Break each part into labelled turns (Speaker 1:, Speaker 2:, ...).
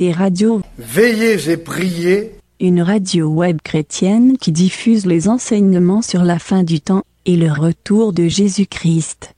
Speaker 1: écoutez Radio
Speaker 2: Veillez et priez,
Speaker 1: une radio web chrétienne qui diffuse les enseignements sur la fin du temps et le retour de Jésus-Christ.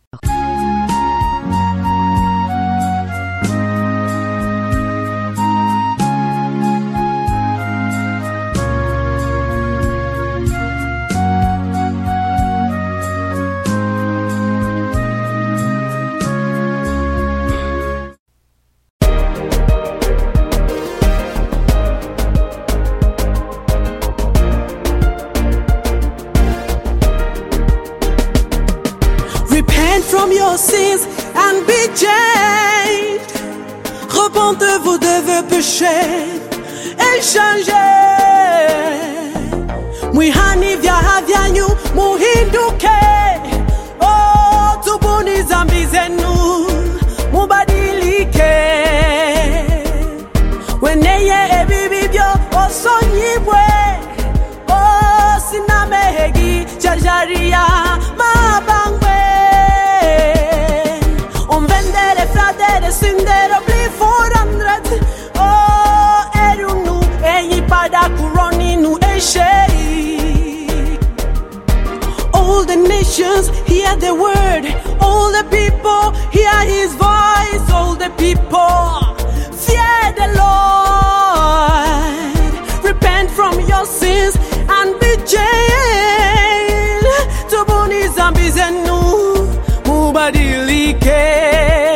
Speaker 3: From your sins and be changed. Repentez-vous de vos péchés et changez. Mwihani vyanyu muhinduke. Oh, tubuni zambi zenu mubadilike. Weneye ebibibyo osonyibwe. Oh, sinamehegi jarjaria mabangwe. Synder och blir förändrad. Är du nu ej pada kuroni nu ej tjej. All the nations hear the word. All the people hear his voice. All the people fear the Lord. Repent from your sins and be changed. Tubuni zambi zenu mubadilike.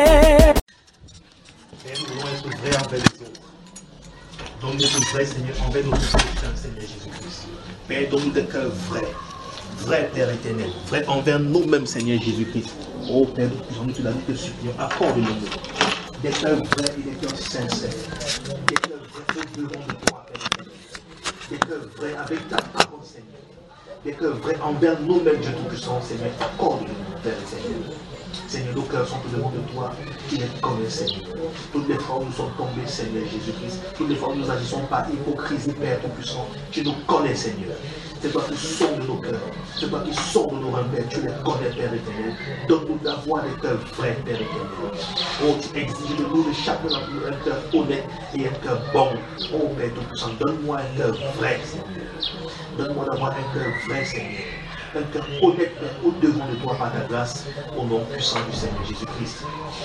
Speaker 4: Envers les autres. Donne-nous vrai, Seigneur, envers nos chrétiens, Seigneur Jésus-Christ. Père, donne-nous des cœurs vrais, Père éternel, vrais envers nous-mêmes, Seigneur Jésus-Christ. Oh Père, nous te l'avons te supplions, accorde-nous des cœurs vrais et des cœurs sincères, des cœurs vrais au devant de toi, Père éternel, des cœurs vrais avec ta parole, Seigneur, des cœurs vrais envers nous-mêmes, Dieu Tout-Puissant, Seigneur, accorde-nous, Père éternel. Seigneur, nos cœurs sont au devant de toi, qui les connaît, Seigneur. Toutes les fois où nous sommes tombés, Seigneur Jésus-Christ, toutes les fois où nous agissons par hypocrisie, Père Tout-Puissant, tu nous connais, Seigneur. C'est toi qui sondes nos cœurs, c'est toi qui sondes nos reins, Père, tu les connais, Père éternel. Donne-nous d'avoir des cœurs vrais, Père éternel. Oh, tu exiges de nous de chacun un cœur honnête et un cœur bon. Oh, Père Tout-Puissant, donne-moi un cœur vrai, Seigneur. Donne-moi d'avoir un cœur vrai, Seigneur. Un cœur honnête, Père, au-devant de toi par ta grâce, au nom puissant du Seigneur Jésus-Christ.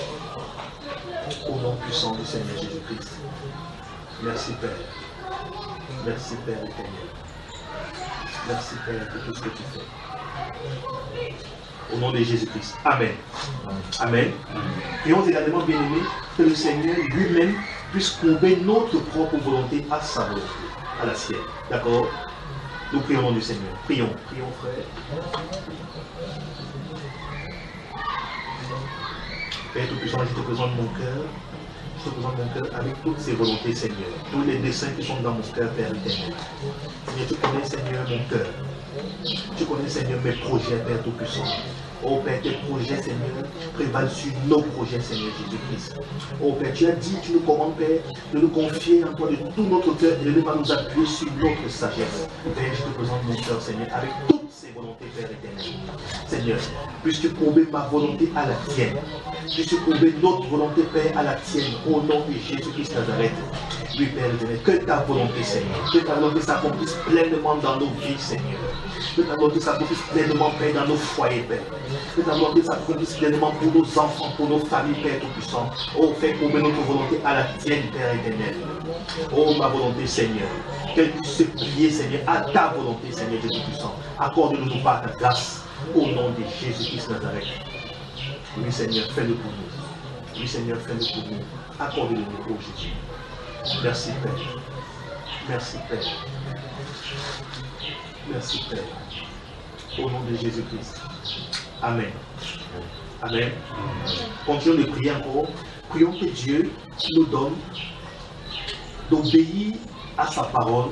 Speaker 4: Au nom puissant du Seigneur Jésus-Christ. Merci, Père. Merci, Père éternel. Merci, Père, pour tout ce que tu fais. Au nom de Jésus-Christ. Amen. Amen. Prions également, bien-aimés, que le Seigneur lui-même puisse combler notre propre volonté à sa volonté, à la sienne. D'accord? Nous prions au nom du Seigneur. Prions, frère. Père Tout-Puissant, je te présente mon cœur. Je te présente mon cœur avec toutes ses volontés, Seigneur. Tous les desseins qui sont dans mon cœur, Père éternel. Seigneur, tu connais, Seigneur, mon cœur. Tu connais, Seigneur, mes projets, Père Tout-Puissant. Oh Père, tes projets, Seigneur, prévalent sur nos projets, Seigneur Jésus-Christ. Oh Père, tu as dit, tu nous commandes, Père, de nous confier en toi de tout notre cœur et de ne pas nous appuyer sur notre sagesse. Père, je te présente mon cœur, Seigneur, avec toutes ses volontés, Père éternel. Seigneur, puisses-tu combler ma volonté à la tienne. Puisses-tu combler notre volonté, Père, à la tienne, au nom de Jésus-Christ Nazareth. Oui, Père éternel, que ta volonté, Seigneur, que ta volonté s'accomplisse pleinement dans nos vies, Seigneur. Que ta volonté s'accomplisse pleinement, Père, dans nos foyers, Père. Que ta volonté s'accomplisse pleinement pour nos enfants, pour nos familles, Père Tout-Puissant. Oh, fais combler notre volonté à la tienne, Père éternel. Oh, ma volonté, Seigneur. Qu'elle puisse se plier, Seigneur, à ta volonté, Seigneur Dieu Tout-Puissant. Accorde-nous par ta grâce, au nom de Jésus-Christ Nazareth. Oui, Seigneur, fais-le pour nous. Oui, Seigneur, fais-le pour nous. Accorde-le pour Jésus. Merci, Père. Merci, Père. Merci, Père. Au nom de Jésus-Christ. Amen. Amen. Continuons de prier encore. Prions que Dieu nous donne d'obéir à sa parole,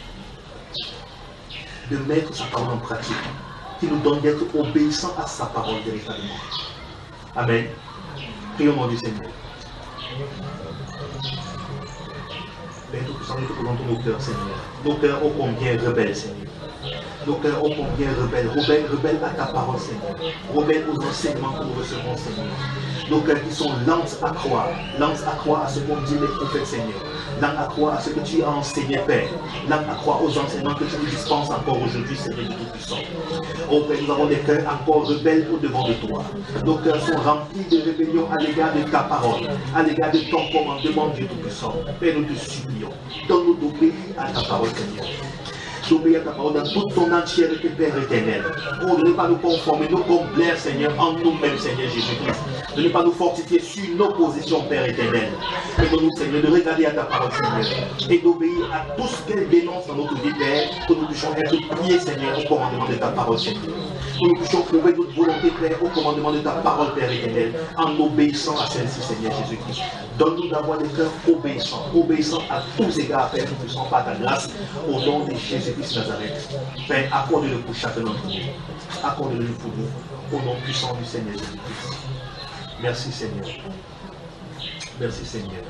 Speaker 4: de mettre sa parole en pratique, qu'il nous donne d'être obéissants à sa parole véritablement. Amen. Prions au nom du Seigneur. Père Tout-Puissant, nous te présentons nos cœurs, Seigneur. Nos cœurs ô combien rebelles, Seigneur. Nos cœurs ont combien rebelles à ta parole, Seigneur. Rebelles aux enseignements que nous recevons, Seigneur. Nos cœurs qui sont lents à croire à ce qu'ont dit les prophètes, Seigneur. Lents à croire à ce que tu as enseigné, Père. Lents à croire aux enseignements que tu nous dispenses encore aujourd'hui, Seigneur du Tout-Puissant. Oh Père, nous avons des cœurs encore rebelles au-devant de toi. Nos cœurs sont remplis de rébellion à l'égard de ta parole, à l'égard de ton commandement, Dieu Tout-Puissant. Père, nous te supplions. Donne-nous d'obéir à ta parole, Seigneur. D'obéir à ta parole dans toute ton entièreté, Père éternel. Oh, de ne pas nous conformer, nous complaire, Seigneur, en nous-mêmes, Seigneur Jésus-Christ. De ne pas nous fortifier sur nos positions, Père éternel. Mais nous, Seigneur, de regarder à ta parole, Seigneur, et d'obéir à tout ce qu'elle dénonce dans notre vie, Père, que nous puissions être pliés, Seigneur, au commandement de ta parole, Seigneur. Que nous puissions trouver notre volonté, Père, au commandement de ta parole, Père éternel, en obéissant à celle-ci, Seigneur Jésus-Christ. Donne-nous d'avoir des cœurs obéissants à tous égards, Père, nous puissions par ta grâce, au nom de Jésus-Christ Nazareth. Père, accorde-le pour chacun d'entre nous. Accorde-le pour nous, au nom puissant du Seigneur Jésus-Christ. Merci, Seigneur. Merci, Seigneur.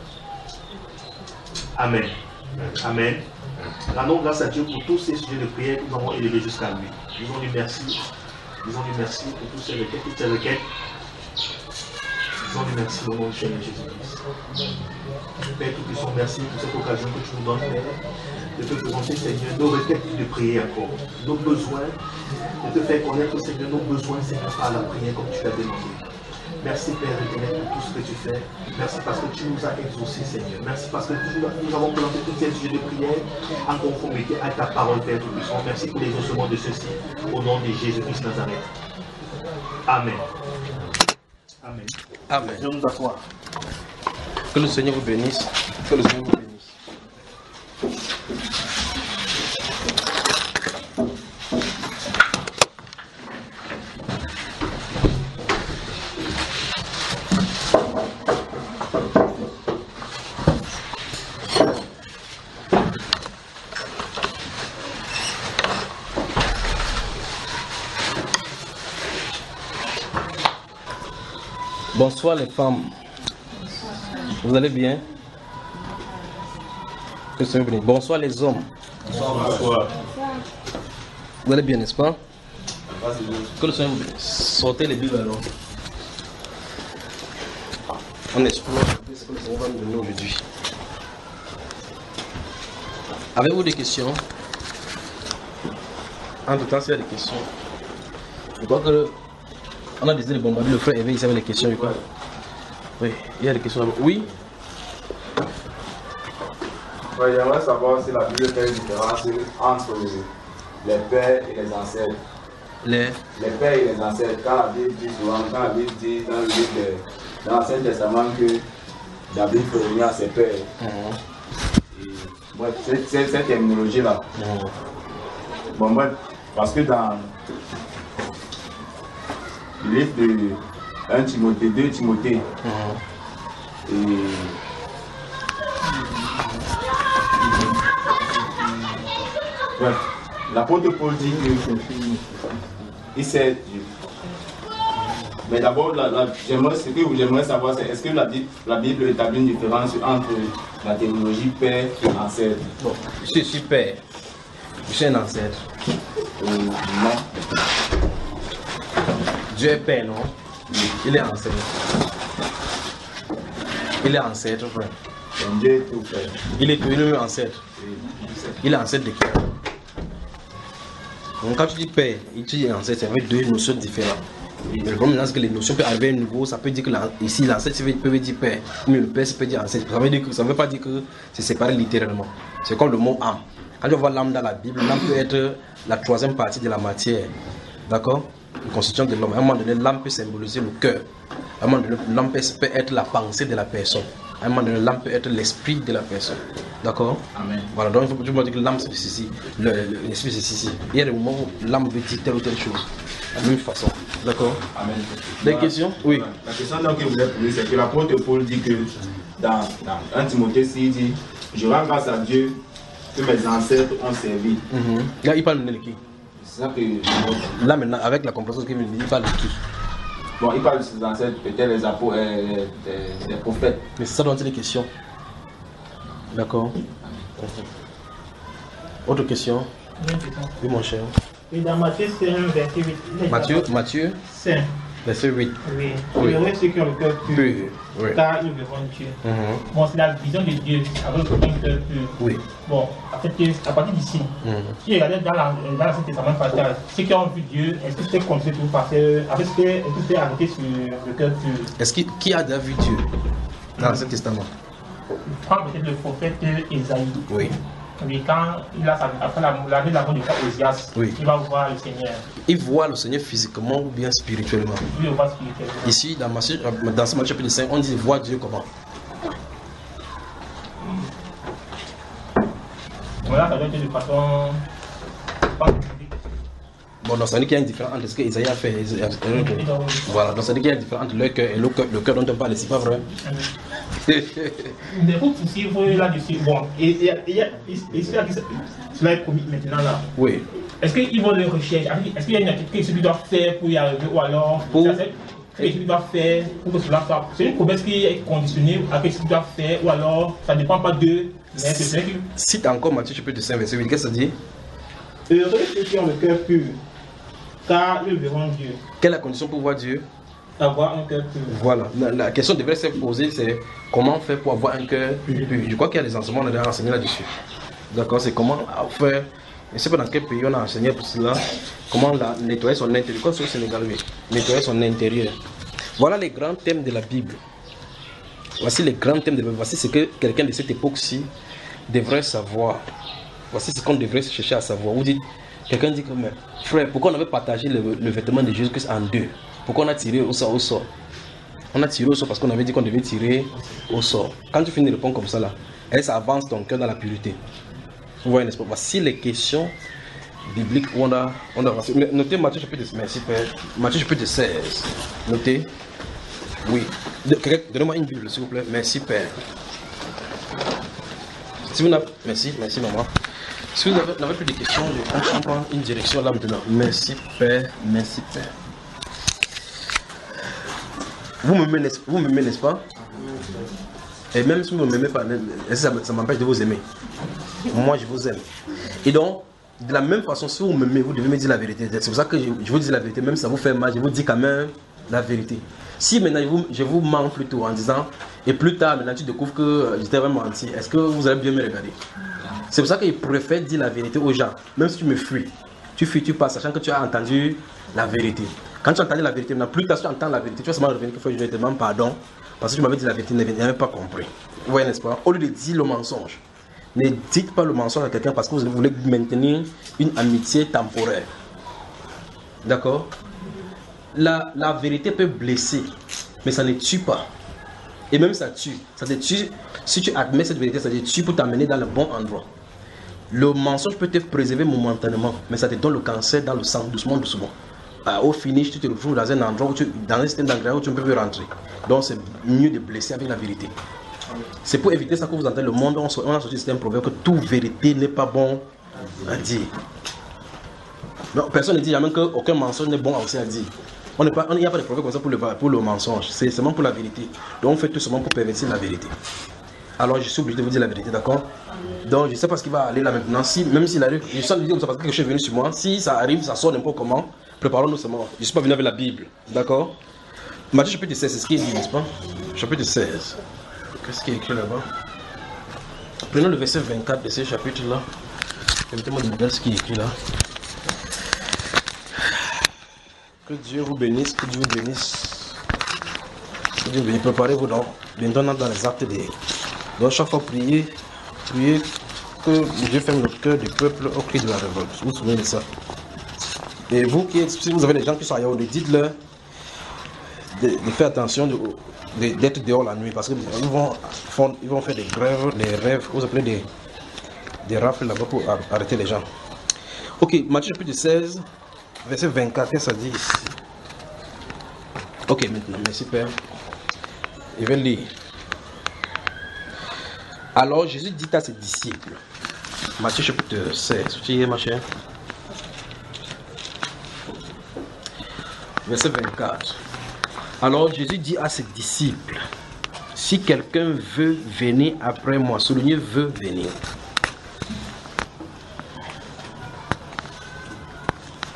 Speaker 4: Amen. Amen. Rendons grâce à Dieu pour tous ces sujets de prière que nous avons élevés jusqu'à lui. Disons lui merci. Disons lui merci pour toutes ces requêtes. Disons lui merci au nom du Seigneur Jésus-Christ. Père Tout-Puissant, merci pour cette occasion que tu nous donnes, Père, de te présenter, Seigneur, nos requêtes de prier encore, nos besoins, de te faire connaître, Seigneur, nos besoins, Seigneur, par la prière comme tu l'as demandé. Merci, Père éternel, pour tout ce que tu fais. Merci parce que tu nous as exaucés, Seigneur. Merci parce que nous avons présenté tous ces sujets de prière en conformité à ta parole, Père Tout-Puissant. Merci pour les ossements de ceux-ci, au nom de Jésus-Christ Nazareth. Amen. Amen.
Speaker 5: Amen.
Speaker 4: Je nous assois.
Speaker 5: Que le Seigneur vous bénisse. Que le Seigneur vous bénisse. Bonsoir les femmes. Vous allez bien? Que le Seigneur vous bénisse. Bonsoir les hommes.
Speaker 4: Bonsoir.
Speaker 5: Vous allez bien, n'est-ce pas? Que le Seigneur vous bénisse. Sortez les Bibles alors. On explore ce que le Seigneur va nous donner aujourd'hui. Avez-vous des questions? En tout temps, s'il y a des questions. Je crois que on a décidé de bombarder le frère Éveil ici avec les questions, je crois. Oui, il y a des questions là-bas. Oui?
Speaker 6: Ouais, j'aimerais savoir si la Bible fait une différence entre les pères et les ancêtres. Les pères et les ancêtres. Quand la Bible dit souvent, quand la Bible dit dans le livre de l'Ancien Testament que David faut revenir à ses pères. Ouais, cette terminologie-là. Bon, bref, parce que dans le livre de 1 Timothée, 2 Timothée, et ouais, l'apôtre Paul dit que il sait Dieu. Mais d'abord, ce que j'aimerais savoir, c'est est-ce que la Bible établit une différence entre la terminologie père et ancêtre?
Speaker 5: Bon, je suis père. Je suis un ancêtre.
Speaker 6: Non.
Speaker 5: Dieu est père, non? Il est ancêtre. Il est ancêtre, frère.
Speaker 6: Dieu est tout père.
Speaker 5: Il est tout, il est ancêtre. Il est ancêtre de qui? Donc quand tu dis père et tu dis ancêtre, c'est avec deux notions différentes. Mais le problème c'est que les notions peuvent arriver à un niveau, ça peut dire que ici l'ancêtre peut dire père, mais le père ça peut dire ancêtre. Ça ne veut pas dire que c'est séparé littéralement. C'est comme le mot âme. Quand on voit l'âme dans la Bible, l'âme peut être la troisième partie de la matière. D'accord? La constitution de l'homme. À un moment donné, l'âme peut symboliser le cœur. À un moment donné, l'âme peut être la pensée de la personne. À un moment donné, l'âme peut être l'esprit de la personne. D'accord? Amen. Voilà, donc il faut dire que l'âme c'est ceci, l'esprit c'est ceci. Il y a des moments où l'âme veut dire telle ou telle chose. De la même façon. D'accord? Amen. Des questions? Oui.
Speaker 6: La question que vous avez posée, c'est que l'apôtre Paul dit que dans 1 Timothée 6, il dit je rends grâce à Dieu que mes ancêtres ont servi.
Speaker 5: Là, il parle de qui?
Speaker 6: C'est ça que.
Speaker 5: Là, maintenant, avec la compréhension qu'il il parle de qui?
Speaker 6: Bon, il parle de ses ancêtres, peut-être les apôtres, des prophètes.
Speaker 5: Mais c'est ça dont il est question. D'accord. Autre question? Oui, mon cher.
Speaker 4: Et dans Matthieu 5, verset 8.
Speaker 5: Matthieu
Speaker 4: 5.
Speaker 5: Verset 8.
Speaker 4: Oui.
Speaker 5: Oui.
Speaker 4: Heureux ceux qui ont le cœur pur,
Speaker 5: Oui.
Speaker 4: car ils verront Dieu.
Speaker 5: Mhm.
Speaker 4: Bon, c'est la vision de Dieu avec le cœur pur.
Speaker 5: Oui.
Speaker 4: Bon, en fait, à partir d'ici, si vous regardez dans l'Ancien Testament passage, ceux qui ont vu Dieu, est-ce que c'était construit tout parce que, en fait, est-ce que c'était arrêté sur le cœur pur?
Speaker 5: Est-ce qui a déjà vu Dieu dans l'Ancien Testament?
Speaker 4: Prends peut-être le prophète Ésaïe.
Speaker 5: Oui.
Speaker 4: Oui, quand il a après l'année d'avant du prophète Osias,
Speaker 5: Oui.
Speaker 4: il va voir le Seigneur.
Speaker 5: Il voit le Seigneur physiquement ou bien spirituellement?
Speaker 4: Lui, il voit spirituellement.
Speaker 5: Ici, dans ce Matthieu chapitre 5, on dit voir Dieu comment?
Speaker 4: Voilà, ça doit être de façon.
Speaker 5: Bon, donc ça veut dire qu'il y a une différence entre ce que Isaïe a fait. Voilà, donc ça veut dire qu'il y a une différence entre le cœur et le cœur dont on parle, c'est pas vrai?
Speaker 4: Mais pour poursuivre là-dessus, bon, et cela est promis maintenant là.
Speaker 5: Oui.
Speaker 4: Est-ce qu'ils vont le rechercher? Est-ce qu'il y a une activité que celui doit faire pour y arriver ou alors qu'est-ce qu'il doit faire pour que cela soit? C'est une promesse qui est conditionnée à ce qu'il doit faire ou alors ça ne dépend pas d'eux.
Speaker 5: Cite encore Matthieu chapitre 5, verset 8, qu'est-ce que ça dit?
Speaker 4: Heureux ceux qui ont le cœur pur, car ils verront Dieu.
Speaker 5: Quelle est la condition pour voir Dieu?
Speaker 4: Avoir un cœur pur.
Speaker 5: Voilà, la question devrait se poser, c'est comment faire pour avoir un cœur pur? Je crois qu'il y a des enseignements, on a déjà enseigné là-dessus. D'accord, c'est comment faire, je ne sais pas dans quel pays on a enseigné pour cela, comment nettoyer son intérieur, comme c'est au Sénégal, oui, nettoyer son intérieur. Voilà les grands thèmes de la Bible. Voici les grands thèmes de la Bible. Voici ce que quelqu'un de cette époque-ci devrait savoir. Voici ce qu'on devrait chercher à savoir. Vous dites, quelqu'un dit que, mais frère, pourquoi on avait partagé le vêtement de Jésus-Christ en deux? Pourquoi on a tiré au sort? On a tiré au sort parce qu'on avait dit qu'on devait tirer au sort. Quand tu finis de répondre comme ça là, et ça avance ton cœur dans la pureté. Vous voyez, n'est-ce pas? Voici les questions bibliques où on a avancé. Notez Matthieu chapitre 16. Merci Père. Matthieu chapitre 16. Notez. Oui. Donnez-moi une Bible s'il vous plaît. Merci Père. Si vous n'avez... Merci maman. Si vous n'avez plus de questions, on prend une direction là maintenant. Merci Père. Merci Père. Vous m'aimez, n'est-ce pas? Et même si vous ne m'aimez pas, ça m'empêche de vous aimer. Moi, je vous aime. Et donc, de la même façon, si vous m'aimez, vous devez me dire la vérité. C'est pour ça que je vous dis la vérité, même si ça vous fait mal, je vous dis quand même la vérité. Si maintenant je vous mens plutôt en disant, et plus tard, maintenant tu découvres que je t'ai vraiment menti, est-ce que vous allez bien me regarder? C'est pour ça que je préfère dire la vérité aux gens, même si tu me fuis. Tu fuis, tu passes, sachant que tu as entendu la vérité. Quand tu as entendu la vérité, maintenant plus tard, si tu entends la vérité, tu vas seulement revenir que je te demande pardon, parce que tu m'avais dit la vérité, tu n'avais pas compris. Vous voyez, n'est-ce pas? Au lieu de dire le mensonge, ne dites pas le mensonge à quelqu'un parce que vous voulez maintenir une amitié temporaire. D'accord? La vérité peut blesser, mais ça ne tue pas. Et même ça tue. Ça te tue. Si tu admets cette vérité, ça te tue pour t'amener dans le bon endroit. Le mensonge peut te préserver momentanément, mais ça te donne le cancer dans le sang, doucement. Au finish, tu te retrouves dans un endroit, dans un système d'engrais où tu ne peux plus rentrer. Donc c'est mieux de blesser avec la vérité. C'est pour éviter ça que vous entendez le monde, on a sorti un proverbe que toute vérité n'est pas bon à dire. Non, personne ne dit jamais qu'aucun mensonge n'est bon aussi à dire. Il n'y a pas de proverbe comme ça pour le mensonge, c'est seulement pour la vérité. Donc on fait tout seulement pour pervertir la vérité. Alors je suis obligé de vous dire la vérité, d'accord? Donc je ne sais pas ce qui va aller là maintenant. Même s'il arrive, je sens le dire comme ça parce que quelque chose est venu sur moi. Si ça arrive, ça sort n'importe comment, préparons-nous seulement. Je ne suis pas venu avec la Bible, d'accord? Matthieu chapitre 16, c'est ce qui est dit, n'est-ce pas? Chapitre 16. Qu'est-ce qui est écrit là-bas? Prenons le verset 24 de ce chapitre-là. Permettez-moi de regarder ce qui est écrit là. Que Dieu vous bénisse, que Dieu vous bénisse. Que Dieu vous bénisse. Préparez-vous donc. Bientôt dans les actes des... Donc chaque fois priez que Dieu ferme le cœur du peuple au cri de la révolte. Vous vous souvenez de ça? Et vous, si vous avez des gens qui sont ailleurs, dites-leur de faire attention d'être dehors la nuit parce qu'ils vont faire des grèves, des rêves, vous appelez des rafles là-bas pour arrêter les gens. Ok, Matthieu chapitre 16, verset 24, qu'est-ce que ça dit ici? Ok, maintenant, merci Père. Je vais lire. Alors Jésus dit à ses disciples, Matthieu chapitre 16, tu y es ma chère? Verset 24. Alors Jésus dit à ses disciples, si quelqu'un veut venir après moi, soulignez veut venir.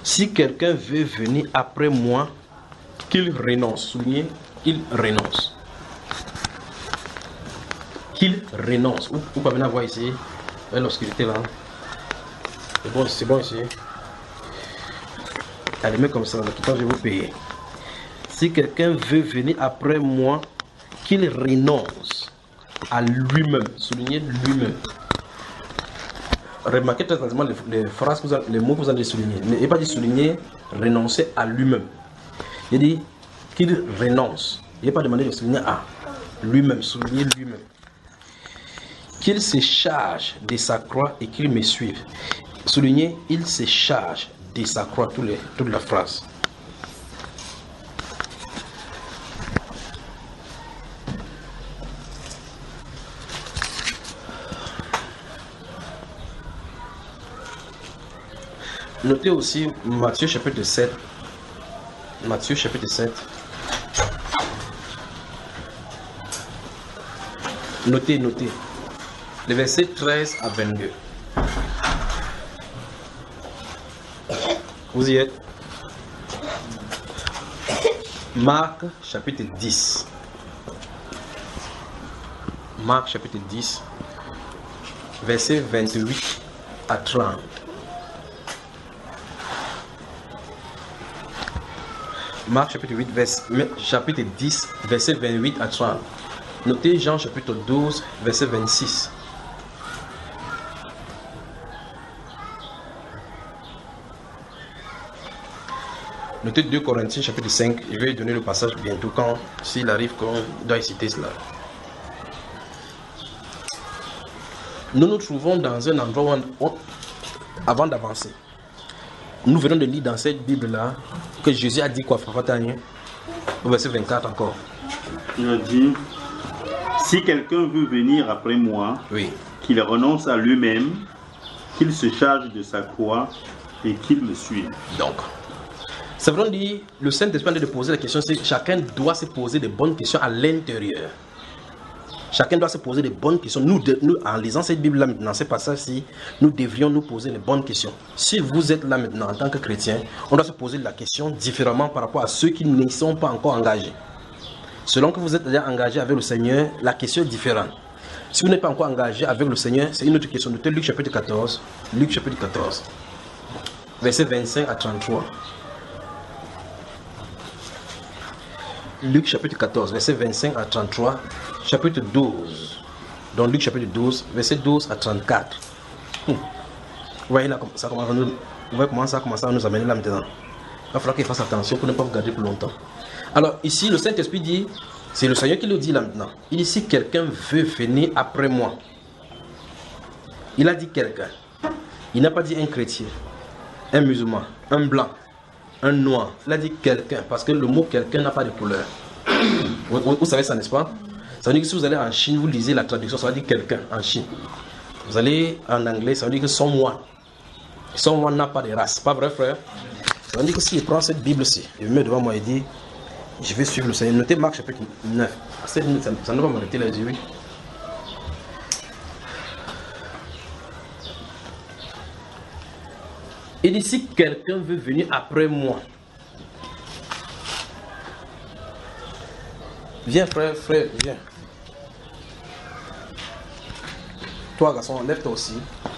Speaker 5: Si quelqu'un veut venir après moi, qu'il renonce. Soulignez, il renonce. Qu'il renonce. Vous pouvez venir voir ici. L'obscurité là. C'est bon ici. Allez, mais comme ça, là, tout le temps je vais vous payer. Si quelqu'un veut venir après moi, qu'il renonce à lui-même. Soulignez lui-même. Remarquez très attentivement les phrases, les mots que vous allez souligner. Mais il n'est pas dit souligner, renoncer à lui-même. Il dit qu'il renonce. Il n'est pas demandé de souligner à lui-même, souligner lui-même. Qu'il se charge de sa croix et qu'il me suive. Souligner, il se charge de sa croix, toute la phrase. Notez aussi Matthieu chapitre 7. Matthieu chapitre 7. Notez. Les versets 13 à 22. Vous y êtes? Marc chapitre 10. Marc chapitre 10. Versets 28 à 30. Marc chapitre 10, verset 28 à 30. Notez Jean chapitre 12, verset 26. Notez 2 Corinthiens chapitre 5. Je vais donner le passage bientôt quand, s'il arrive qu'on doit citer cela. Nous nous trouvons dans un endroit où, avant d'avancer, nous venons de lire dans cette Bible-là que Jésus a dit quoi, Frère Tanya? Au verset 24 encore.
Speaker 7: Il a dit, si quelqu'un veut venir après moi,
Speaker 5: oui,
Speaker 7: qu'il renonce à lui-même, qu'il se charge de sa croix et qu'il me suive.
Speaker 5: Donc, c'est vrai, dit, le Saint-Esprit de poser la question, c'est que chacun doit se poser des bonnes questions à l'intérieur. Chacun doit se poser des bonnes questions. Nous en lisant cette Bible-là maintenant, ces passages-ci, nous devrions nous poser les bonnes questions. Si vous êtes là maintenant en tant que chrétien, on doit se poser la question différemment par rapport à ceux qui ne sont pas encore engagés. Selon que vous êtes déjà engagé avec le Seigneur, la question est différente. Si vous n'êtes pas encore engagé avec le Seigneur, c'est une autre question. Notez Luc chapitre 14. Luc chapitre 14. Versets 25 à 33. Luc chapitre 14, verset 25 à 33, chapitre 12, dans Luc chapitre 12, verset 12 à 34. Vous voyez là, ça commence à nous amener là maintenant. Il va falloir qu'il fasse attention pour ne pas vous garder plus longtemps. Alors ici, le Saint-Esprit dit, c'est le Seigneur qui le dit là maintenant. Il dit, si quelqu'un veut venir après moi, il a dit quelqu'un. Il n'a pas dit un chrétien, un musulman, un blanc, un noir. Il a dit quelqu'un, parce que le mot quelqu'un n'a pas de couleur. Vous savez ça, n'est-ce pas? Ça veut dire que si vous allez en Chine, vous lisez la traduction, ça veut dire quelqu'un en Chine. Vous allez en anglais, ça veut dire que someone. Someone n'a pas de race. Pas vrai, frère? Ça veut dire que s'il prend cette Bible-ci, il me met devant moi et dit, je vais suivre le Seigneur. Notez Marc chapitre 9. Ça ne va m'arrêter là, oui. Il dit, si quelqu'un veut venir après moi, viens frère, viens. Toi garçon, lève-toi aussi.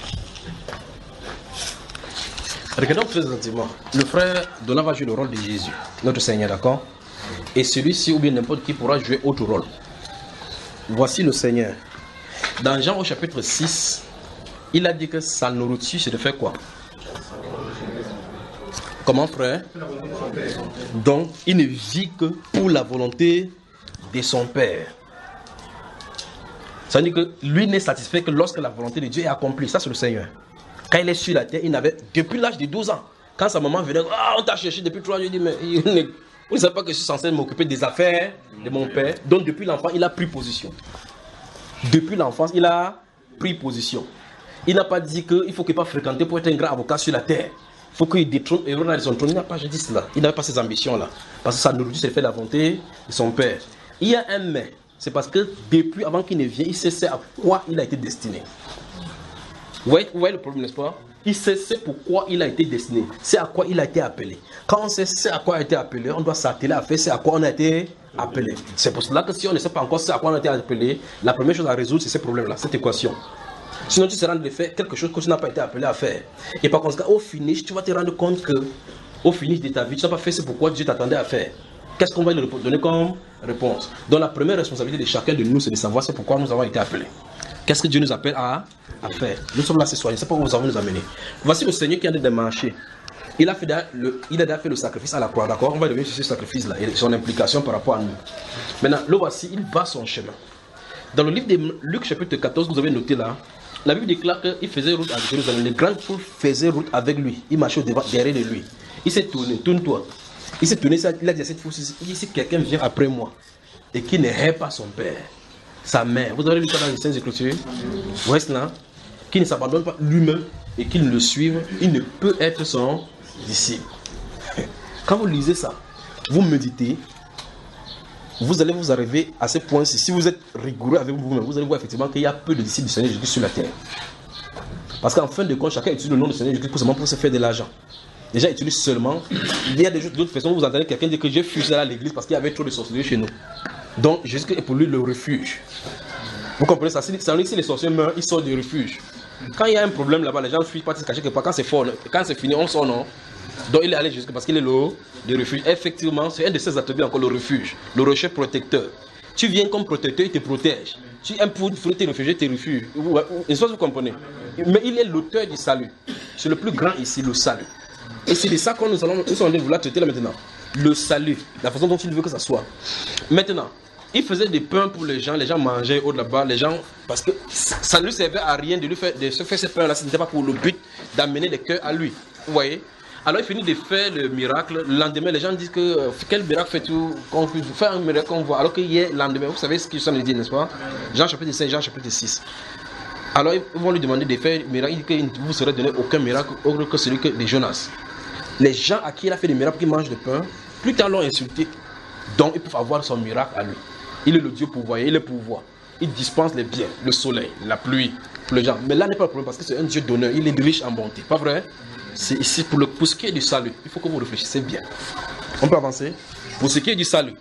Speaker 5: Regardons très attentivement. Le frère Donat va jouer le rôle de Jésus, notre Seigneur, d'accord? Et celui-ci ou bien n'importe qui pourra jouer autre rôle. Voici le Seigneur. Dans Jean au chapitre 6, il a dit que sa nourriture c'est de faire quoi? Comment, frère? Donc, il ne vit que pour la volonté de son Père. Ça veut dire que lui n'est satisfait que lorsque la volonté de Dieu est accomplie. Ça, c'est le Seigneur. Quand il est sur la terre, il n'avait, depuis l'âge de 12 ans, quand sa maman venait, on t'a cherché depuis 3 ans, il dit, mais vous ne savez pas que je suis censé m'occuper des affaires de mon Père. Donc, depuis l'enfant, il a pris position. Depuis l'enfance, il a pris position. Il n'a pas dit qu'il ne faut qu'il pas fréquenter pour être un grand avocat sur la terre. Il faut qu'il détrône et renonce à son trône. Il n'a pas dit cela. Il n'avait pas ces ambitions-là. Parce que sa nourriture, c'est fait la volonté de son Père. Il y a un mais. C'est parce que depuis, avant qu'il ne vienne, il sait à quoi il a été destiné. Vous voyez le problème, n'est-ce pas? il sait c'est pourquoi il a été destiné, c'est à quoi il a été appelé. Quand on sait c'est à quoi on a été appelé, on doit s'atteler à faire c'est à quoi on a été appelé. C'est pour cela que si on ne sait pas encore c'est à quoi on a été appelé, la première chose à résoudre c'est ce problème-là, cette équation. Sinon tu seras en train de faire quelque chose que tu n'as pas été appelé à faire. Et par conséquent, au finish, tu vas te rendre compte que au finish de ta vie, tu n'as pas fait ce pourquoi Dieu t'attendait à faire. Qu'est-ce qu'on va lui donner comme réponse? Donc la première responsabilité de chacun de nous, c'est de savoir c'est pourquoi nous avons été appelés. Qu'est-ce que Dieu nous appelle à faire? Nous sommes là ce soir, je ne sais pas où nous avons nous amener. Voici le Seigneur qui a démarché. Il a déjà fait le sacrifice à la croix, d'accord? On va revenir sur ce sacrifice-là et son implication par rapport à nous. Maintenant, le voici, il va son chemin. Dans le livre de Luc chapitre 14, vous avez noté là, la Bible déclare qu'il faisait route à Jérusalem. Les grandes foules faisaient route avec lui. Il marchait derrière de lui. Il s'est tourné, tourne-toi. Il s'est tourné, il a dit à cette foule, il dit si quelqu'un vient après moi et qui ne hait pas son père, sa mère, vous avez lu ça dans les Saintes Écritures, vous voyez là, qui ne s'abandonne pas lui-même et qu'il ne le suive, il ne peut être son disciple. Quand vous lisez ça, vous méditez, vous allez vous arriver à ce point-ci. Si vous êtes rigoureux avec vous-même, vous allez voir effectivement qu'il y a peu de disciples du Seigneur Jésus sur la terre. Parce qu'en fin de compte, chacun utilise le nom du Seigneur Jésus seulement pour se faire de l'argent. Les gens utilisent seulement. Il y a d'autres façons, vous entendez quelqu'un dire que j'ai fui à l'église parce qu'il y avait trop de sorcellerie chez nous. Donc Jésus est pour lui le refuge. Vous comprenez ça? Si les sorciers meurent, ils sortent du refuge. Quand il y a un problème là-bas, les gens fuient, pas se cacher quelque part. Quand c'est fort, quand c'est fini, on sort, non? Donc il est allé jusque parce qu'il est le refuge. Effectivement, c'est un de ses attributs encore, le refuge, le rocher protecteur. Tu viens comme protecteur, il te protège. Tu aimes pour te réfugier, te refuges. Est-ce que vous comprenez? Mais il est l'auteur du salut. C'est le plus grand ici, le salut. Et c'est de ça que nous sommes en train de vouloir traiter là maintenant. Le salut, la façon dont il veut que ça soit. Maintenant, il faisait des pains pour les gens mangeaient au là-bas, les gens, parce que ça ne lui servait à rien de se faire ces pains-là, ce n'était pas pour le but d'amener les cœurs à lui. Vous voyez? Alors il finit de faire le miracle. Le lendemain, les gens disent que quel miracle fais-tu? Qu'on puisse faire un miracle qu'on voit. Alors qu'il y a le lendemain, vous savez ce qu'ils sont dit, n'est-ce pas? Jean chapitre 5, Jean chapitre 6. Alors ils vont lui demander de faire un miracle. Il dit qu'il ne vous serait donné aucun miracle autre que celui de Jonas. Les gens à qui il a fait des miracles, qui mangent du pain, plus tard l'ont insulté. Donc ils peuvent avoir son miracle à lui. Il est le Dieu pourvoyeur, il est pourvoyeur. Il dispense les biens, le soleil, la pluie pour les gens. Mais là n'est pas le problème parce que c'est un Dieu donneur, il est riche en bonté. Pas vrai? C'est ici pour ce qui est du salut. Il faut que vous réfléchissiez bien. On peut avancer? Pour ce qui est du salut,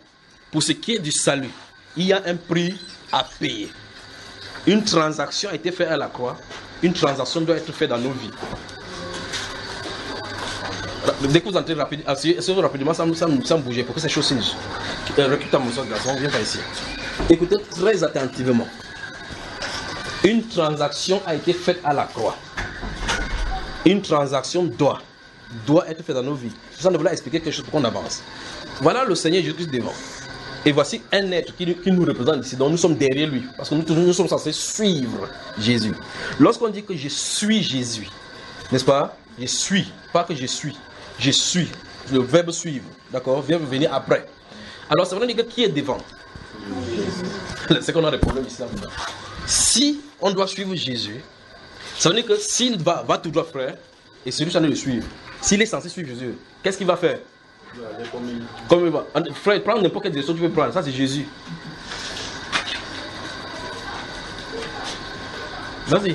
Speaker 5: il y a un prix à payer. Une transaction a été faite à la croix. Une transaction doit être faite dans nos vies. Dès que vous entrez rapidement, sans bouger, pour que ces choses signent. Recule ta monceau de garçon, viens pas ici. Écoutez très attentivement. Une transaction a été faite à la croix. Une transaction doit être faite dans nos vies. Je vais vous expliquer quelque chose pour qu'on avance. Voilà le Seigneur Jésus devant. Et voici un être qui nous représente ici. Donc nous sommes derrière lui. Parce que nous sommes censés suivre Jésus. Lorsqu'on dit que je suis Jésus, n'est-ce pas? Je suis, pas que je suis. Je suis. Le verbe suivre. D'accord? Vient venir après. Alors ça veut dire que qui est devant? C'est qu'on a des problèmes ici. Si on doit suivre Jésus, ça veut dire que s'il va tout droit, frère, et celui qui est le suivre, s'il est censé suivre Jésus, qu'est-ce qu'il va faire? Comme il va. Frère, prends n'importe quelle direction que tu veux prendre, ça c'est Jésus. Vas-y.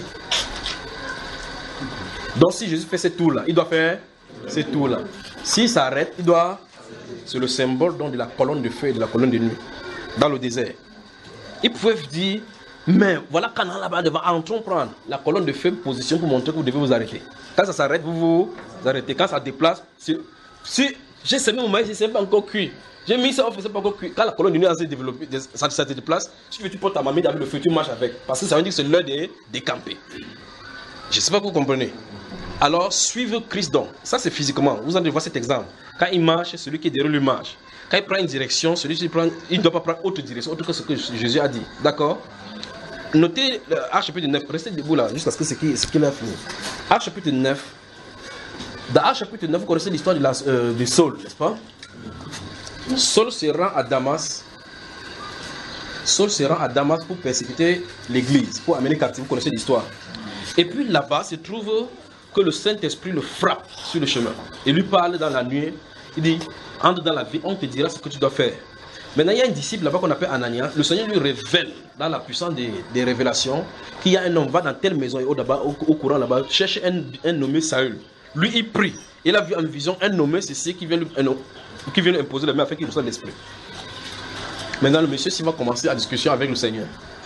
Speaker 5: Donc si Jésus fait ce tour-là, il doit faire ce tour-là. S'il s'arrête, il doit... C'est le symbole donc, de la colonne de feu et de la colonne de nuit, dans le désert. Ils pouvaient dire... Mais voilà, quand on est là-bas devant, entrons prendre la colonne de feu position pour montrer que vous devez vous arrêter. Quand ça s'arrête, vous vous arrêtez. Quand ça déplace, si j'ai semé mon maïs, c'est pas encore cuit. J'ai mis ça, c'est pas encore cuit. Quand la colonne de nuit s'est développée, ça se déplace, si tu portes ta mamie avec le feu, tu marches avec. Parce que ça veut dire que c'est l'heure de décamper. Je ne sais pas que vous comprenez. Alors, suivre Christ donc. Ça, c'est physiquement. Vous allez voir cet exemple. Quand il marche, celui qui est derrière lui marche. Quand il prend une direction, celui qui prend, il ne doit pas prendre autre direction, autre que ce que Jésus a dit. D'accord? Notez Acte chapitre 9, restez debout là, jusqu'à ce qu'il a fini. Acte chapitre 9. Dans Acte chapitre 9, vous connaissez l'histoire de Saul, n'est-ce pas? Saul se rend à Damas. Saul se rend à Damas pour persécuter l'église, pour amener captif. Vous connaissez l'histoire. Et puis là-bas se trouve que le Saint-Esprit le frappe sur le chemin. Et lui parle dans la nuit. Il dit, entre dans la vie, on te dira ce que tu dois faire. Maintenant, il y a un disciple là-bas qu'on appelle Ananias. Le Seigneur lui révèle, dans la puissance des révélations, qu'il y a un homme, va dans telle maison et au courant là-bas, cherche un nommé Saül. Lui, il prie. Il a vu en vision un nommé ceci qui vient lui imposer les mains afin qu'il reçoive l'esprit. Maintenant, le monsieur, s'il va commencer la discussion avec le Seigneur.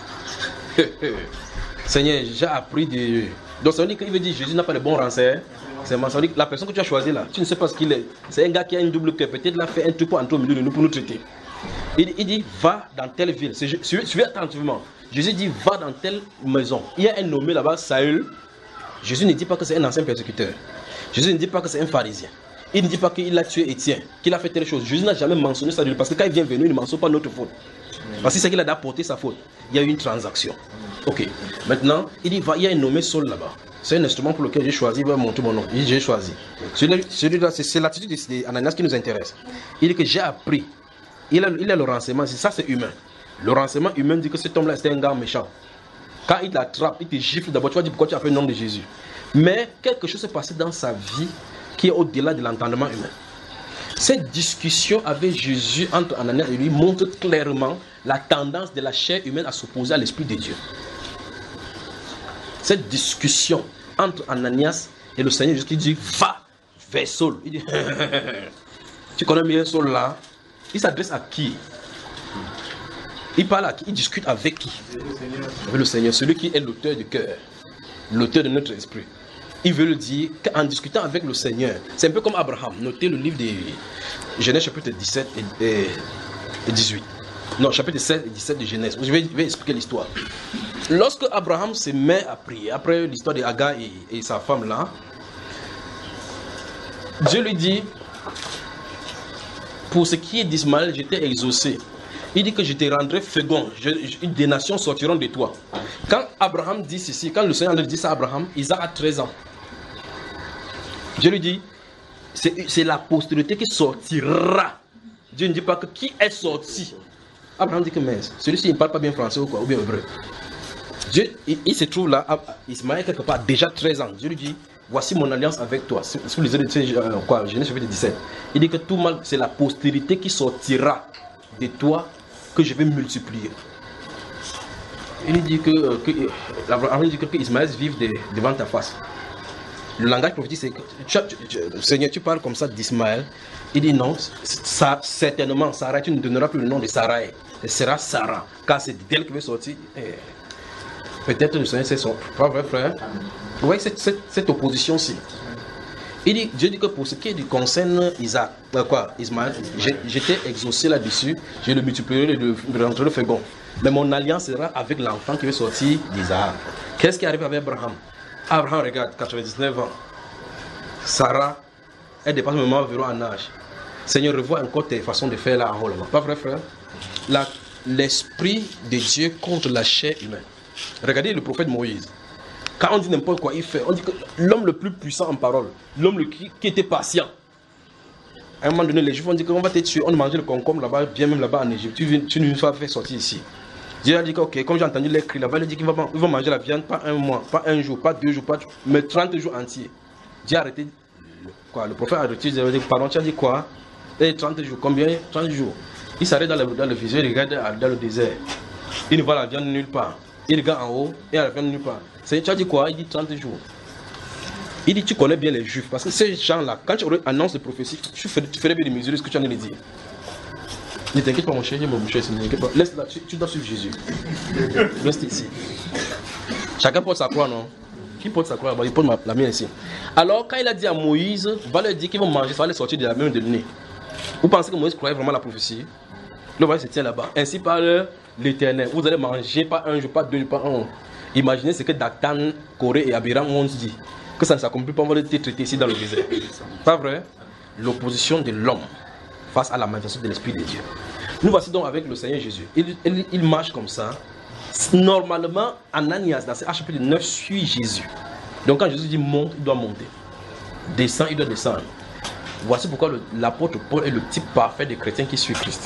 Speaker 5: Seigneur, j'ai appris de... Donc, ça veut dire qu'il veut dire Jésus n'a pas de bons renseignements. C'est ça veut dire que la personne que tu as choisie là, tu ne sais pas ce qu'il est. C'est un gars qui a une double cœur. Peut-être qu'il a fait un truc pour entrer au milieu de nous pour nous traiter. Il dit, va dans telle ville. Suivez attentivement. Jésus dit, va dans telle maison. Il y a un nommé là-bas, Saül. Jésus ne dit pas que c'est un ancien persécuteur. Jésus ne dit pas que c'est un pharisien. Il ne dit pas qu'il a tué Étienne, qu'il a fait telle chose. Jésus n'a jamais mentionné ça de lui. Parce que quand il vient venir, il ne mentionne pas notre faute. Parce que c'est qu'il a apporté sa faute. Il y a eu une transaction. Ok. Maintenant, il dit, il y a un nommé Saul là-bas. C'est un instrument pour lequel j'ai choisi, il va montrer mon nom. Il dit, j'ai choisi. Celui-là, c'est l'attitude d'Ananias qui nous intéresse. Il dit que j'ai appris. Il a le renseignement. Ça, c'est humain. Le renseignement humain dit que cet homme-là, c'était un gars méchant. Quand il l'attrape, il te gifle d'abord. Tu vas dire pourquoi tu as fait le nom de Jésus. Mais quelque chose s'est passé dans sa vie qui est au-delà de l'entendement humain. Cette discussion avec Jésus entre Ananias et lui montre clairement la tendance de la chair humaine à s'opposer à l'Esprit de Dieu. Cette discussion entre Ananias et le Seigneur Jésus qui dit va vers Saul. Il dit tu connais bien Saul là? Il s'adresse à qui? Il parle à qui? Il discute avec qui? Avec le Seigneur, celui qui est l'auteur du cœur, l'auteur de notre esprit. Il veut le dire qu'en discutant avec le Seigneur, c'est un peu comme Abraham. Notez le livre de Genèse chapitre 17 et 18. Non, chapitre 16 et 17 de Genèse. Je vais expliquer l'histoire. Lorsque Abraham se met à prier, après l'histoire de Agar et sa femme là, Dieu lui dit, pour ce qui est d'Ismaël, je t'ai exaucé. Il dit que je te rendrai fécond, des nations sortiront de toi. Quand Abraham dit ceci, quand le Seigneur dit ça à Abraham, Isaac a 13 ans. Dieu lui dit, c'est la postérité qui sortira. Dieu ne dit pas que qui est sorti. Abraham dit que mais celui-ci il ne parle pas bien français ou quoi, ou bien hébreu. Dieu, il se trouve là, Ismaël quelque part, déjà 13 ans. Dieu lui dit, voici mon alliance avec toi. Si vous lisez Genèse chapitre 17, il dit que tout mal, c'est la postérité qui sortira de toi que je vais multiplier. Il dit Abraham dit que Ismaël vive devant ta face. Le langage prophétique, c'est que Seigneur, tu parles comme ça d'Ismaël. Il dit non, certainement, Sarah, tu ne donneras plus le nom de Sarah. Ce sera Sarah, car c'est d'elle qui veut sortir. Peut-être le Seigneur, c'est son pas vrai frère. Vous voyez cette opposition-ci. Il dit, Dieu dit que pour ce qui concerne Ismaël, je t'ai exaucé là-dessus, je le multiplierai de rentrer le fécond. Mais mon alliance sera avec l'enfant qui veut sortir d'Isaac. Qu'est-ce qui arrive avec Abraham? Abraham regarde, 99 ans. Sarah, elle dépasse le moment environ en âge. Seigneur, revois encore tes façons de faire là en haut là-bas. Pas vrai, frère? L'esprit de Dieu contre la chair humaine. Regardez le prophète Moïse. Quand on dit n'importe quoi, il fait. On dit que l'homme le plus puissant en parole, l'homme qui était patient. À un moment donné, les Juifs ont dit qu'on va te tuer. On mangeait le concombre là-bas, bien même là-bas en Égypte. Tu nous vas faire sortir ici. Dieu a dit que, ok, comme j'ai entendu les cris là-bas, il a dit qu'ils vont manger la viande, pas un mois, pas un jour, pas 2 jours, mais 30 jours entiers. Dieu a arrêté. Le prophète a arrêté. Il a dit, pardon, tu as dit quoi? 30 jours, combien? 30 jours. Il s'arrête dans le visuel, il regarde dans le désert. Il ne voit la viande nulle part. Il regarde en haut et la viande nulle part. Tu as dit quoi? Il dit 30 jours. Il dit, tu connais bien les Juifs. Parce que ces gens-là, quand tu annonces les prophéties, tu ferais bien de mesurer ce que tu as envie de dire. Ne t'inquiète pas mon cher, laisse là, tu dois suivre Jésus. Reste ici. Chacun porte sa croix, non? Qui porte sa croix là-bas? Il porte la mienne ici. Alors, quand il a dit à Moïse, va leur dire qu'ils vont manger, ça va les sortir de la même de nez. Vous pensez que Moïse croyait vraiment à la prophétie? Le voyage se tient là-bas. Ainsi parle l'Éternel. Vous allez manger pas un jour, pas 2 jours, pas un. Imaginez ce que Dathan, Corée et Abiram ont dit. Que ça ne s'accomplit pas, on va les traiter ici dans le désert. Pas vrai? L'opposition de l'homme face à la manifestation de l'Esprit de Dieu. Nous voici donc avec le Seigneur Jésus. Il marche comme ça. Normalement, Ananias, dans ce chapitre 9, suit Jésus. Donc quand Jésus dit monte, il doit monter. Descend, il doit descendre. Voici pourquoi l'apôtre Paul est le type parfait des chrétiens qui suit Christ.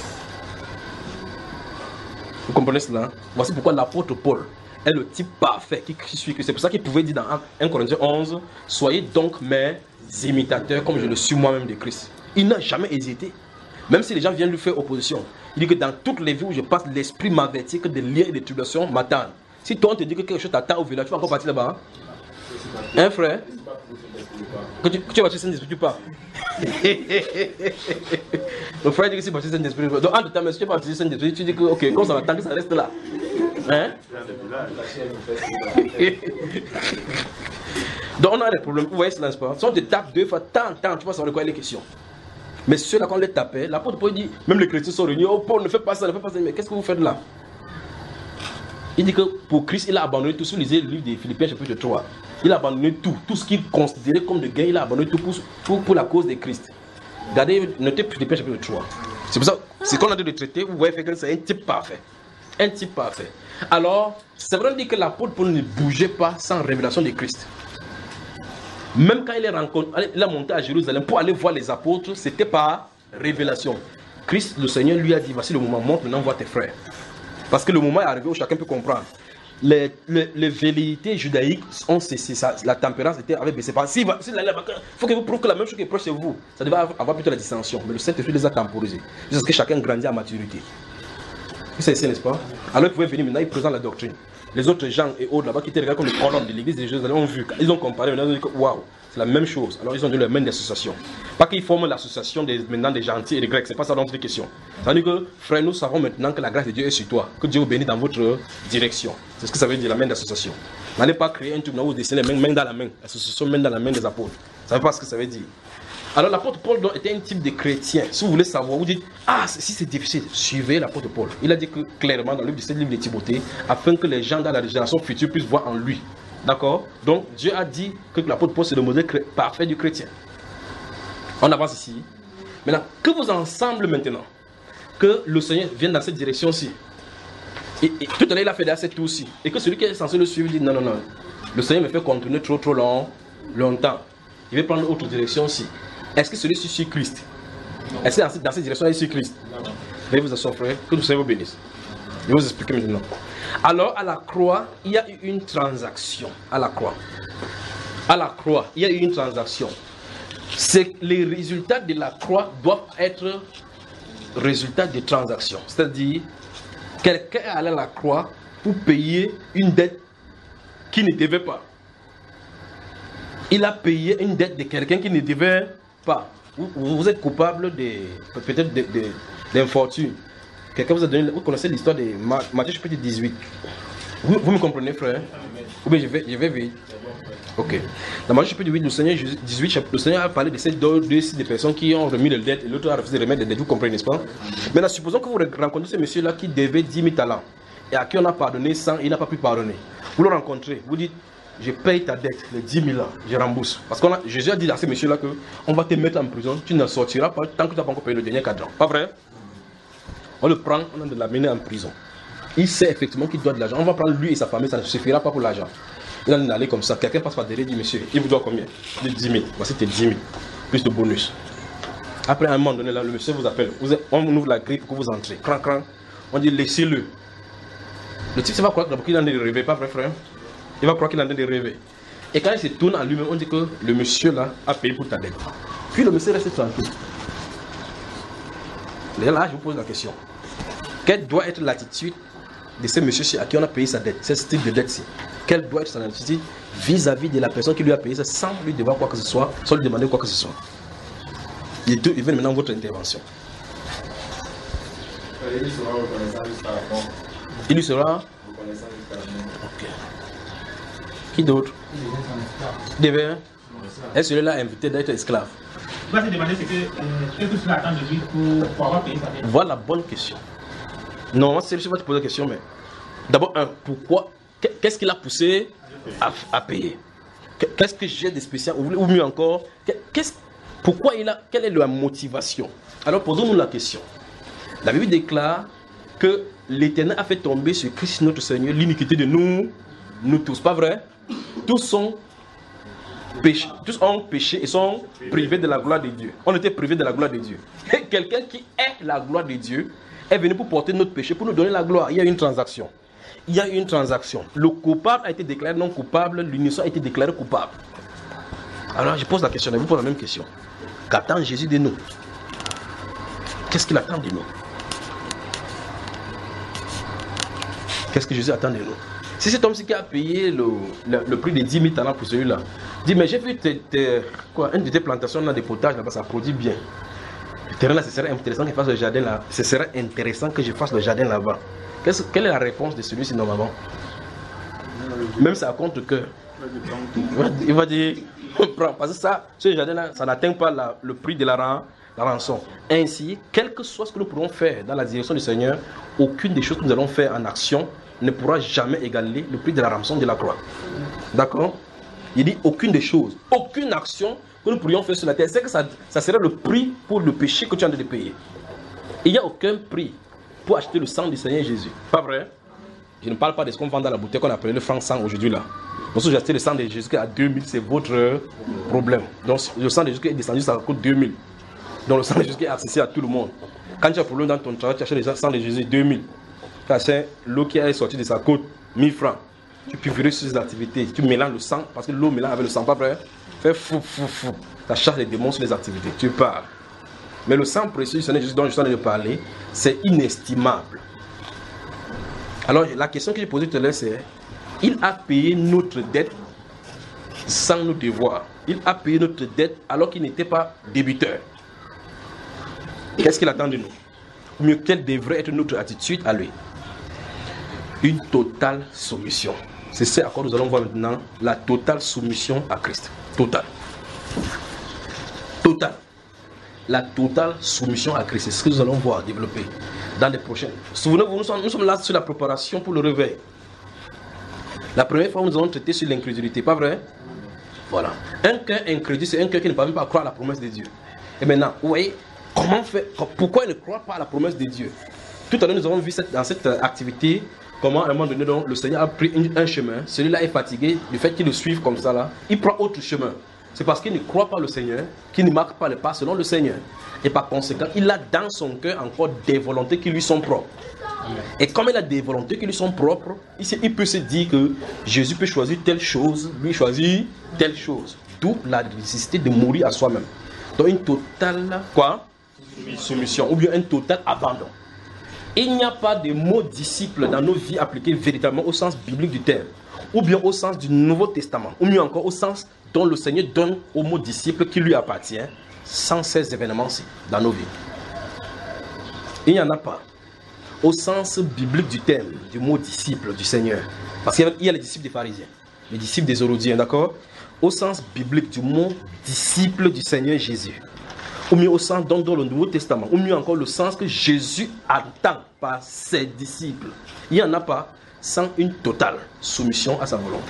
Speaker 5: Vous comprenez cela? Voici pourquoi l'apôtre Paul est le type parfait qui suit Christ. C'est pour ça qu'il pouvait dire dans 1 Corinthiens 11, soyez donc mes imitateurs comme je le suis moi-même de Christ. Il n'a jamais hésité. Même si les gens viennent lui faire opposition, Il dit que dans toutes les vies où je passe, l'esprit m'avertit que des liens et des tribulations m'attendent. Si toi on te dit que quelque chose t'attend au village, tu vas encore partir là-bas. Hein frère? Que tu vas baptiser Saint-Esprit, tu pars. Donc frère dit que si baptiser Saint-Esprit, donc entre temps, si tu vas baptiser Saint-Esprit, tu dis que ok, comme ça va tant que ça reste là. Hein? Donc on a des problèmes, vous voyez cela, n'est-ce pas? Si on te tape 2 fois, tant, tu vas savoir de quoi il est question. Mais ceux-là, quand on les tapait, l'apôtre Paul dit, même les chrétiens sont réunis, oh Paul, ne fais pas ça, mais qu'est-ce que vous faites là? Il dit que pour Christ, il a abandonné tout. Si vous lisez le livre des Philippiens, chapitre 3, il a abandonné tout ce qu'il considérait comme de gain, il a abandonné tout pour la cause de Christ. Regardez, notez Philippiens, chapitre 3. C'est pour ça, c'est qu'on a dû le traiter, vous voyez que c'est un type parfait. Un type parfait. Alors, c'est vrai dire que l'apôtre Paul ne bougeait pas sans révélation de Christ. Même quand il a monté à Jérusalem pour aller voir les apôtres, c'était par révélation. Christ, le Seigneur, lui a dit, voici le moment, monte maintenant voir tes frères. Parce que le moment est arrivé où chacun peut comprendre. Les velléités judaïques ont cessé, la tempérance avait baissé. Il faut que vous prouviez que la même chose qui est proche de vous. Ça devait avoir plutôt la dissension. Mais le Saint-Esprit les a temporisés. Jusqu'à ce que chacun grandit à maturité. C'est ça, n'est-ce pas? Alors ils pouvaient venir maintenant, ils présentent la doctrine. Les autres gens et autres là-bas qui étaient regardés comme les colonnes de l'église de Jérusalem ont vu. Ils ont comparé, maintenant ils ont dit que waouh, c'est la même chose. Alors ils ont donné leur main d'association. Pas qu'ils forment l'association maintenant des gentils et des grecs, c'est pas ça dont il est question. Ça veut dire que frère, nous savons maintenant que la grâce de Dieu est sur toi, que Dieu vous bénit dans votre direction. C'est ce que ça veut dire la main d'association. N'allez pas créer un truc où vous dessinez main dans la main, l'association main dans la main des apôtres. Ça ne veut pas ce que ça veut dire. Alors l'apôtre Paul était un type de chrétien. Si vous voulez savoir, vous dites, si c'est difficile, suivez l'apôtre Paul. Il a dit que clairement dans le livre de Timothée, afin que les gens dans la génération future puissent voir en lui. D'accord? Donc Dieu a dit que l'apôtre Paul c'est le modèle parfait du chrétien. On avance ici. Maintenant, que vous ensemble maintenant, que le Seigneur vienne dans cette direction-ci. Et tout à l'heure il a fait derrière cette tour-ci. Et que celui qui est censé le suivre dit, non, le Seigneur me fait continuer trop longtemps. Il veut prendre une autre direction-ci. Est-ce que celui-ci suit Christ? Est-ce que dans cette direction-là, il suit Christ? Veuillez vous asseoir, frère, que le Seigneur vous bénisse. Je vais vous expliquer maintenant. Alors, à la croix, il y a eu une transaction. À la croix, il y a eu une transaction. C'est les résultats de la croix doivent être résultats de transactions. C'est-à-dire, quelqu'un est allé à la croix pour payer une dette qu'il ne devait pas. Il a payé une dette de quelqu'un qui ne devait pas. Vous êtes coupable peut-être d'infortune. Quelqu'un vous a donné. Vous connaissez l'histoire de Matthieu chapitre 18. Vous me comprenez, frère? Ou bien je vais vite. Ok. Dans Matthieu chapitre 18, le Seigneur a parlé de ces deux personnes qui ont remis les dettes et l'autre a refusé de remettre les dettes. Vous comprenez, n'est-ce pas? Maintenant, supposons que vous rencontrez ce monsieur-là qui devait 10 000 talents et à qui on a pardonné 100 et il n'a pas pu pardonner. Vous le rencontrez, vous dites, je paye ta dette, les 10 000 là, je rembourse. Parce que Jésus a dit à ce monsieur-là qu'on va te mettre en prison, tu n'en sortiras pas tant que tu n'as pas encore payé le dernier cadran. Pas vrai? On le prend, on a de l'amener en prison. Il sait effectivement qu'il doit de l'argent. On va prendre lui et sa famille, ça ne suffira pas pour l'argent. Il en est allé comme ça. Quelqu'un passe par derrière et dit, monsieur, il vous doit combien? Il dit 10 000. Voici tes 10 000, plus de bonus. Après, à un moment donné, là, le monsieur vous appelle. On ouvre la grille pour que vous entrez. Cran, cran. On dit, laissez-le. Le type, va croire qu'il est en train de rêver, pas vrai, frère? Il va croire qu'il est en train de rêver. Et quand il se tourne à lui-même, on dit que le monsieur là a payé pour ta dette. Puis le monsieur reste tranquille. Et là, je vous pose la question. Quelle doit être l'attitude de ce monsieur à qui on a payé sa dette, ce style de dette-ci? Quelle doit être son attitude vis-à-vis de la personne qui lui a payé ça sans lui devoir quoi que ce soit, sans lui demander quoi que ce soit? Il vient maintenant votre intervention. Il lui sera reconnaissant jusqu'à la mort. Il lui sera reconnaissant jusqu'à la mort. Ok. Qui d'autre? Devait. Est-ce que celui-là a invité d'être esclave?
Speaker 8: Je vais te demander qu'est-ce que cela attend de lui pour avoir payé sa dette?
Speaker 5: Voilà la bonne question. Non, c'est je vais te poser la question, mais d'abord, pourquoi? Qu'est-ce qui l'a poussé à payer? Qu'est-ce que j'ai de spécial? Ou mieux encore, pourquoi quelle est la motivation? Alors posons-nous la question. La Bible déclare que l'Éternel a fait tomber sur Christ notre Seigneur l'iniquité de nous tous, pas vrai? Tous ont péché et sont privés de la gloire de Dieu. On était privés de la gloire de Dieu. Et quelqu'un qui est la gloire de Dieu est venu pour porter notre péché, pour nous donner la gloire. Il y a une transaction. Le coupable a été déclaré non coupable, l'innocent a été déclaré coupable. Alors je pose la question, je vous pose la même question. Qu'attend Jésus de nous? Qu'est-ce qu'il attend de nous? Qu'est-ce que Jésus attend de nous? Si cet homme-ci qui a payé le prix de 10 000 talents pour celui-là, dit, mais j'ai vu une de tes plantations dans des potages là-bas, ça produit bien. Le terrain là, ce serait intéressant que je fasse le jardin là. Ce serait intéressant que je fasse le jardin là-bas. Quelle est la réponse de celui-ci normalement? Même ça compte que il va dire, parce que ça, ce jardin-là, ça n'atteint pas le prix de la rançon. Ainsi, quel que soit ce que nous pourrons faire dans la direction du Seigneur, aucune des choses que nous allons faire en action ne pourra jamais égaler le prix de la rançon de la croix. D'accord? Il dit aucune des choses, aucune action que nous pourrions faire sur la terre, c'est que ça serait le prix pour le péché que tu as de payer. Il n'y a aucun prix pour acheter le sang du Seigneur Jésus. Pas vrai? Je ne parle pas de ce qu'on vend dans la boutique qu'on appelle le franc sang aujourd'hui là. Donc si j'ai acheté le sang de Jésus à 2000, c'est votre problème. Donc le sang de Jésus est descendu, ça coûte 2000. Donc le sang de Jésus est accessible à tout le monde. Quand tu as un problème dans ton travail, tu achètes le sang de Jésus 2000. Tu achètes l'eau qui est sortie de sa côte, 1000 francs. Tu pulvérises sur les activités, tu mélanges le sang, parce que l'eau mélange avec le sang, pas vrai? Fais fou. Ça charge les démons sur les activités, tu parles. Mais le sang précieux du Seigneur Jésus dont je suis en train de parler, c'est inestimable. Alors la question que j'ai posée tout à l'heure, c'est: il a payé notre dette sans nous devoir. Il a payé notre dette alors qu'il n'était pas débiteur. Qu'est-ce qu'il attend de nous? Ou mieux, quelle devrait être notre attitude à lui? Une totale soumission. C'est ce à quoi nous allons voir maintenant, la totale soumission à Christ. Totale. La totale soumission à Christ. C'est ce que nous allons voir développer dans les prochaines. Souvenez-vous, nous sommes là sur la préparation pour le réveil. La première fois, nous allons traiter sur l'incrédulité, pas vrai? Voilà. Un cœur incrédule, c'est un cœur qui ne peut même pas croire à la promesse de Dieu. Et maintenant, vous voyez, pourquoi il ne croit pas à la promesse de Dieu? Tout à l'heure, nous avons vu dans cette activité comment à un moment donné, donc, le Seigneur a pris un chemin. Celui-là est fatigué du fait qu'il le suive comme ça là. Il prend autre chemin. C'est parce qu'il ne croit pas le Seigneur qu'il ne marque pas le pas selon le Seigneur. Et par conséquent, il a dans son cœur encore des volontés qui lui sont propres. Et comme il a des volontés qui lui sont propres, il peut se dire que Jésus peut choisir telle chose, lui choisir telle chose. D'où la nécessité de mourir à soi-même. Donc une totale soumission ou bien un total abandon. Il n'y a pas de mot disciple dans nos vies appliqué véritablement au sens biblique du terme, ou bien au sens du Nouveau Testament, ou mieux encore au sens dont le Seigneur donne au mot disciple qui lui appartient, sans ces événements-ci dans nos vies. Il n'y en a pas. Au sens biblique du terme, du mot disciple du Seigneur. Parce qu'il y a les disciples des pharisiens, les disciples des Hérodiens, d'accord? Au sens biblique du mot disciple du Seigneur Jésus. Ou mieux au sens dans le Nouveau Testament, ou mieux encore le sens que Jésus attend par ses disciples. Il n'y en a pas sans une totale soumission à sa volonté.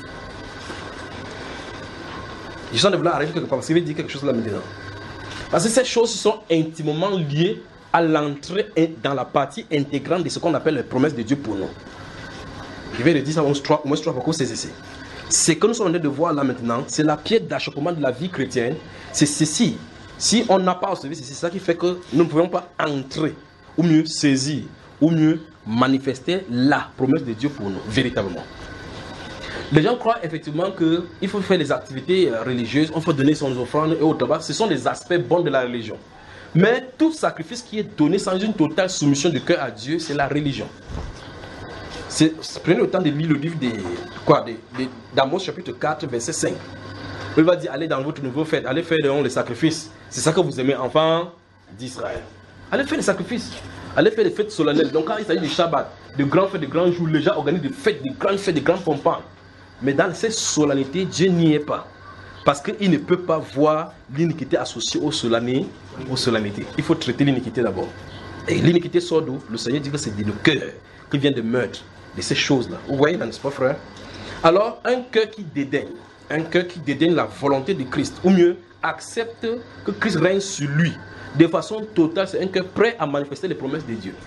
Speaker 5: Je sens de vouloir arriver quelque part parce qu'il veut dire quelque chose là maintenant. Parce que ces choses sont intimement liées à l'entrée dans la partie intégrante de ce qu'on appelle les promesses de Dieu pour nous. Je vais le dire ça au moins trois fois que c'est ici. Ce que nous sommes en train de voir là maintenant, c'est la pierre d'achoppement de la vie chrétienne. C'est ceci. Si on n'a pas observé, c'est ça qui fait que nous ne pouvons pas entrer, ou mieux saisir, ou mieux manifester la promesse de Dieu pour nous, véritablement. Les gens croient effectivement qu'il faut faire des activités religieuses, on faut donner son offrande et autres. Ce sont des aspects bons de la religion. Mais tout sacrifice qui est donné sans une totale soumission du cœur à Dieu, c'est la religion. Prenez le temps de lire le livre d'Amos chapitre 4, verset 5. Il va dire, allez dans votre nouveau fête, allez faire les sacrifices. C'est ça que vous aimez, enfants d'Israël. Allez faire les sacrifices. Allez faire les fêtes solennelles. Donc quand il s'agit du Shabbat, de grands fêtes, de grands jours, les gens organisent des fêtes, de grands pompons. Mais dans ces solennités, Dieu n'y est pas. Parce qu'il ne peut pas voir l'iniquité associée aux solennités. Il faut traiter l'iniquité d'abord. Et l'iniquité sort d'où? Le Seigneur dit que c'est le cœur qui vient de meurtre de ces choses-là. Vous voyez, n'est-ce pas, frère? Alors, un cœur qui dédaigne la volonté de Christ, ou mieux, accepte que Christ règne sur lui de façon totale, c'est un cœur prêt à manifester les promesses de Dieu.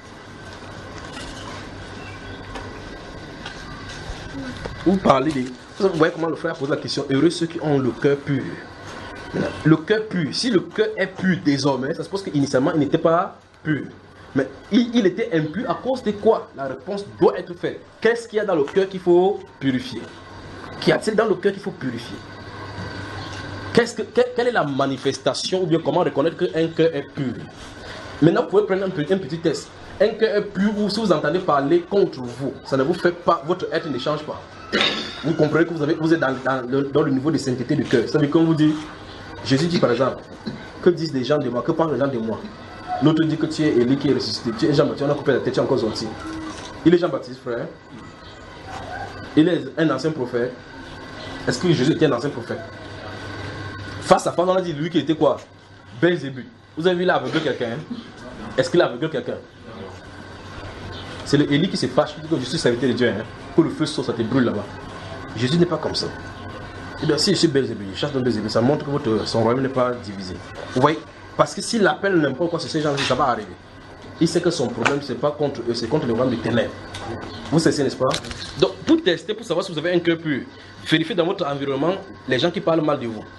Speaker 5: Vous voyez comment le frère pose la question, heureux ceux qui ont le cœur pur. Le cœur pur, si le cœur est pur désormais, ça suppose qu'initialement il n'était pas pur. Mais il était impur à cause de quoi? La réponse doit être faite. Qu'est-ce qu'il y a dans le cœur qu'il faut purifier? Qu'y a-t-il dans le cœur qu'il faut purifier? Quelle est la manifestation ou bien comment reconnaître qu'un cœur est pur? Maintenant, vous pouvez prendre un petit test. Un cœur est pur ou si vous entendez parler contre vous, ça ne vous fait pas, votre être ne change pas. Vous comprenez que vous êtes dans le niveau de sainteté du cœur. C'est-à-dire qu'on vous dit, Jésus dit par exemple, que disent les gens de moi, que pensent les gens de moi. L'autre dit que tu es Élie qui est ressuscité, tu es Jean-Baptiste, on a coupé la tête, tu es encore sorti. Il est Jean-Baptiste, frère. Il est un ancien prophète. Est-ce que Jésus était un ancien prophète? Face à face, on a dit lui qui était quoi? Belzébuth. Vous avez vu là aveugle quelqu'un? Est-ce qu'il a aveugle quelqu'un? C'est le Élie qui se fâche, qui dit que je suis serviteur de Dieu, hein, que le feu saute, ça te brûle là-bas. Jésus n'est pas comme ça. Et bien si je suis Belzébuth, je chasse dans Belzébuth, ça montre que son royaume n'est pas divisé. Vous voyez? Parce que s'il appelle n'importe quoi, c'est ces gens-là, ça va arriver. Il sait que son problème, c'est pas contre eux, c'est contre le royaume des ténèbres. Vous savez, n'est-ce pas? Donc, pour tester, pour savoir si vous avez un cœur pur, vérifiez dans votre environnement les gens qui parlent mal de vous.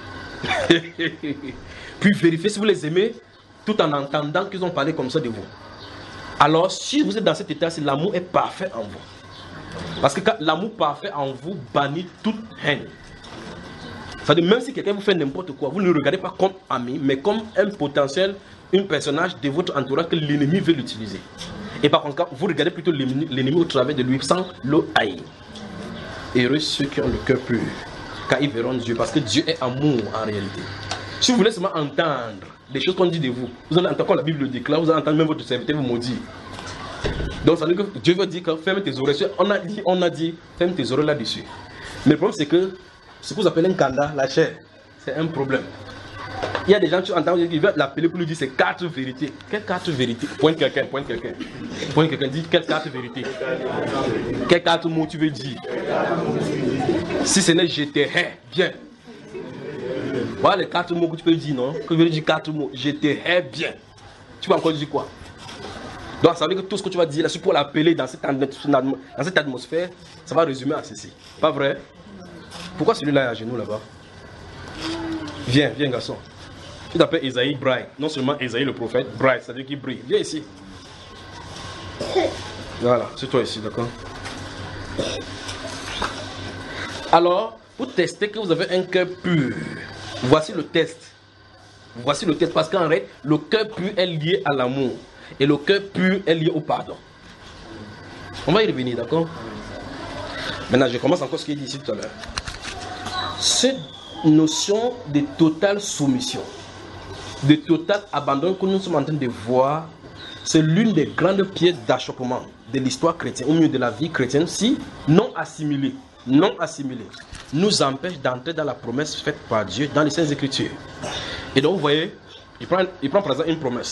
Speaker 5: Puis vérifiez si vous les aimez, tout en entendant qu'ils ont parlé comme ça de vous. Alors, si vous êtes dans cet état, c'est l'amour est parfait en vous. Parce que l'amour parfait en vous bannit toute haine. C'est-à-dire, même si quelqu'un vous fait n'importe quoi, vous ne le regardez pas comme ami, mais comme un potentiel, un personnage de votre entourage que l'ennemi veut l'utiliser. Et par contre, vous regardez plutôt l'ennemi au travers de lui sans le haïr. Heureux ceux qui ont le cœur pur, car ils verront Dieu, parce que Dieu est amour en réalité. Si vous voulez seulement entendre les choses qu'on dit de vous, vous allez entendre quand la Bible le déclare, vous allez entendre même votre serviteur vous maudire. Donc ça veut dire que Dieu veut dire que ferme tes oreilles. On a dit, ferme tes oreilles là-dessus. Mais le problème c'est que ce que vous appelez un kanda, la chair, c'est un problème. Il y a des gens qui entendent, ils veulent l'appeler pour lui dire c'est 4 vérités. Quelles 4 vérités? Pointe quelqu'un. Dit quelles 4 vérités? Quels 4 mots tu veux dire? Si ce n'est je te hais, bien. Voilà les 4 mots que tu peux dire, non? Que je veux dire 4 mots. Je te hais bien. Tu vas encore dire quoi? Donc ça veut dire que tout ce que tu vas dire là, c'est pour l'appeler dans cette atmosphère, ça va résumer à ceci. Pas vrai? Pourquoi celui-là est à genoux là-bas? Viens garçon. Tu t'appelles Esaïe Bright. Non seulement Esaïe le prophète, Bright, ça veut dire qu'il brille. Viens ici. Voilà, c'est toi ici, d'accord? Alors, pour tester que vous avez un cœur pur, voici le test. Voici le test, parce qu'en réalité, le cœur pur est lié à l'amour. Et le cœur pur est lié au pardon. On va y revenir, d'accord? Maintenant, je commence encore ce qu'il dit ici tout à l'heure. Cette notion de totale soumission, de total abandon que nous sommes en train de voir, c'est l'une des grandes pièces d'achoppement de l'histoire chrétienne, au milieu de la vie chrétienne, si non assimilée, nous empêche d'entrer dans la promesse faite par Dieu dans les Saintes Écritures. Et donc, vous voyez, il prend par exemple une promesse.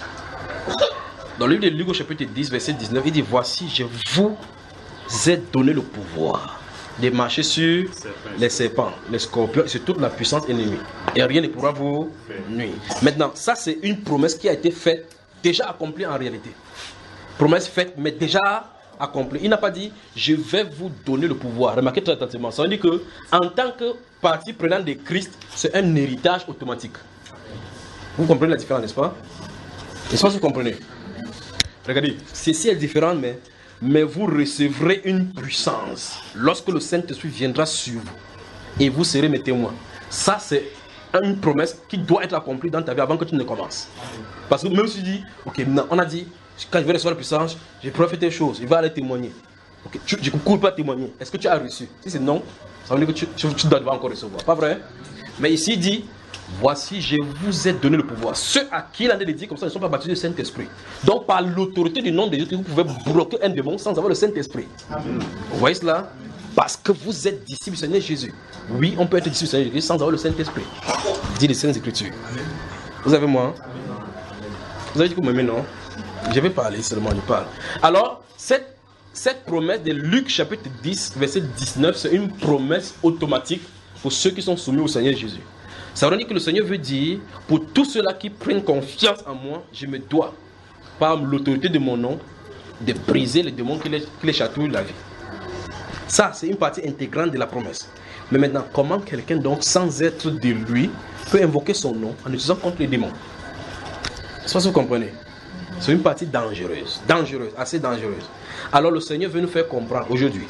Speaker 5: Dans le livre de Luc au chapitre 10, verset 19, il dit, voici, je vous ai donné le pouvoir de marcher sur les serpents, les scorpions, sur toute la puissance ennemie. Et rien ne pourra vous nuire. Maintenant, ça c'est une promesse qui a été faite, déjà accomplie en réalité. Promesse faite, mais déjà accomplie. Il n'a pas dit, je vais vous donner le pouvoir. Remarquez très attentivement. Ça veut dire que, en tant que partie prenante de Christ, c'est un héritage automatique. Vous comprenez la différence, n'est-ce pas? Est-ce que vous comprenez? Regardez, ceci est différent, mais vous recevrez une puissance lorsque le Saint-Esprit viendra sur vous et vous serez mes témoins. Ça, c'est une promesse qui doit être accomplie dans ta vie avant que tu ne commences. Parce que même si tu dis, ok, maintenant, on a dit, quand je vais recevoir la puissance, je pourrais faire telle chose, il va aller témoigner. Okay, je ne cours pas témoigner. Est-ce que tu as reçu? Si c'est non, ça veut dire que tu dois encore recevoir. Pas vrai? Mais ici, il dit, voici, je vous ai donné le pouvoir. Ceux à qui il en est dit comme ça ne sont pas baptisés du Saint-Esprit. Donc, par l'autorité du nom de Dieu, vous pouvez bloquer un démon sans avoir le Saint-Esprit. Vous voyez cela? Parce que vous êtes disciples du Seigneur Jésus. Oui, on peut être disciple du Seigneur Jésus sans avoir le Saint-Esprit. Dit les Saintes Écritures. Vous avez moi? Vous avez dit que vous m'aimez, non? Je vais parler seulement, je parle. Alors, cette promesse de Luc chapitre 10, verset 19, c'est une promesse automatique pour ceux qui sont soumis au Seigneur Jésus. Ça veut dire que le Seigneur veut dire, pour tous ceux-là qui prennent confiance en moi, je me dois, par l'autorité de mon nom, de briser les démons qui les chatouillent la vie. Ça, c'est une partie intégrante de la promesse. Mais maintenant, comment quelqu'un, donc, sans être de lui, peut invoquer son nom en utilisant contre les démons? C'est ça que vous comprenez? C'est une partie dangereuse, assez dangereuse. Alors le Seigneur veut nous faire comprendre aujourd'hui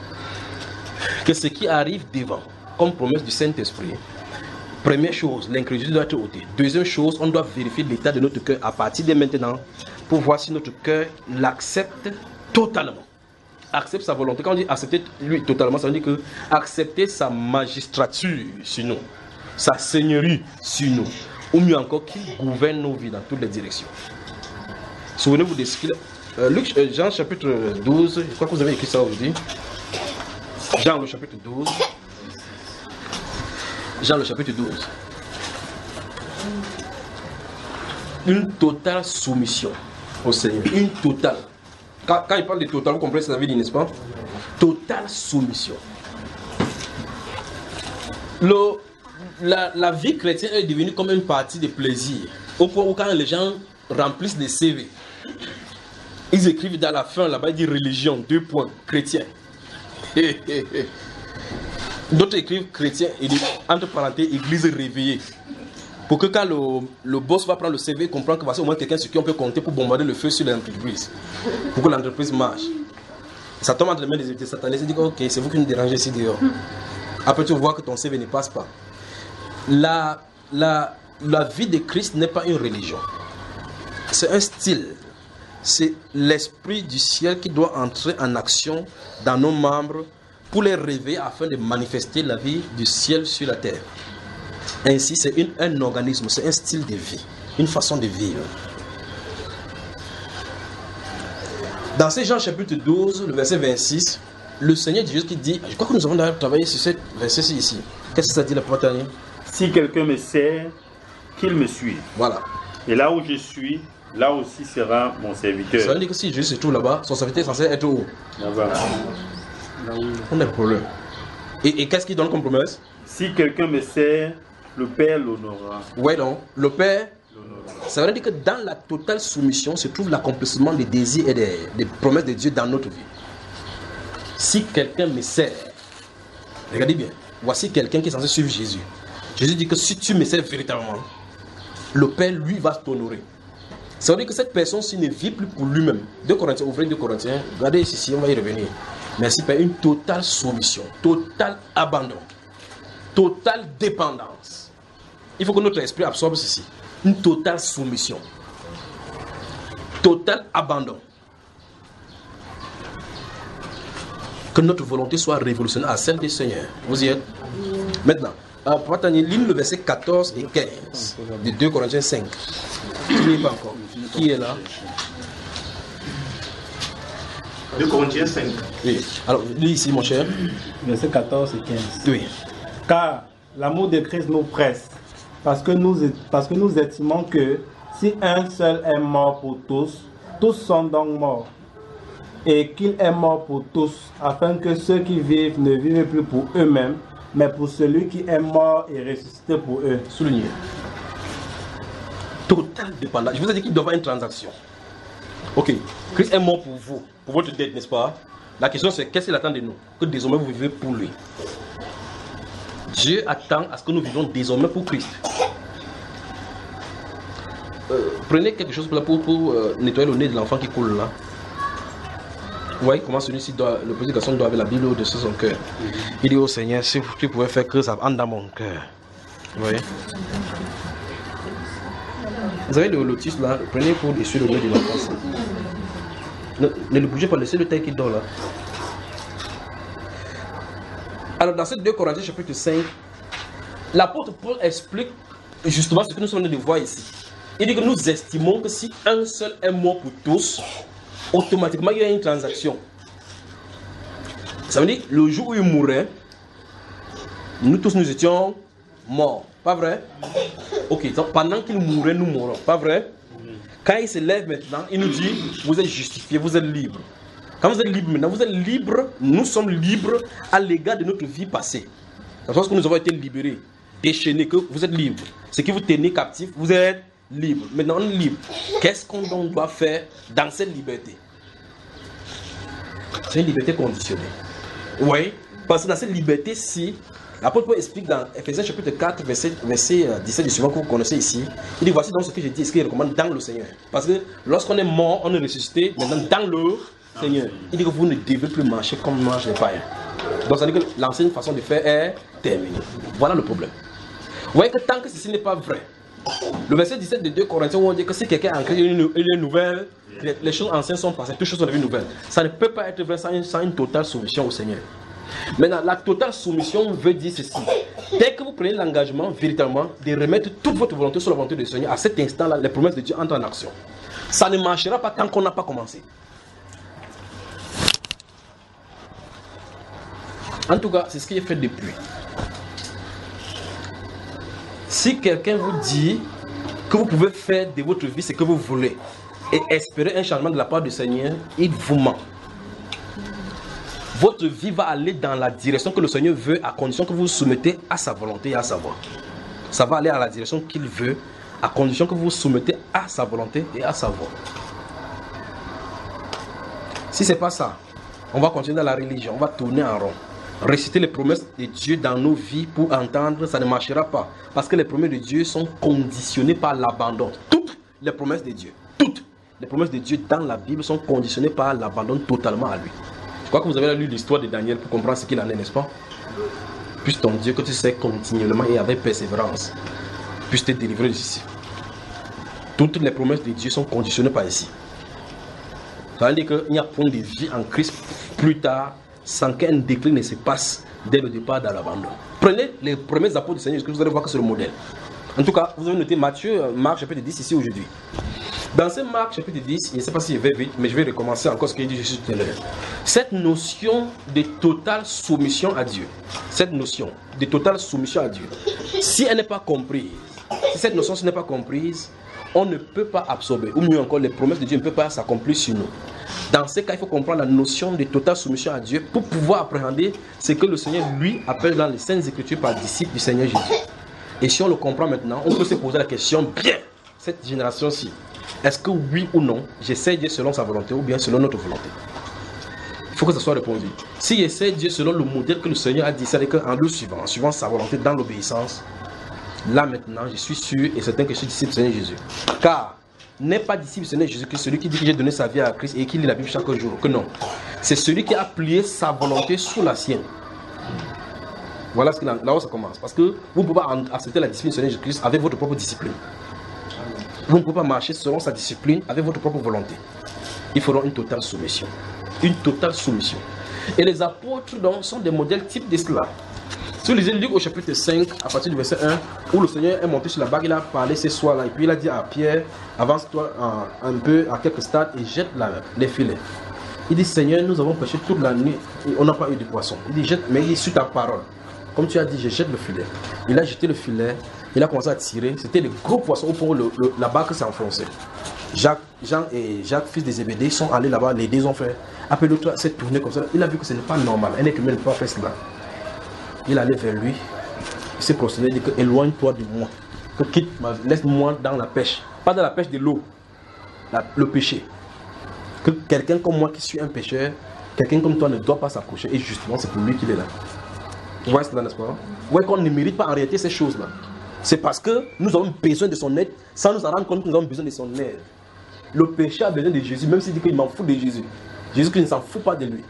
Speaker 5: que ce qui arrive devant, comme promesse du Saint-Esprit, première chose, l'incrédulité doit être ôtée. Deuxième chose, on doit vérifier l'état de notre cœur à partir de maintenant, pour voir si notre cœur l'accepte totalement. Accepte sa volonté. Quand on dit accepter lui totalement, ça veut dire que accepter sa magistrature sur nous, sa seigneurie sur nous, ou mieux encore qu'il gouverne nos vies dans toutes les directions. Souvenez-vous de ce qu'il Jean chapitre 12, je crois que vous avez écrit ça aujourd'hui. Jean le chapitre 12. Jean le chapitre 12. Une totale soumission au Seigneur. Une totale. Quand il parle de total, vous comprenez ce que ça veut dire, n'est-ce pas? Totale soumission. La vie chrétienne est devenue comme une partie de plaisir. Au point où quand les gens remplissent des CV, ils écrivent dans la fin, là-bas, ils disent religion, 2 points, chrétien. D'autres écrivent chrétien et entre parenthèses, église réveillée. Pour que quand le boss va prendre le CV, il comprend que c'est au moins quelqu'un sur qui on peut compter pour bombarder le feu sur l'entreprise. Pour que l'entreprise marche. Ça tombe entre les mains des satanistes, il dit ok, c'est vous qui nous dérangez ici dehors. Après tu vois que ton CV ne passe pas. La vie de Christ n'est pas une religion. C'est un style. C'est l'esprit du ciel qui doit entrer en action dans nos membres pour les réveiller afin de manifester la vie du ciel sur la terre. Ainsi, c'est un organisme, c'est un style de vie, une façon de vivre. Dans ce Jean chapitre 12, le verset 26, le Seigneur Jésus qui dit, je crois que nous avons d'ailleurs travaillé sur ce verset ici. Qu'est-ce que ça dit la parole?
Speaker 7: Si quelqu'un me sert, qu'il me suive.
Speaker 5: Voilà.
Speaker 7: Et là où je suis, là aussi sera mon serviteur.
Speaker 5: Ça veut dire que si Jésus se trouve là-bas, son serviteur est censé être où?
Speaker 7: Là-bas.
Speaker 5: On a le problème. Et qu'est-ce qu'il donne comme promesse?
Speaker 7: Si quelqu'un me sert, le Père l'honorera.
Speaker 5: Oui, donc, le Père, ça veut dire que dans la totale soumission se trouve l'accomplissement des désirs et des promesses de Dieu dans notre vie. Si quelqu'un me sert, regardez bien, voici quelqu'un qui est censé suivre Jésus. Jésus dit que si tu me sers véritablement, le Père, lui, va t'honorer. Ça veut dire que cette personne-ci ne vit plus pour lui-même. 2 Corinthiens, ouvrez 2 Corinthiens, regardez ici, on va y revenir. Merci Père, une totale soumission, total abandon, totale dépendance. Il faut que notre esprit absorbe ceci. Une totale soumission, total abandon. Que notre volonté soit révolutionnaire à celle du Seigneur. Vous y êtes? Maintenant, Papa Tani, lis le verset 14 et 15 de 2 Corinthiens 5. Qui n'est pas encore? Qui est là?
Speaker 4: 2 Corinthiens 5.
Speaker 5: Oui. Alors, lis ici, mon cher.
Speaker 9: Verset 14 et 15.
Speaker 5: Oui.
Speaker 9: Car l'amour de Christ nous presse, parce que nous estimons que si un seul est mort pour tous, tous sont donc morts. Et qu'il est mort pour tous, afin que ceux qui vivent ne vivent plus pour eux-mêmes, mais pour celui qui est mort et ressuscité pour eux.
Speaker 5: Souligné. Total dépendance. Je vous ai dit qu'il doit y avoir une transaction. Ok, Christ est mort pour vous, pour votre dette, n'est-ce pas? La question c'est, qu'est-ce qu'il attend de nous? Que désormais vous vivez pour lui. Dieu attend à ce que nous vivions désormais pour Christ. Prenez quelque chose pour nettoyer le nez de l'enfant qui coule là. Vous voyez comment celui-ci doit, le petit garçon doit avoir la Bible au-dessus de son cœur. Il dit au Seigneur, si tu pouvais faire que ça entre dans mon cœur. Vous voyez? Vous avez le lotus là, prenez pour essuyer le nez de l'enfant. Ne le bougez pas, laissez le taille qui dort là. Alors dans ce 2 Corinthiens chapitre 5, l'apôtre Paul explique justement ce que nous sommes en train de voir ici. Il dit que nous estimons que si un seul est mort pour tous, automatiquement il y a une transaction. Ça veut dire le jour où il mourait, nous tous nous étions morts. Pas vrai? Ok, donc pendant qu'il mourait, nous mourons. Pas vrai? Quand il se lève maintenant, il nous dit, vous êtes justifiés, vous êtes libres. Quand vous êtes libres maintenant, vous êtes libres, nous sommes libres à l'égard de notre vie passée. Lorsque nous avons été libérés, déchaînés, que vous êtes libres. Ce qui vous tenait captif, vous êtes libres. Maintenant on est libre. Qu'est-ce qu'on doit faire dans cette liberté? C'est une liberté conditionnée. Oui, parce que dans cette liberté-ci, l'apôtre Paul explique dans Ephésiens chapitre 4, verset 17 du suivant que vous connaissez ici. Il dit, voici donc ce que j'ai dit, ce qu'il recommande dans le Seigneur. Parce que lorsqu'on est mort, on est ressuscité, maintenant dans le Seigneur. Il dit que vous ne devez plus marcher comme marchent les païens. Donc ça veut dire que l'ancienne façon de faire est terminée. Voilà le problème. Vous voyez que tant que ceci n'est pas vrai, le verset 17 de 2 Corinthiens où on dit que si quelqu'un a créé une nouvelle les choses anciennes sont passées, toutes choses sont devenues nouvelles. Ça ne peut pas être vrai sans une totale soumission au Seigneur. Maintenant, la totale soumission veut dire ceci. Dès que vous prenez l'engagement véritablement de remettre toute votre volonté sur la volonté du Seigneur, à cet instant-là, les promesses de Dieu entrent en action. Ça ne marchera pas tant qu'on n'a pas commencé. En tout cas, c'est ce qui est fait depuis. Si quelqu'un vous dit que vous pouvez faire de votre vie ce que vous voulez et espérer un changement de la part du Seigneur, il vous ment. Votre vie va aller dans la direction que le Seigneur veut à condition que vous vous soumettez à sa volonté et à sa voix. Ça va aller à la direction qu'il veut à condition que vous vous soumettez à sa volonté et à sa voix. Si ce n'est pas ça, on va continuer dans la religion, on va tourner en rond. Réciter les promesses de Dieu dans nos vies pour entendre, ça ne marchera pas. Parce que les promesses de Dieu sont conditionnées par l'abandon. Toutes les promesses de Dieu, toutes les promesses de Dieu dans la Bible sont conditionnées par l'abandon totalement à lui. Je crois que vous avez lu l'histoire de Daniel pour comprendre ce qu'il en est, n'est-ce pas? Puisse ton Dieu que tu sais continuellement et avec persévérance, puisse te délivrer d'ici. Toutes les promesses de Dieu sont conditionnées par ici. Ça veut dire qu'il n'y a point de vie en Christ plus tard sans qu'un déclin ne se passe dès le départ dans l'abandon. Prenez les premiers apôtres du Seigneur, vous allez voir que c'est le modèle. En tout cas, vous avez noté Marc chapitre 10 ici aujourd'hui. Dans ce Marc chapitre 10, je ne sais pas si je vais vite, mais je vais recommencer encore ce qu'il dit Jésus tout à l'heure. Cette notion de totale soumission à Dieu, cette notion de totale soumission à Dieu, si elle n'est pas comprise, si cette notion n'est pas comprise, on ne peut pas absorber, ou mieux encore, les promesses de Dieu ne peuvent pas s'accomplir sur nous. Dans ce cas, il faut comprendre la notion de totale soumission à Dieu pour pouvoir appréhender ce que le Seigneur, lui, appelle dans les Saintes Écritures par disciple du Seigneur Jésus. Et si on le comprend maintenant, on peut se poser la question, bien, cette génération-ci, est-ce que oui ou non, j'essaie Dieu selon sa volonté ou bien selon notre volonté? Il faut que ça soit répondu. Si j'essaie Dieu selon le modèle que le Seigneur a dit, c'est-à-dire qu'en le suivant, en suivant sa volonté dans l'obéissance, là maintenant, je suis sûr et certain que je suis disciple du Seigneur Jésus. Car n'est pas disciple du Seigneur Jésus que celui qui dit que j'ai donné sa vie à Christ et qui lit la Bible chaque jour. Que non. C'est celui qui a plié sa volonté sous la sienne. Voilà là où ça commence. Parce que vous ne pouvez pas accepter la discipline du Seigneur Jésus-Christ avec votre propre discipline. Vous ne pouvez pas marcher selon sa discipline avec votre propre volonté. Il faudra une totale soumission. Une totale soumission. Et les apôtres donc sont des modèles types de cela. Si vous lisez Luc au chapitre 5, à partir du verset 1, où le Seigneur est monté sur la barque, il a parlé ce soir-là, et puis il a dit à Pierre, avance-toi un peu à quelques stades et jette les filets. Il dit, Seigneur, nous avons pêché toute la nuit et on n'a pas eu de poisson. Il dit, jette, mais il dit, sur ta parole. Comme tu as dit, je jette le filet. Il a jeté le filet, il a commencé à tirer. C'était des gros poissons au point où la barque s'est enfoncée. Jean et Jacques, fils de Zébédée, sont allés là-bas, les deux ont fait. Après l'autre s'est tourné comme ça. Il a vu que ce n'est pas normal. Un être humain ne peut pas faire cela. Il allait vers lui, il s'est prosterné, il dit que éloigne-toi de moi, que quitte, laisse-moi dans la pêche, pas dans la pêche de l'eau, le péché. Que quelqu'un comme moi qui suis un pécheur, quelqu'un comme toi ne doit pas s'approcher, et justement c'est pour lui qu'il est là. Vous voyez cela, n'est-ce pas? Vous voyez qu'on ne mérite pas en réalité ces choses-là. C'est parce que nous avons besoin de son aide, sans nous en rendre compte que nous avons besoin de son aide. Le péché a besoin de Jésus, même s'il dit qu'il m'en fout de Jésus. Jésus-Christ ne s'en fout pas de lui.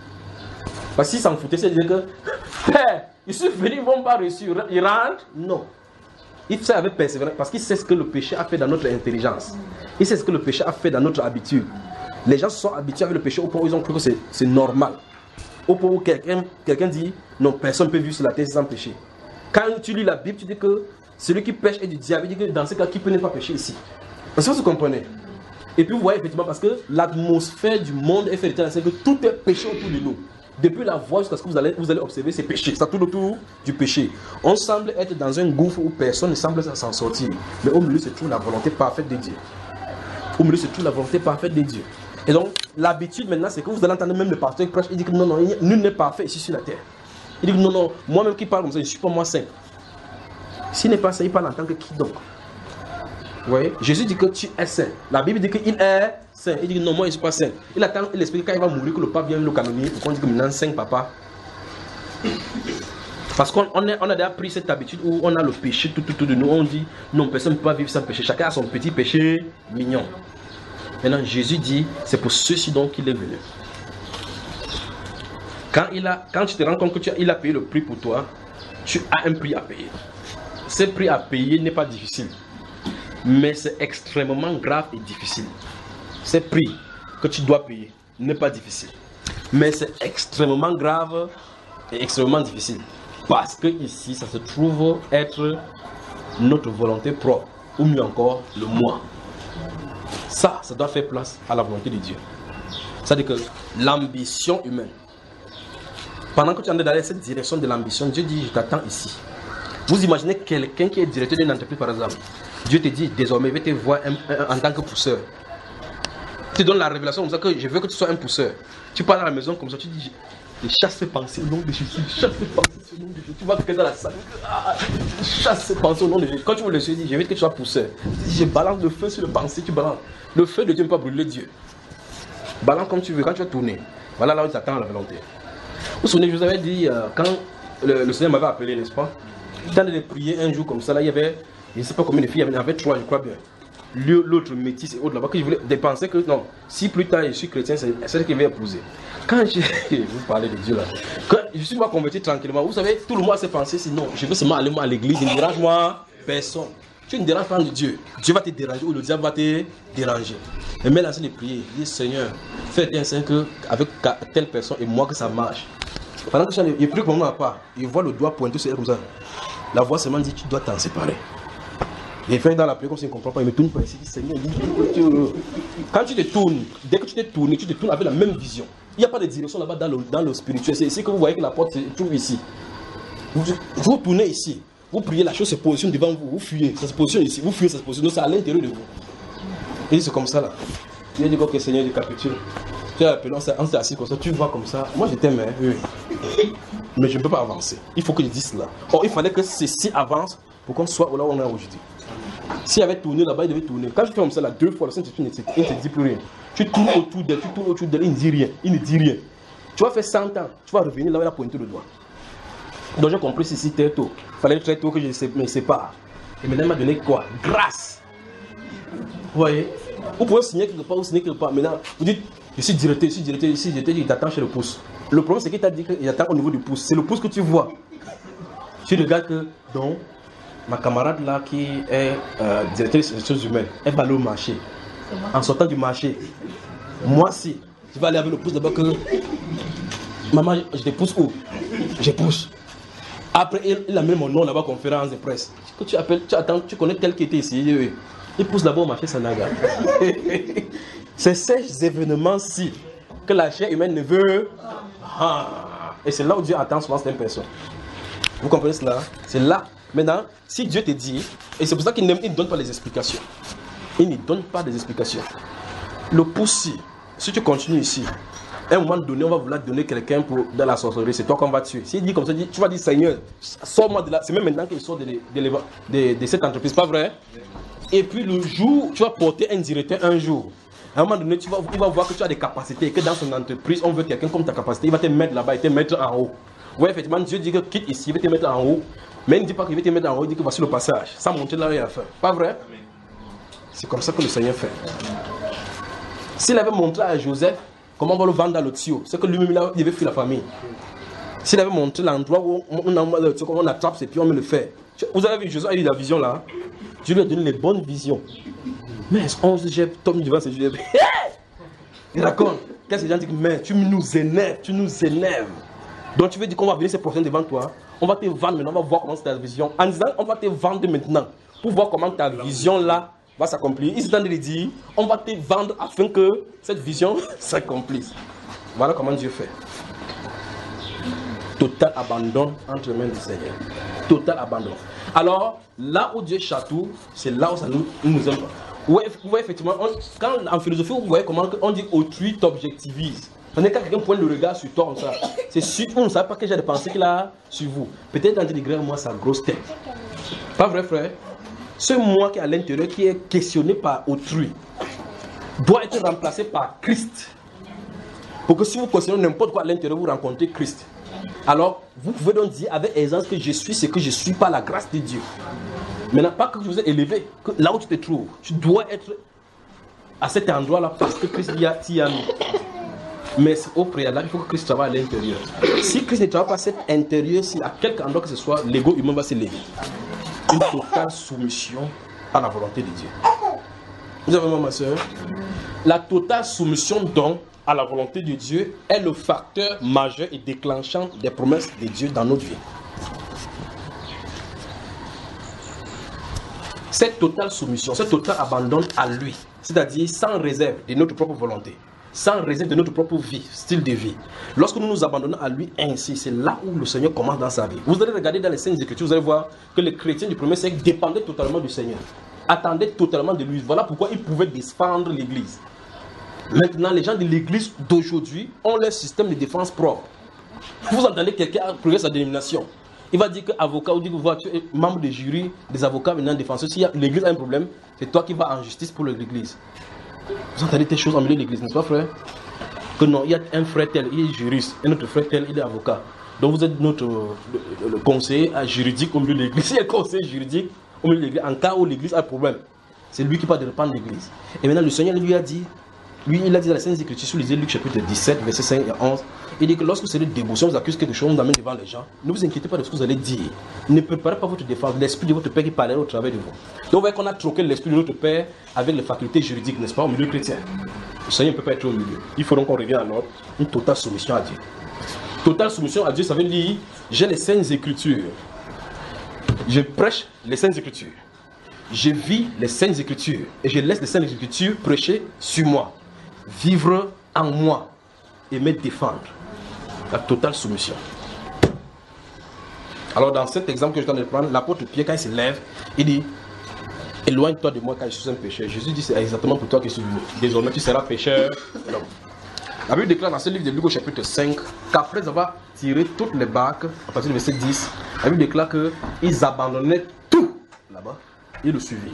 Speaker 5: Parce qu'il s'en foutait, c'est dire que Père, ils sont venus, ils ne vont pas réussir. Ils rentrent? Non. Il fait avec persévérance parce qu'il sait ce que le péché a fait dans notre intelligence. Il sait ce que le péché a fait dans notre habitude. Les gens se sont habitués avec le péché au point où ils ont cru que c'est normal. Au point où quelqu'un dit non, personne ne peut vivre sur la terre sans péché. Quand tu lis la Bible, tu dis que celui qui pêche est du diable. Il dit que dans ce cas, qui peut ne pas pécher ici? Est-ce que vous comprenez? Et puis vous voyez effectivement parce que l'atmosphère du monde est faite de telle sorte que tout est péché autour de nous. Depuis la voix jusqu'à ce que vous allez observer, c'est péché. Ça tourne autour du péché. On semble être dans un gouffre où personne ne semble s'en sortir. Mais au milieu se trouve la volonté parfaite de Dieu. Au milieu se trouve la volonté parfaite de Dieu. Et donc, l'habitude maintenant, c'est que vous allez entendre même le pasteur qui prêche. Il dit que non, nul n'est parfait ici sur la terre. Il dit que non, moi-même qui parle comme ça, je ne suis pas moi saint. S'il n'est pas saint, il parle en tant que qui donc? Vous voyez? Jésus dit que tu es saint. La Bible dit qu'il est saint. Il dit que non, moi je ne suis pas saint. Il attend, il explique quand il va mourir que le pape vient le canoniser pour qu'on dise que maintenant saint papa. Parce qu'on a déjà pris cette habitude où on a le péché tout de nous. On dit non, personne ne peut pas vivre sans péché. Chacun a son petit péché mignon. Maintenant Jésus dit c'est pour ceux-ci donc qu'il est venu. Quand tu te rends compte qu'il a payé le prix pour toi, tu as un prix à payer. Ce prix à payer n'est pas difficile. Mais c'est extrêmement grave et difficile. ces prix que tu dois payer n'est pas difficile. Mais c'est extrêmement grave et extrêmement difficile. Parce que ici, ça se trouve être notre volonté propre, ou mieux encore, le moi. Ça doit faire place à la volonté de Dieu. C'est-à-dire que l'ambition humaine, pendant que tu es en train d'aller dans cette direction de l'ambition, Dieu dit, je t'attends ici. Vous imaginez quelqu'un qui est directeur d'une entreprise, par exemple. Dieu te dit, désormais, je vais te voir en tant que pousseur. Tu te donnes la révélation comme ça, que je veux que tu sois un pousseur. Tu pars dans la maison comme ça, tu dis, je chasse ces pensées au nom de Jésus, je chasse ces pensées au nom de Jésus. Tu vois quelqu'un dans la salle, je chasse ces pensées au nom de Jésus. Quand tu veux le Dieu dit, je veux que tu sois pousseur. Je balance le feu sur le pensée, tu balances. Le feu de Dieu ne peut pas brûler Dieu. Balance comme tu veux, quand tu vas tourner. Voilà là où tu attends la volonté. Vous vous souvenez, je vous avais dit, quand le Seigneur m'avait appelé, n'est-ce pas? J'étais en train de prier un jour comme ça, là, il y avait, je ne sais pas combien de filles, il y en avait 3, je crois bien. L'autre métis et autres là-bas, que je voulais dépenser que non, si plus tard je suis chrétien, c'est celle qui va épouser. Quand vous parlez de Dieu là, quand je suis moi converti tranquillement, vous savez, tout le monde s'est pensé, sinon, je veux seulement aller moi à l'église, il ne dérange moi personne. Tu ne déranges pas de Dieu, Dieu va te déranger ou le diable va te déranger. Et mais là, c'est de prier, dis Seigneur, fais ainsi qu'avec telle personne et moi que ça marche. Pendant que je prie comme moi à part, il voit le doigt pointer sur elle comme ça. La voix seulement dit, tu dois t'en séparer. Il fait dans la prière comme s'il ne comprend pas, il me tourne par ici, il dit Seigneur, quand tu te tournes, dès que tu te tournes avec la même vision. Il n'y a pas de direction là-bas dans le spirituel. C'est ici que vous voyez que la porte se trouve ici. Vous tournez ici, vous priez, la chose se positionne devant vous, vous fuyez, ça se positionne ici, vous fuyez, ça se positionne, c'est à l'intérieur de vous. Et c'est comme ça là. Il a dit que Seigneur, je capitule. Tu as appelé, on s'est assis comme ça, tu vois comme ça. Moi je t'aime, hein, oui. Mais je ne peux pas avancer. Il faut que je dise cela. Or, il fallait que ceci avance pour qu'on soit là où on est aujourd'hui. S'il avait tourné là-bas, il devait tourner. Quand je fais comme ça, là, 2 fois, le Saint-Esprit ne te dit plus rien. Tu tournes autour d'elle, il ne dit rien. Il ne dit rien. Tu vas faire 100 ans, tu vas revenir là où il a pointé le doigt. Donc j'ai compris ceci très tôt. Il fallait très tôt que je me sépare. Et maintenant, il m'a donné quoi? Grâce. Vous voyez? Vous pouvez signer quelque part ou signer quelque part. Maintenant, vous dites, je suis directeur, ici, il t'attend chez le pouce. Le problème, c'est qu'il t'a dit qu'il attend au niveau du pouce. C'est le pouce que tu vois. Tu regardes que, donc, ma camarade là qui est directrice des ressources humaines, elle va aller au marché. En sortant du marché, moi si, je vais aller avec le pouce d'abord que maman, je te pousse où? Je pousse. Après, il a mis mon nom là-bas, conférence de presse. Que tu appelles, tu attends, tu connais tel qui était ici. Il pousse là-bas au marché Sanaga. C'est ces événements-ci que la chair humaine ne veut. Et c'est là où Dieu attend souvent certaines personnes. Vous comprenez cela? C'est là. Maintenant, si Dieu te dit, et c'est pour ça qu'il ne donne pas les explications. Il ne donne pas des explications. Le pouce, si tu continues ici, à un moment donné, on va vouloir donner quelqu'un dans la sorcellerie, c'est toi qu'on va tuer. S'il dit comme ça, tu vas dire Seigneur, sors-moi de là. C'est même maintenant qu'il sort de cette entreprise, pas vrai? Et puis le jour, tu vas porter un directeur un jour. À un moment donné, il va voir que tu as des capacités et que dans son entreprise, on veut quelqu'un comme ta capacité. Il va te mettre là-bas et te mettre en haut. Oui, effectivement, Dieu dit que quitte ici, il va te mettre en haut. Mais il ne dit pas qu'il va te mettre en haut, il dit que voici le passage. Sans montrer là où il a fait. Pas vrai? C'est comme ça que le Seigneur fait. S'il avait montré à Joseph comment on va le vendre dans le tuyau, c'est que lui-même il devait fuir la famille. S'il avait montré l'endroit où on attrape ses pieds, on met le fer. Vous avez vu, Joseph a eu la vision là. Dieu lui a donné les bonnes visions. Mais 11 j'ai tombé devant ses yeux. Il raconte. Qu'est-ce que les gens disent? Mais tu nous énerves. Donc tu veux dire qu'on va venir ces prochains devant toi. On va te vendre maintenant, on va voir comment c'est ta vision. En disant, on va te vendre maintenant. Pour voir comment ta vision là va s'accomplir. Il s'est en train de dire, on va te vendre afin que cette vision s'accomplisse. Voilà comment Dieu fait. Total abandon entre les mains du Seigneur. Total abandon. Alors, là où Dieu château, c'est là où ça nous aime. Vous voyez effectivement, quand en philosophie, vous voyez comment on dit autrui t'objectivise. Quand quelqu'un pointe le regard sur toi comme ça, c'est sûr, on ne sait pas quel genre de pensée qu'il a sur vous. Peut-être dans des degrés, moi, sa grosse tête. Pas vrai, frère? Ce moi qui est à l'intérieur, qui est questionné par autrui, doit être remplacé par Christ. Pour que si vous questionnez n'importe quoi à l'intérieur, vous rencontrez Christ. Alors, vous pouvez donc dire avec aisance que je suis ce que je suis par la grâce de Dieu. Maintenant, pas que je vous ai élevé, que là où tu te trouves, tu dois être à cet endroit-là parce que Christ t'y a mis. Mais au préalable, il faut que Christ travaille à l'intérieur. Si Christ ne travaille pas à cet intérieur, si à quelque endroit que ce soit, l'ego humain va se lever. Une totale soumission à la volonté de Dieu. Vous avez ma soeur? La totale soumission donc à la volonté de Dieu est le facteur majeur et déclenchant des promesses de Dieu dans notre vie. Cette totale soumission, ce total abandon à lui, c'est-à-dire sans réserve de notre propre volonté, sans réserve de notre propre vie, style de vie. Lorsque nous nous abandonnons à lui ainsi, c'est là où le Seigneur commence dans sa vie. Vous allez regarder dans les Saintes Écritures, vous allez voir que les chrétiens du premier siècle dépendaient totalement du Seigneur, attendaient totalement de lui. Voilà pourquoi ils pouvaient défendre l'Église. Maintenant, les gens de l'Église d'aujourd'hui ont leur système de défense propre. Vous entendez quelqu'un progresser sa dénomination. Il va dire qu'avocat ou dire que tu es membre de jury, des avocats maintenant défenseurs. Si l'Église a un problème, c'est toi qui vas en justice pour l'Église. Vous entendez des choses en milieu de l'Église, n'est-ce pas, frère? Que non, il y a un frère tel, il est juriste, et notre frère tel, il est avocat. Donc vous êtes notre le conseiller juridique au milieu de l'Église. Il y a un conseiller juridique au milieu de l'Église. En cas où l'Église a un problème, c'est lui qui va répandre l'Église. Et maintenant, le Seigneur lui a dit, il a dit dans les Saintes Écritures, sous les Luc chapitre 17, versets 5 et 11, il dit que lorsque vous serez debout, si on vous accuse quelque chose, on vous amène devant les gens, ne vous inquiétez pas de ce que vous allez dire. Ne préparez pas votre défense, l'esprit de votre Père qui parlera au travers de vous. Donc vous voyez qu'on a troqué l'esprit de notre Père avec les facultés juridiques, n'est-ce pas, au milieu chrétien. Le Seigneur ne peut pas être au milieu. Il faut donc qu'on revienne à notre une totale soumission à Dieu. Totale soumission à Dieu, ça veut dire, j'ai les Saintes Écritures. Je prêche les Saintes Écritures. Je vis les Saintes Écritures. Et je laisse les Saintes Écritures prêcher sur moi. Vivre en moi et me défendre. La totale soumission. Alors dans cet exemple que je viens de prendre, l'apôtre Pierre, quand il se lève, il dit, éloigne-toi de moi car je suis un pécheur. Jésus dit, c'est exactement pour toi que je suis venu. Désormais tu seras pécheur. Non. La Bible déclare dans ce livre de Luc au chapitre 5 qu'après avoir tiré toutes les barques, à partir du verset 10, la Bible déclare qu'ils abandonnaient tout là-bas. Ils le suivirent.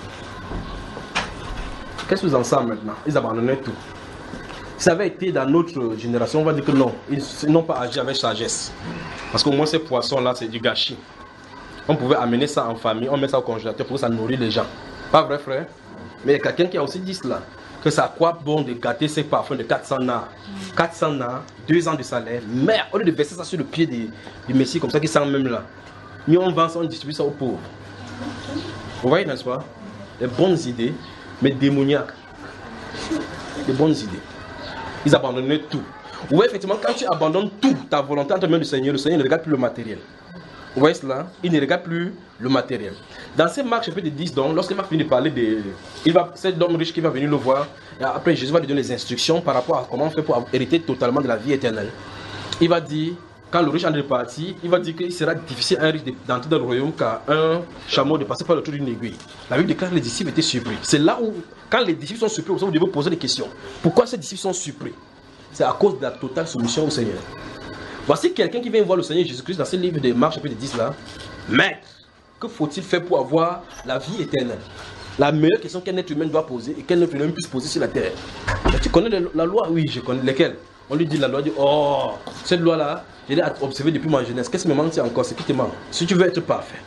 Speaker 5: Qu'est-ce que vous en savez maintenant? Ils abandonnaient tout. Si ça avait été dans notre génération, on va dire que non, ils n'ont pas agi avec sagesse. Parce qu'au moins ces poissons-là, c'est du gâchis. On pouvait amener ça en famille, on met ça au congélateur pour que ça nourrit les gens. Pas vrai, frère? Mais il y a quelqu'un qui a aussi dit cela. Que ça a quoi bon de gâter ces parfums de 400 nars. 400 nars, 2 ans de salaire. Mais au lieu de verser ça sur le pied du Messie, comme ça qui sent même là, nous on vend ça, on distribue ça aux pauvres. Vous voyez, n'est-ce pas? Des bonnes idées, mais démoniaques. Des bonnes idées. Ils abandonnaient tout. Vous voyez, effectivement, quand tu abandonnes tout, ta volonté entre les mains du Seigneur, le Seigneur ne regarde plus le matériel. Vous voyez cela? Il ne regarde plus le matériel. Dans ces Marc chapitre 10, donc, lorsque Marc finit de parler de... C'est l'homme riche qui va venir le voir. Et après, Jésus va lui donner les instructions par rapport à comment on fait pour hériter totalement de la vie éternelle. Il va dire, quand le riche en est parti, il va dire qu'il sera difficile à un riche d'entrer dans le royaume qu'à un chameau de passer par le trou d'une aiguille. La Bible déclare que les disciples étaient surpris. C'est là où, quand les disciples sont surpris, vous devez poser des questions. Pourquoi ces disciples sont surpris? C'est à cause de la totale soumission au Seigneur. Voici quelqu'un qui vient voir le Seigneur Jésus-Christ dans ce livre de Marc chapitre 10 là. Maître, que faut-il faire pour avoir la vie éternelle? La meilleure question qu'un être humain doit poser et qu'un être humain puisse poser sur la terre. Mais tu connais la loi? Oui, je connais. Lesquelles? On lui dit la loi, dit oh, cette loi-là, je l'ai observée depuis ma jeunesse. Qu'est-ce qui me manque encore? C'est qui te manque? Si tu veux être parfait,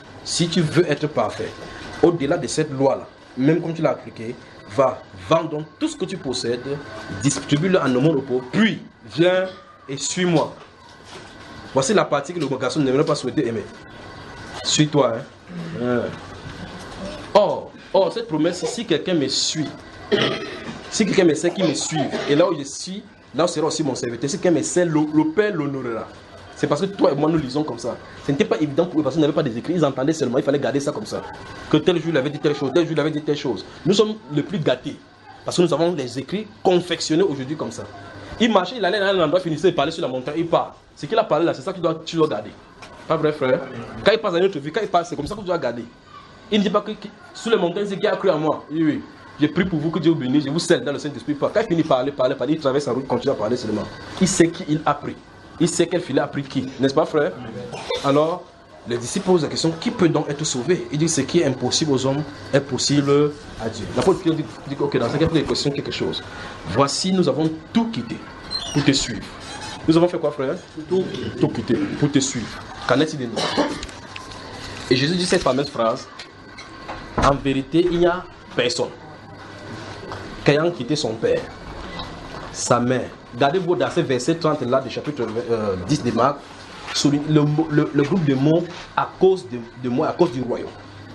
Speaker 5: au-delà de cette loi-là, même comme tu l'as appliquée, va, vends donc tout ce que tu possèdes, distribue-le en aumône aux pauvres, puis viens et suis-moi. Voici la partie que le garçon n'aimerait pas souhaiter aimer. Suis-toi. Hein? Or, cette promesse, si quelqu'un me suit, si quelqu'un me sait qui me suit, et là où je suis, là où sera aussi mon serviteur, si quelqu'un me sait, le Père l'honorera. C'est parce que toi et moi nous lisons comme ça. Ce n'était pas évident pour eux parce qu'ils n'avaient pas des écrits, ils entendaient seulement, il fallait garder ça comme ça. Que tel jour il avait dit telle chose, tel jour il avait dit telle chose. Nous sommes les plus gâtés parce que nous avons des écrits confectionnés aujourd'hui comme ça. Il marchait, il allait dans un endroit, finissait de parler sur la montagne, il part. Ce qu'il a parlé là, c'est ça que tu dois garder. Pas vrai, frère? Quand il passe dans notre vie, quand il passe, c'est comme ça que tu dois garder. Il ne dit pas que sur les montagnes, c'est qui a cru en moi. Oui. J'ai pris pour vous que Dieu vous bénisse, je vous scelle dans le Saint-Esprit. Quand il finit par parler, il traverse sa route, il continue à parler seulement. Il sait qui il a pris. Il sait quel filet a pris qui. N'est-ce pas, frère? Alors, les disciples posent la question, qui peut donc être sauvé? Il dit, ce qui est impossible aux hommes est possible à Dieu. L'apôtre Pierre dit, ok, dans cette question, quelque chose. Voici, nous avons tout quitté pour te suivre. Nous avons fait quoi, frère? Tout quitté pour te suivre. Qu'en est-il de nous? Et Jésus dit cette fameuse phrase, en vérité, il n'y a personne qu'ayant quitté son père, sa mère. Regardez-vous dans ce verset 30 là du chapitre 10 de Marc, sur le groupe de mots à cause de moi, à cause du royaume.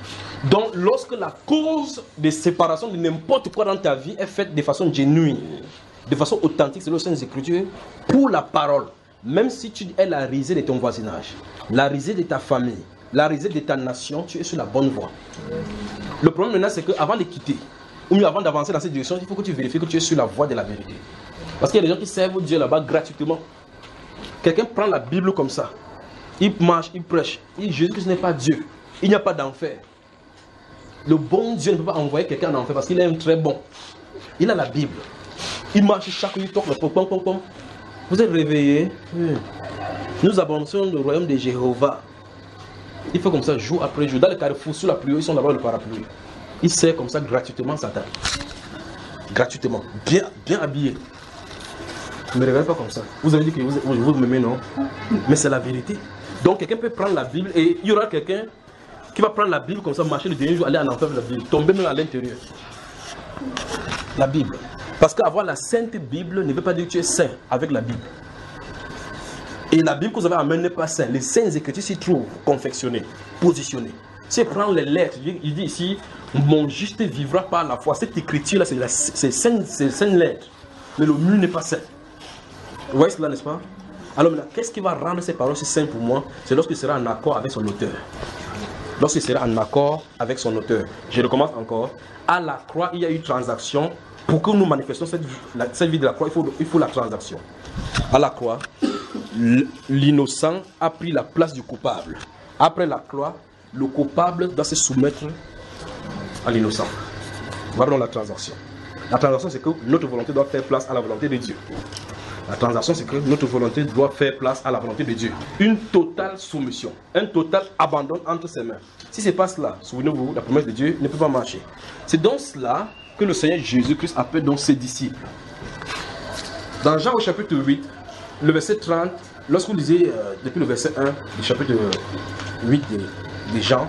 Speaker 5: Donc, lorsque la cause de séparation de n'importe quoi dans ta vie est faite de façon genuine, de façon authentique, selon les Saintes Écritures, pour la parole, même si tu es la risée de ton voisinage, la risée de ta famille, la risée de ta nation, tu es sur la bonne voie. Le problème maintenant, c'est qu'avant de quitter, ou mieux avant d'avancer dans cette direction, il faut que tu vérifies que tu es sur la voie de la vérité. Parce qu'il y a des gens qui servent Dieu là-bas gratuitement. Quelqu'un prend la Bible comme ça, il marche, il prêche, il dit Jésus-Christ n'est pas Dieu, il n'y a pas d'enfer. Le bon Dieu ne peut pas envoyer quelqu'un en enfer parce qu'il est un très bon. Il a la Bible. Il marche chaque jour, il toque le pom. Vous êtes réveillés. Nous abandonnons le royaume de Jéhovah. Il fait comme ça jour après jour. Dans le carrefour, sous la pluie, ils sont là-bas le parapluie. Il sert comme ça gratuitement Satan. Gratuitement. Bien habillé. Ne me regardez pas comme ça. Vous avez dit que vous m'aimez, non? Mais c'est la vérité. Donc quelqu'un peut prendre la Bible et il y aura quelqu'un qui va prendre la Bible comme ça, marcher le dernier jour, aller en enfer avec la Bible, tomber même à l'intérieur. La Bible. Parce qu'avoir la Sainte Bible ne veut pas dire que tu es saint avec la Bible. Et la Bible que vous avez amenée n'est pas sainte. Les Saintes Écritures s'y trouvent confectionnées, positionnées. Si je prends les lettres, il dit ici, mon juste vivra par la foi. Cette écriture-là, c'est sainte lettre. Mais le mur n'est pas saint. Vous voyez cela, n'est-ce pas? Alors maintenant, qu'est-ce qui va rendre ces paroles si saintes pour moi? C'est lorsqu'il sera en accord avec son auteur. Lorsqu'il sera en accord avec son auteur. Je recommence encore. À la croix, il y a eu transaction. Pour que nous manifestions cette vie de la croix, il faut la transaction. À la croix, l'innocent a pris la place du coupable. Après la croix, le coupable doit se soumettre à l'innocent. Voilà la transaction. La transaction, c'est que notre volonté doit faire place à la volonté de Dieu. La transaction, c'est que notre volonté doit faire place à la volonté de Dieu. Une totale soumission, un total abandon entre ses mains. Si ce n'est pas cela, souvenez-vous, la promesse de Dieu ne peut pas marcher. C'est donc cela que le Seigneur Jésus-Christ appelle donc ses disciples. Dans Jean au chapitre 8, le verset 30, lorsque vous lisez depuis le verset 1 du chapitre 8 de Jean,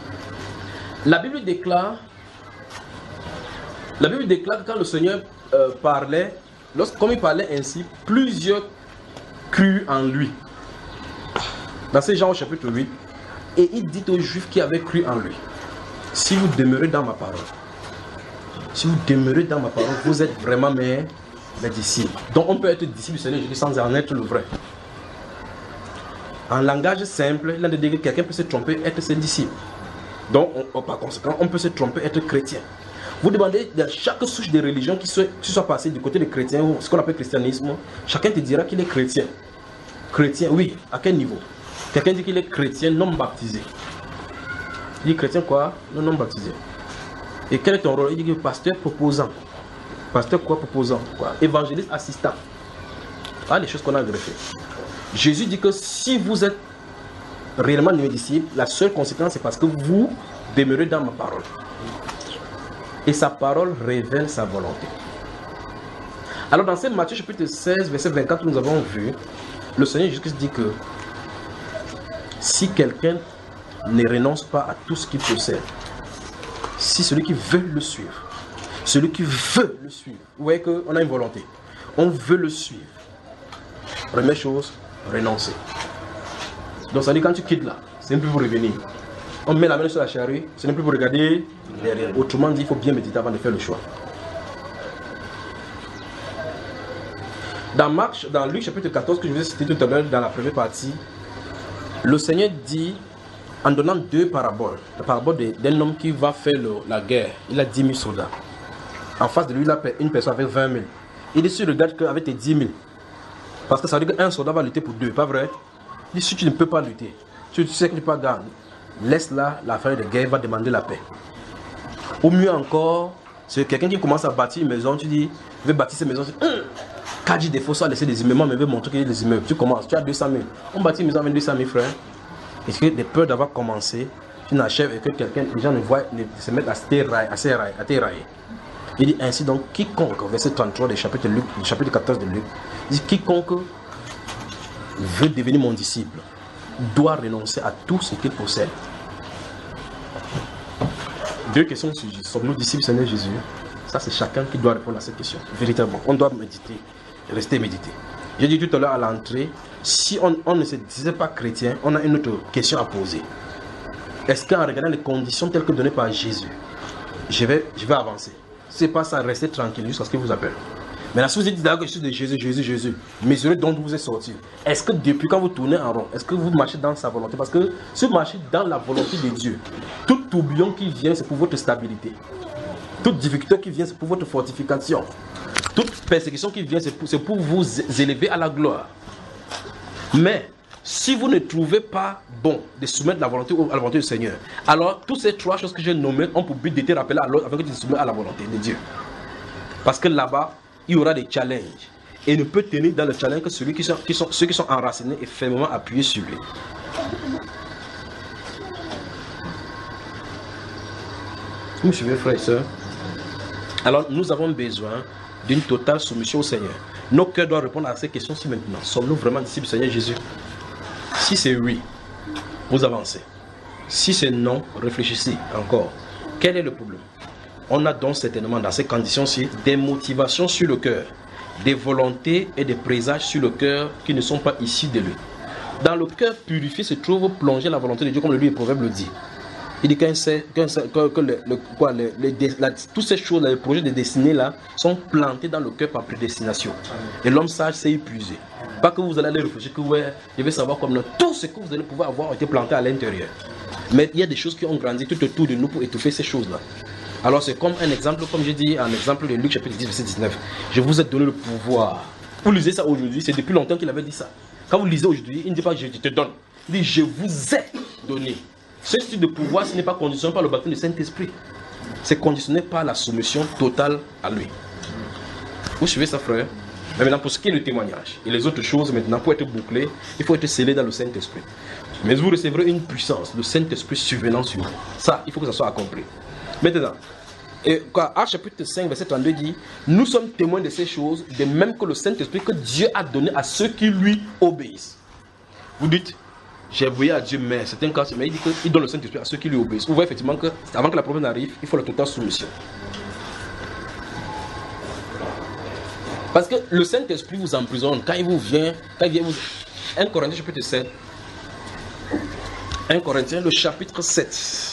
Speaker 5: la Bible déclare que quand le Seigneur parlait, comme il parlait ainsi, plusieurs crurent en lui. Dans ce Jean au chapitre 8, et il dit aux Juifs qui avaient cru en lui, si vous demeurez dans ma parole, vous êtes vraiment mes disciples. Donc on peut être disciple du Seigneur Jésus sans en être le vrai. En langage simple, il a dit que quelqu'un peut se tromper, être ses disciples. Donc par conséquent, on peut se tromper, être chrétien. Vous demandez dans chaque souche de religion qui soit passée du côté des chrétiens ou ce qu'on appelle christianisme, chacun te dira qu'il est chrétien. Chrétien, oui, à quel niveau? Quelqu'un dit qu'il est chrétien non baptisé. Il dit chrétien quoi? Non baptisé. Et quel est ton rôle? Il dit que pasteur proposant. Pasteur quoi proposant? Quoi? Évangéliste assistant. Ah, les choses qu'on a greffées. Jésus dit que si vous êtes réellement mes disciples, la seule conséquence c'est parce que vous demeurez dans ma parole. Et sa parole révèle sa volonté. Alors dans Saint Matthieu chapitre 16, verset 24, nous avons vu, le Seigneur Jésus-Christ dit que si quelqu'un ne renonce pas à tout ce qu'il possède, si celui qui veut le suivre, vous voyez qu'on a une volonté, on veut le suivre. Première chose, renoncer. Donc ça dit quand tu quittes là, c'est un peu pour revenir. On met la main sur la charrue, ce n'est plus pour regarder derrière. Autrement dit, il faut bien méditer avant de faire le choix. Dans Luc chapitre 14, que je vous ai cité tout à l'heure dans la première partie, le Seigneur dit, en donnant deux paraboles, la parabole d'un homme qui va faire la guerre, il a 10 000 soldats. En face de lui, il a une personne avec 20 000. Il dit, si tu regardes qu'avec tes 10 000, parce que ça veut dire qu'un soldat va lutter pour deux, pas vrai? Il dit, si tu ne peux pas lutter, tu sais que tu ne peux pas gagner, laisse-la, l'affaire de guerre va demander la paix. Ou mieux encore, c'est quelqu'un qui commence à bâtir une maison, tu dis, je vais bâtir cette maison, quand il défaut, ça laisser des immeubles, mais veut montrer qu'il y a des immeubles. Tu commences, tu as 200 000. On bâtit une maison avec 200 000 frères. Est-ce que des peurs d'avoir commencé, tu n'achèves et que les gens ne se mettent à t'érailler. Il dit ainsi donc, quiconque, verset 33 du chapitre 14 de Luc, il dit quiconque veut devenir mon disciple, doit renoncer à tout ce qu'il possède. Deux questions au sujet. Sommes-nous disciples du Seigneur Jésus? Ça, c'est chacun qui doit répondre à cette question. Véritablement, on doit méditer, rester méditer. J'ai dit tout à l'heure à l'entrée, si on ne se disait pas chrétien, on a une autre question à poser. est-ce qu'en regardant les conditions telles que données par Jésus, je vais avancer? C'est pas ça, restez tranquille jusqu'à ce qu'il vous appelle. Maintenant, si vous êtes d'accord que je suis de Jésus, mesurez d'où vous êtes sorti. Est-ce que depuis quand vous tournez en rond, est-ce que vous marchez dans sa volonté? Parce que si vous marchez dans la volonté de Dieu, tout tourbillon qui vient, c'est pour votre stabilité. Toute difficulté qui vient, c'est pour votre fortification. Toute persécution qui vient, c'est pour vous élever à la gloire. Mais si vous ne trouvez pas bon de soumettre la volonté à la volonté du Seigneur, alors toutes ces trois choses que j'ai nommées ont pour but de te rappeler à l'autre afin que tu te soumets à la volonté de Dieu. Parce que là-bas, il y aura des challenges. Et ne peut tenir dans le challenge que ceux qui sont enracinés et fermement appuyés sur lui. Vous me suivez, frères et sœurs? Alors, nous avons besoin d'une totale soumission au Seigneur. Nos cœurs doivent répondre à ces questions-ci maintenant. Sommes-nous vraiment disciples du Seigneur Jésus? Si c'est oui, vous avancez. Si c'est non, réfléchissez encore. Quel est le problème? On a donc certainement dans ces conditions-ci des motivations sur le cœur, des volontés et des présages sur le cœur qui ne sont pas issus de lui. Dans le cœur purifié se trouve plongée la volonté de Dieu, comme le livre des Proverbes le dit. Il dit toutes ces choses, les projets de destinée là, sont plantés dans le cœur par prédestination. Et l'homme sage s'est épuisé. Pas que vous allez aller réfléchir que ouais, je vais savoir comme tout ce que vous allez pouvoir avoir été planté à l'intérieur. Mais il y a des choses qui ont grandi tout autour de nous pour étouffer ces choses-là. Alors c'est comme un exemple, comme j'ai dit, un exemple de Luc chapitre 10, verset 19. Je vous ai donné le pouvoir. Vous lisez ça aujourd'hui, c'est depuis longtemps qu'il avait dit ça. Quand vous lisez aujourd'hui, il ne dit pas je te donne. Il dit je vous ai donné. Ce type de pouvoir, ce n'est pas conditionné par le baptême du Saint-Esprit. C'est conditionné par la soumission totale à lui. Vous suivez ça, frère? Mais maintenant, pour ce qui est du témoignage et les autres choses, maintenant, pour être bouclé, il faut être scellé dans le Saint-Esprit. Mais vous recevrez une puissance, le Saint-Esprit survenant sur vous. Ça, il faut que ça soit accompli. Maintenant, Actes chapitre 5, verset 32 dit, nous sommes témoins de ces choses, de même que le Saint-Esprit que Dieu a donné à ceux qui lui obéissent. Vous dites, j'ai voué à Dieu, mais c'est un cas, mais il dit qu'il donne le Saint-Esprit à ceux qui lui obéissent. Vous voyez effectivement que avant que la promesse n'arrive, il faut la totale soumission. Parce que le Saint-Esprit vous emprisonne quand il vous vient, vous... 1 Corinthiens chapitre 7. 1 Corinthiens le chapitre 7.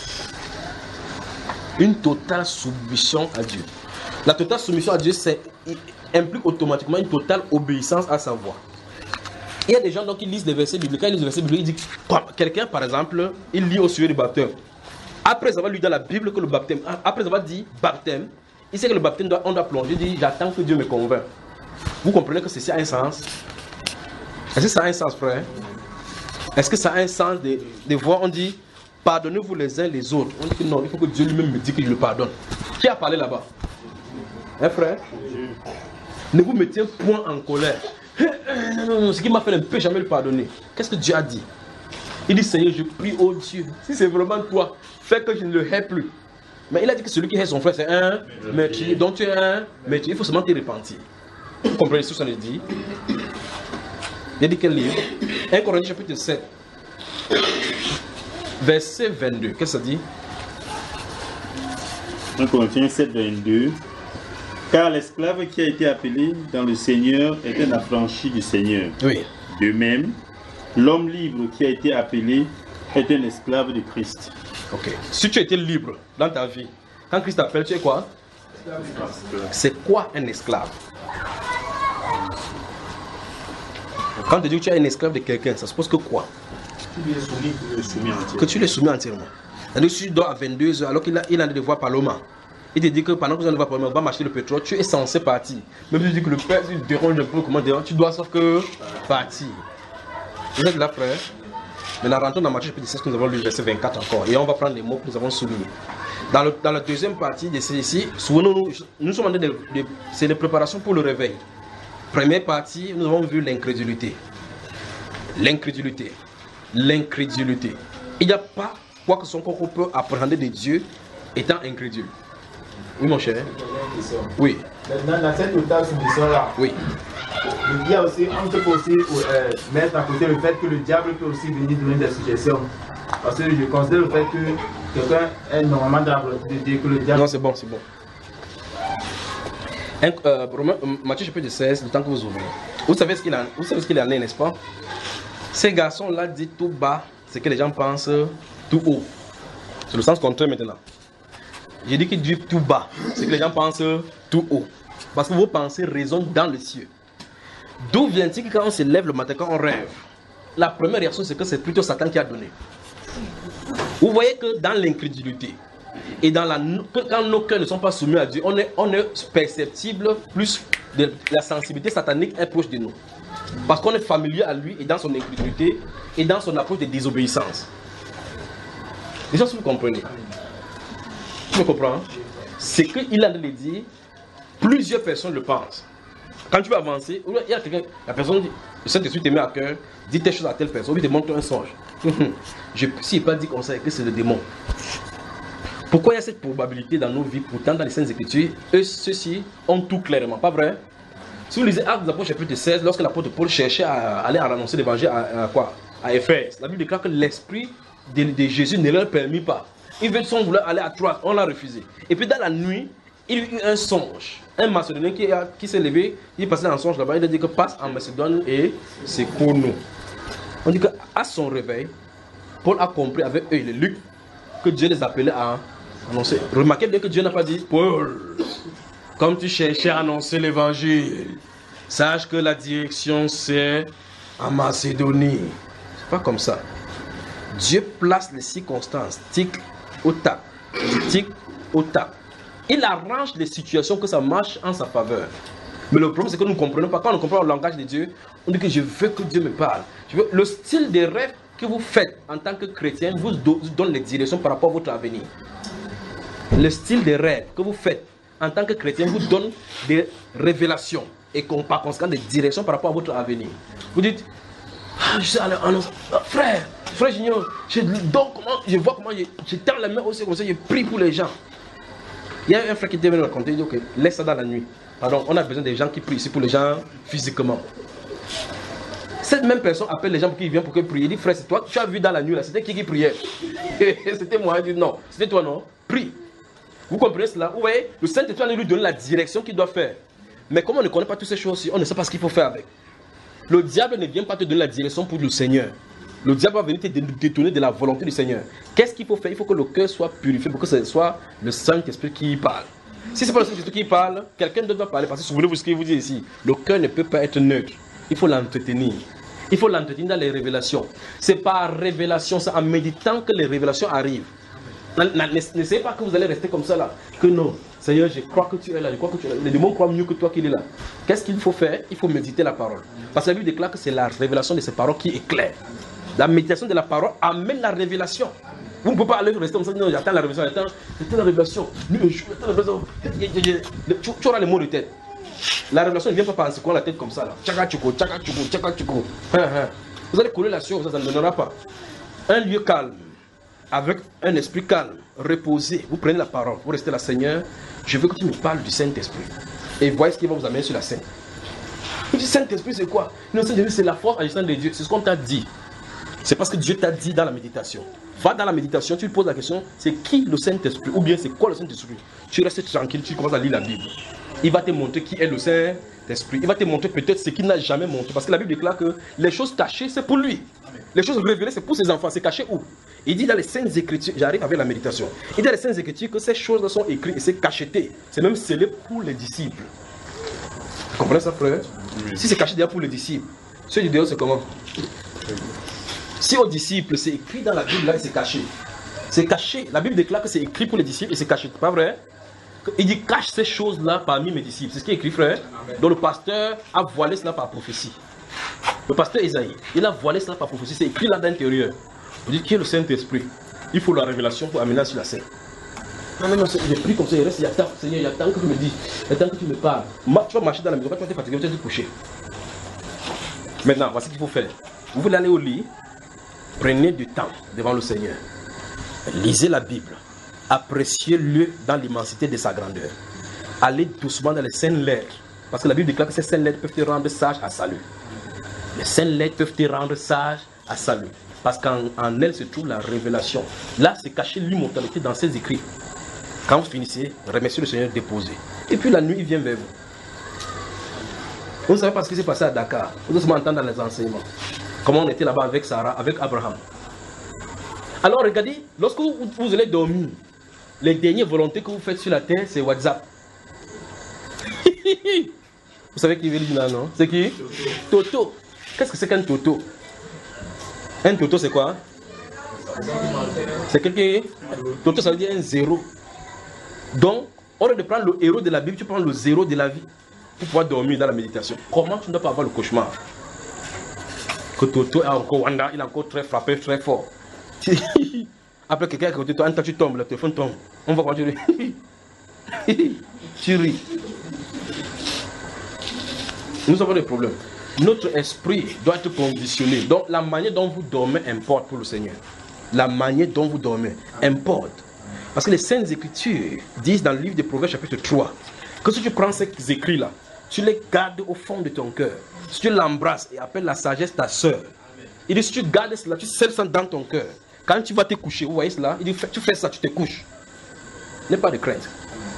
Speaker 5: Une totale soumission à Dieu. La totale soumission à Dieu implique automatiquement une totale obéissance à sa voix. Il y a des gens donc, qui lisent les versets bibliques. Quand ils lisent les versets bibliques, ils disent, quelqu'un par exemple, il lit au sujet du baptême. Après avoir lu dans la Bible que le baptême, après avoir dit baptême, il sait que le baptême, on doit plonger. Il dit, j'attends que Dieu me convainc. Vous comprenez que ceci a un sens? Est-ce que ça a un sens, frère? Est-ce que ça a un sens de voir, on dit, pardonnez-vous les uns les autres? On dit que non, il faut que Dieu lui-même me dise que je le pardonne. Qui a parlé là-bas? Hein, frère? Ne vous mettez point en colère. Non, ce qui m'a fait ne peut jamais le pardonner. Qu'est-ce que Dieu a dit? Il dit, Seigneur, je prie au Dieu. Si c'est vraiment toi, fais que je ne le hais plus. Mais il a dit que celui qui hait son frère, c'est un meurtrier. Donc tu es un meurtrier. Il faut seulement te repentir. Vous comprenez ce que ça nous dit? Il a dit quel livre? 1 Corinthiens chapitre 7. Verset 22. Qu'est-ce que ça dit?
Speaker 7: 1 Corinthiens 7, 22. Car l'esclave qui a été appelé dans le Seigneur est un affranchi du Seigneur.
Speaker 5: Oui.
Speaker 7: De même, l'homme libre qui a été appelé est un esclave de Christ.
Speaker 5: Ok. Si tu étais libre dans ta vie, quand Christ t'appelle, tu es quoi? C'est quoi un esclave? Quand tu dis que tu es un esclave de quelqu'un, ça suppose que quoi? Que tu les soumets entièrement. C'est-à-dire que si tu dors à 22h alors qu'il a un devoir parlement, il te dit que pendant que vous allez voir parlement, on va m'acheter le pétrole, tu es censé partir. Même si tu dis que le père il dérange un peu, comment dire, tu dois sauf que partir. Vous êtes là, frère? Maintenant, rentrons dans Matthieu chapitre 16 que nous avons lu, verset 24 encore. Et on va prendre les mots que nous avons soulignés. Dans la deuxième partie de ceci, souvenons-nous, nous sommes en train c'est les préparations pour le réveil. Première partie, nous avons vu l'incrédulité. L'incrédulité. L'incrédulité. Il n'y a pas quoi que son corps peut appréhender de Dieu étant incrédule. Oui, mon cher. Oui.
Speaker 6: Maintenant, dans cette totale soumission-là,
Speaker 5: oui.
Speaker 6: Il y a aussi, on peut aussi mettre à côté le fait que le diable peut aussi venir donner des suggestions. Parce que je considère le fait que quelqu'un est normalement dans la volonté de Dieu, que le diable...
Speaker 5: Non, c'est bon, c'est bon. Matthieu chapitre 16, le temps que vous ouvrez. Vous savez ce qu'il en est, n'est-ce pas? Ces garçons-là disent tout bas ce que les gens pensent tout haut. C'est le sens contraire maintenant. J'ai dit qu'il dit tout bas. C'est que les gens pensent tout haut. Parce que vos pensées résonnent dans les cieux. D'où vient-il que quand on se lève le matin, quand on rêve, la première réaction c'est que c'est plutôt Satan qui a donné. Vous voyez que dans l'incrédulité et dans quand nos cœurs ne sont pas soumis à Dieu, on est perceptible plus de la sensibilité satanique est proche de nous. Parce qu'on est familier à lui et dans son incrédulité et dans son approche de désobéissance. Déjà, si vous comprenez, tu me comprends? C'est qu'il a de le dire, plusieurs personnes le pensent. Quand tu vas avancer, il y a quelqu'un, la personne dit, le Saint-Esprit te met à cœur, dis telle chose à telle personne, il te montre un songe. S'il n'est pas dit comme ça, que c'est le démon. Pourquoi il y a cette probabilité dans nos vies? Pourtant, dans les Saintes Écritures, ceux-ci ont tout clairement, pas vrai? Si vous lisez Actes des Apôtres chapitre 16, lorsque l'apôtre Paul cherchait à aller annoncer l'évangile à Éphèse, la Bible déclare que l'esprit de Jésus ne leur permit pas. Ils voulaient aller à Troie, on l'a refusé. Et puis dans la nuit, il y a eu un songe. Un Macédonien qui s'est levé, il est passé dans un songe là-bas, il a dit que passe en Macédoine et c'est pour nous. On dit qu'à son réveil, Paul a compris avec eux, les Luc, que Dieu les appelait à annoncer. Remarquez bien que Dieu n'a pas dit, Paul, comme tu cherchais à annoncer l'évangile, sache que la direction c'est en Macédonie. C'est pas comme ça. Dieu place les circonstances, tic au tac, tic au tac. Il arrange les situations que ça marche en sa faveur. Mais le problème c'est que nous ne comprenons pas. Quand on comprend le langage de Dieu, on dit que je veux que Dieu me parle. Le style de rêve que vous faites en tant que chrétien vous donne les directions par rapport à votre avenir. Le style de rêve que vous faites en tant que chrétien vous donne des révélations et par conséquent des directions par rapport à votre avenir. Vous dites, je sais, frère Junior, je vois comment je tends la main aussi comme ça, je prie pour les gens. Il y a un frère qui était venu me raconter, il dit ok, laisse ça dans la nuit. Pardon, on a besoin des gens qui prient ici pour les gens physiquement. Cette même personne appelle les gens pour qu'ils viennent pour qu'ils prient. Il dit frère, c'est toi, tu as vu dans la nuit là, c'était qui priait? C'était moi. Il dit non, c'était toi non, prie. Vous comprenez cela? Vous voyez, le Saint-Esprit lui donne la direction qu'il doit faire. Mais comme on ne connaît pas toutes ces choses-ci, on ne sait pas ce qu'il faut faire avec. Le diable ne vient pas te donner la direction pour le Seigneur. Le diable va venir te détourner de la volonté du Seigneur. Qu'est-ce qu'il faut faire? Il faut que le cœur soit purifié pour que ce soit le Saint-Esprit qui parle. Si ce n'est pas le Saint-Esprit qui parle, quelqu'un d'autre va parler. Parce que souvenez-vous ce qu'il vous dit ici. Le cœur ne peut pas être neutre. Il faut l'entretenir. Il faut l'entretenir dans les révélations. Ce n'est pas par révélation, c'est en méditant que les révélations arrivent. N'essayez pas que vous allez rester comme ça là. Que non, Seigneur, je crois que tu es là, je crois que tu es là. Les démons croient mieux que toi qu'il est là. Qu'est-ce qu'il faut faire? Il faut méditer la parole. Parce que la Bible déclare que c'est la révélation de ces paroles qui éclaire. La méditation de la parole amène la révélation. Vous ne pouvez pas aller rester comme ça, non, j'attends la révélation, j'attends la révélation. Tu auras les mots de tête. La révélation ne vient pas par en secouant la tête comme ça là. Tchaka tchouko, tchaka tchouko, tchaka tchouko. Vous allez coller la sueur, ça ne donnera pas. Un lieu calme, avec un esprit calme, reposé. Vous prenez la parole, vous restez là, Seigneur, je veux que tu me parles du Saint-Esprit. Et voyez ce qui va vous amener sur la scène. Le Saint-Esprit c'est quoi? Le Saint-Esprit c'est la force agissante de Dieu, c'est ce qu'on t'a dit. C'est parce que Dieu t'a dit dans la méditation. Va dans la méditation, tu lui poses la question, c'est qui le Saint-Esprit? Ou bien c'est quoi le Saint-Esprit? Tu restes tranquille, tu commences à lire la Bible. Il va te montrer qui est le Saint-Esprit. Il va te montrer peut-être ce qu'il n'a jamais montré. Parce que la Bible déclare que les choses cachées, c'est pour lui. Les choses révélées, c'est pour ses enfants. C'est caché où? Il dit dans les Saintes Écritures, j'arrive avec la méditation. Il dit dans les Saintes Écritures que ces choses-là sont écrites et c'est cacheté. C'est même scellé pour les disciples. Vous comprenez ça, frère? Oui. Si c'est caché déjà pour les disciples, ceux du dehors, c'est comment? Si aux disciples, c'est écrit dans la Bible, là, c'est caché. C'est caché. La Bible déclare que c'est écrit pour les disciples et c'est caché. Pas vrai? Il dit cache ces choses-là parmi mes disciples. C'est ce qui est écrit, frère. Donc le pasteur a voilé cela par prophétie. Le pasteur Isaïe, il a voilé cela par prophétie. C'est écrit là d'intérieur. Vous dites qui est le Saint-Esprit? Il faut la révélation pour amener sur la scène. Non, j'ai pris comme ça, il reste, il attend, Seigneur, il attend que tu me dises, il attend que tu me parles. Tu vas marcher dans la maison, quand tu vas te fatiguer, tu vas te coucher. Maintenant, voici ce qu'il faut faire. Vous voulez aller au lit, prenez du temps devant le Seigneur. Lisez la Bible. Appréciez-le dans l'immensité de sa grandeur. Allez doucement dans les saintes lettres. Parce que la Bible déclare que ces saintes lettres peuvent te rendre sage à salut. Les saintes lettres peuvent te rendre sage à salut. Parce qu'en elles se trouve la révélation. Là, c'est caché l'immortalité dans ses écrits. Quand vous finissez, remerciez le Seigneur, déposez. Et puis la nuit, il vient vers vous. Vous ne savez pas ce qui s'est passé à Dakar. Vous allez seulement entendre dans les enseignements. Comment on était là-bas avec Sarah, avec Abraham. Alors regardez, lorsque vous allez dormir, les dernières volontés que vous faites sur la terre, c'est WhatsApp. Vous savez qui veut dire là, non? C'est qui? Toto. Qu'est-ce que c'est qu'un Toto? Un Toto, c'est quoi? C'est quelqu'un. Toto, ça veut dire un zéro. Donc, au lieu de prendre le héros de la Bible, tu prends le zéro de la vie pour pouvoir dormir dans la méditation. Comment tu ne dois pas avoir le cauchemar? Que Toto est encore Wanda, il est encore très frappé, très fort. Après quelqu'un à côté de toi, un temps tu tombes, le téléphone tombe. On va voir tu ris. Tu ris. Nous avons des problèmes. Notre esprit doit être conditionné. Donc la manière dont vous dormez importe pour le Seigneur. La manière dont vous dormez importe. Parce que les Saintes Écritures disent dans le livre des Proverbes chapitre 3 que si tu prends ces écrits-là, tu les gardes au fond de ton cœur. Si tu l'embrasses et appelles la sagesse ta soeur, il dit si tu gardes cela, tu scelles ça dans ton cœur. Quand tu vas te coucher, vous voyez cela, il dit tu fais ça, tu te couches. N'aie pas de crainte.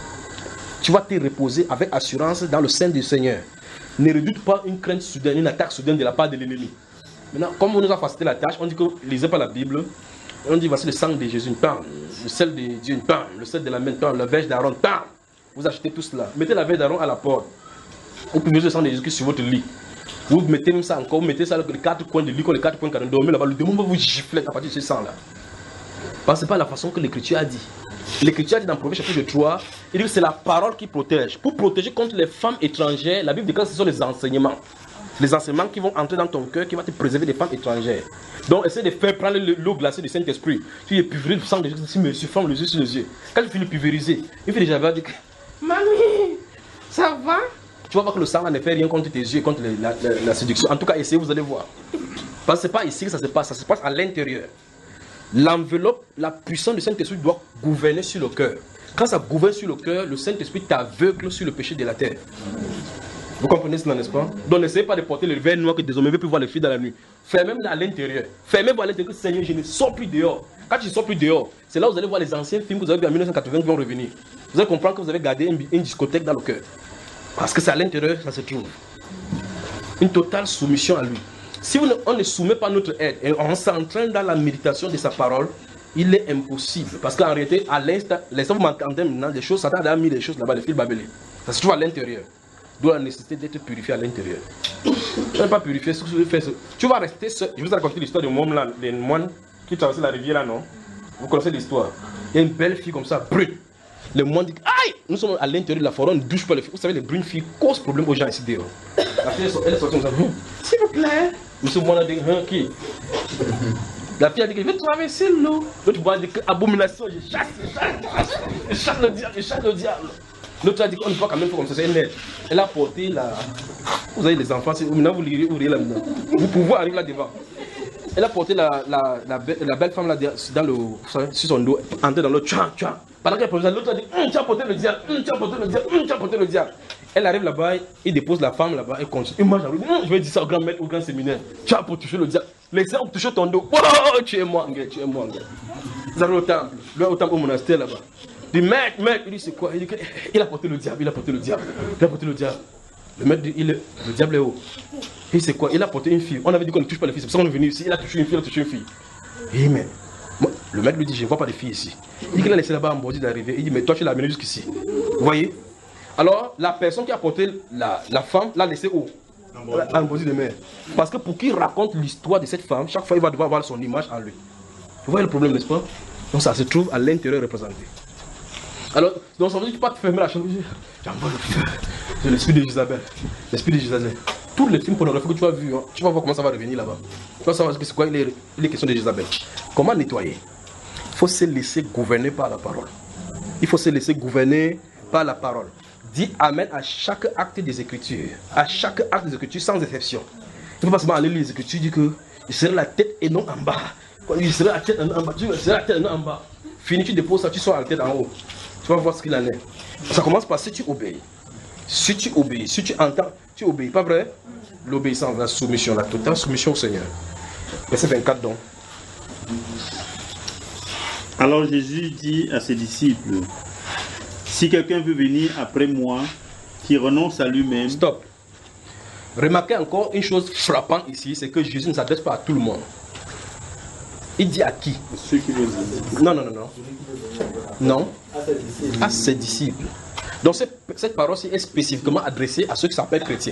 Speaker 5: Tu vas te reposer avec assurance dans le sein du Seigneur. Ne redoute pas une crainte soudaine, une attaque soudaine de la part de l'ennemi. Maintenant, comme on nous a facilité la tâche, on dit que lisez pas la Bible. On dit voici le sang de Jésus, une pam. Le sel de Dieu, une pam. Le sel de la main, une pam. La verge d'Aaron, pam. Vous achetez tout cela. Mettez la verge d'Aaron à la porte. Vous pouvez mettre le sang de Jésus sur votre lit. Vous mettez même ça encore, vous mettez ça les 4 coins de lit, les 4 coins quand on dormit là-bas. Le démon va vous gifler à partir de ce sang-là. Parce que c'est pas la façon que l'Écriture a dit. L'Écriture a dit dans Proverbe chapitre 3, il dit que c'est la parole qui protège. Pour protéger contre les femmes étrangères, la Bible déclare que ce sont les enseignements. Les enseignements qui vont entrer dans ton cœur, qui vont te préserver des femmes étrangères. Donc essaie de faire prendre l'eau glacée du Saint-Esprit. Tu es pulvérisé le sang de Jésus, si monsieur ferme les yeux sur les yeux. Quand tu finis de pulvériser, il fait déjà dire que mamie, ça va? Tu vas voir que le sang ne fait rien contre tes yeux, contre la séduction. En tout cas, essayez, vous allez voir. Parce que ce n'est pas ici que ça se passe à l'intérieur. L'enveloppe, la puissance du Saint-Esprit doit gouverner sur le cœur. Quand ça gouverne sur le cœur, le Saint-Esprit t'aveugle sur le péché de la terre. Vous comprenez cela, n'est-ce pas? Donc n'essayez pas de porter le verre noir que désormais vous pouvez voir les filles dans la nuit. Fermez-vous à l'intérieur. Fermez-vous à l'intérieur. Seigneur, je ne sors plus dehors. Quand tu ne sors plus dehors, c'est là où vous allez voir les anciens films que vous avez vus en 1980 qui vont revenir. Vous allez comprendre que vous avez gardé une discothèque dans le cœur. Parce que c'est à l'intérieur que ça se trouve. Une totale soumission à lui. Si on ne soumet pas notre aide et on s'entraîne dans la méditation de sa parole, il est impossible. Parce qu'en réalité, à l'instant vous m'entendez maintenant, des choses, Satan a mis des choses là-bas, des fils babelés. Ça se trouve à l'intérieur. D'où la nécessité d'être purifié à l'intérieur. Tu n'es pas purifié, tu vas rester seul. Je vous ai raconté l'histoire de moine qui traversait la rivière là, non? Vous connaissez l'histoire. Il y a une belle fille comme ça, brune. Le moine dit aïe, nous sommes à l'intérieur de la forêt, on ne douche pas les filles. Vous savez, les brunes filles causent problème aux gens ici dehors. La fille, elle est sortie comme ça. S'il vous plaît. Monsieur moine a dit qui? La fille a dit que je vais traverser l'eau. L'autre moine a dit que abomination, je chasse le diable. L'autre a dit qu'on ne peut pas quand même faire comme ça, c'est une aide. Elle a porté la. Vous avez les enfants, maintenant vous lirez là maintenant. Vous pouvez arriver là devant. Elle a porté la belle femme là dans sur son dos, entrer dans l'eau, tchouan. Pendant qu'elle pose ça, l'autre a dit tu as porté le diable, tu as porté le diable, tu as porté le diable. Elle arrive là-bas, il dépose la femme là-bas, elle continue. Et moi j'arrive, je vais dire ça au grand maître, au grand séminaire. Tu as pour toucher le diable. Les hommes touchent ton dos. Oh, tu es moi, tu es moi. Vous arrivez au temple, au monastère là-bas. Il dit maître, il dit c'est quoi? Il dit qu'il a porté le diable, il a porté le diable. Le maître dit le diable est haut. Il dit c'est quoi? Il a porté une fille. On avait dit qu'on ne touche pas les filles, c'est pour ça qu'on est venu ici. Il a touché une fille, Il dit mais le maître lui dit je ne vois pas de filles ici. Il dit qu'il a laissé là-bas en bordure d'arriver. Il dit mais toi tu l'as amené jusqu'ici. Vous voyez? Alors la personne qui a porté la femme l'a laissé où? En bordure de mer. Parce que pour qu'il raconte l'histoire de cette femme, chaque fois il va devoir avoir son image en lui. Vous voyez le problème, n'est-ce pas? Donc ça se trouve à l'intérieur représenté. Alors, donc ça veut dire que tu peux pas te fermer la chambre. J'envoie le feu. C'est l'esprit de Jézabel. Tous les films pornographiques que tu as vus, hein, tu vas voir comment ça va revenir là-bas. Tu vas savoir c'est quoi les questions de Jézabel. Comment nettoyer? Il faut se laisser gouverner par la parole. Dis amen à chaque acte des Écritures. À chaque acte des Écritures sans exception. Il ne faut pas seulement aller lire les Écritures, dire que il serait la tête et non en bas. Il serait la tête et non en bas. Tu serais la tête et non en bas. Fini, tu déposes ça, tu sors à la tête en haut. Tu vas voir ce qu'il en est. Ça commence par si tu obéis. Si tu entends, tu obéis. Pas vrai? L'obéissance, la soumission, la totale soumission au Seigneur. Verset 24 donc.
Speaker 7: Alors Jésus dit à ses disciples, si quelqu'un veut venir après moi, qui renonce à lui-même.
Speaker 5: Stop. Remarquez encore une chose frappante ici, c'est que Jésus ne s'adresse pas à tout le monde. Il dit à qui?
Speaker 7: Ceux qui le disent.
Speaker 5: Non. Non. À ses disciples. Donc cette parole-ci est spécifiquement adressée à ceux qui s'appellent chrétiens.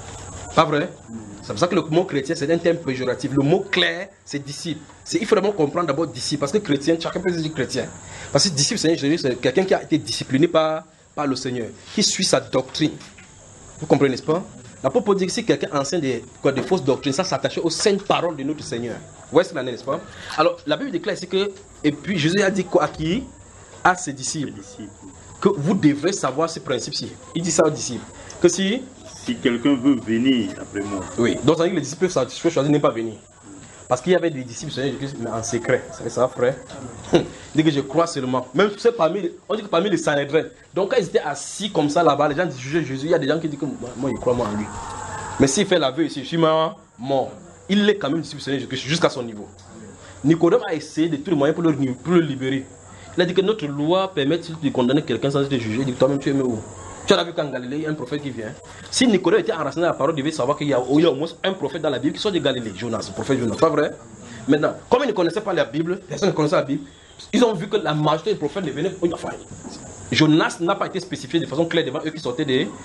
Speaker 5: Pas vrai? C'est pour ça que le mot chrétien, c'est un terme péjoratif. Le mot clair, c'est disciple. Il faut vraiment comprendre d'abord disciple. Parce que chrétien, chacun peut dire chrétien. Parce que disciple, c'est quelqu'un qui a été discipliné par le Seigneur, qui suit sa doctrine. Vous comprenez, n'est-ce pas? L'apôtre dit que si quelqu'un enseigne des fausses doctrines, ça s'attache aux saintes paroles de notre Seigneur. Vous voyez ce qu'il en est, n'est-ce pas? Alors, la Bible déclare ici que, et puis Jésus a dit quoi à qui? À ses disciples. Que vous devrez savoir ces principes-ci. Il dit ça aux disciples. Que si
Speaker 7: quelqu'un veut venir après moi.
Speaker 5: Oui, donc les disciples peuvent choisir de ne pas venir. Parce qu'il y avait des disciples, mais en secret. C'est ça, frère. Dit que je crois seulement. Même on dit que parmi les Sanhédrins. Donc quand ils étaient assis comme ça là-bas, les gens jugeaient Jésus. Il y a des gens qui disent que moi, je crois moi en lui. Mais s'il fait l'aveu ici, je suis mort, il est quand même disciple Seigneur Jésus jusqu'à son niveau. Nicodème a essayé de tous les moyens pour le libérer. Il a dit que notre loi permet de condamner quelqu'un sans te juger. Il dit que toi-même tu es où? Tu as vu qu'en Galilée, il y a un prophète qui vient. Si Nicodème était enraciné à la parole, il devait savoir qu'il y a au moins un prophète dans la Bible qui soit de Galilée. Jonas, le prophète Jonas, pas vrai? Maintenant, comme ils ne connaissaient pas la Bible, personne ne connaissait la Bible, ils ont vu que la majorité des prophètes venaient. Enfin, Jonas n'a pas été spécifié de façon claire devant eux qui sortaient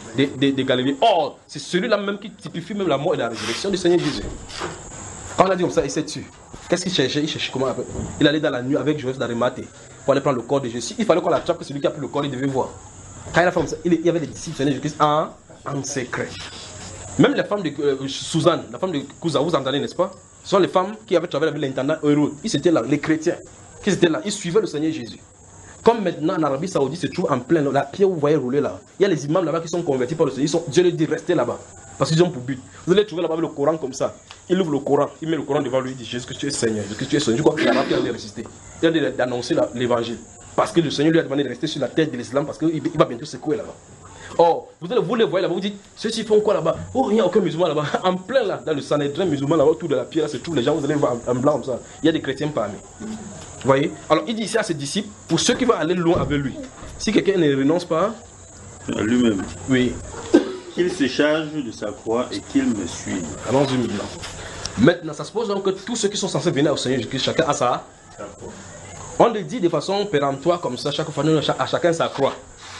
Speaker 5: de Galilée. Or, c'est celui-là même qui typifie même la mort et la résurrection du Seigneur Jésus. Quand on a dit comme ça, il s'est tué. Qu'est-ce qu'il cherchait? Il cherchait comment après? Il allait dans la nuit avec Joseph d'Arimathée pour aller prendre le corps de Jésus. Il fallait qu'on l'attrape, que celui qui a pris le corps, il devait voir. Quand il a fait comme ça, il y avait des disciples du Seigneur Jésus-Christ en secret. Même les femmes de Suzanne, la femme de Cousa, vous entendez, n'est-ce pas? Ce sont les femmes qui avaient travaillé avec l'intendant Hérode. Ils étaient là, les chrétiens. Qui étaient là, ils suivaient le Seigneur Jésus. Comme maintenant en Arabie Saoudite se trouve en plein, la pierre où vous voyez rouler là. Il y a les imams là-bas qui sont convertis par le Seigneur. Dieu leur dit restez là-bas. Parce qu'ils ont pour but. Vous allez trouver là-bas le Coran comme ça. Il ouvre le Coran, il met le Coran devant lui, il dit Jésus que tu es Seigneur, Jésus que tu es Seigneur. Je crois que l'Arabe qui a résister. Il a dit d'annoncer l'évangile. Parce que le Seigneur lui a demandé de rester sur la tête de l'islam parce qu'il va bientôt secouer là-bas. Or, vous les voyez là-bas, vous dites, ceux-ci font quoi là-bas? Oh, il n'y a aucun musulman là-bas. En plein là, dans le Sanhédrin musulman là-bas, autour de la pierre, là, se trouvent les gens, vous allez voir en blanc comme ça. Il y a des chrétiens parmi. Vous voyez? Alors, il dit ici à ses disciples, pour ceux qui vont aller loin avec lui, si quelqu'un ne renonce pas
Speaker 7: à lui-même,
Speaker 5: oui,
Speaker 7: qu'il se charge de sa croix et qu'il me suive.
Speaker 5: Allons-y maintenant. Maintenant, ça suppose donc que tous ceux qui sont censés venir au Seigneur Jésus-Christ, chacun a sa. On le dit de façon péremptoire comme ça, chaque fois, à chacun sa croix.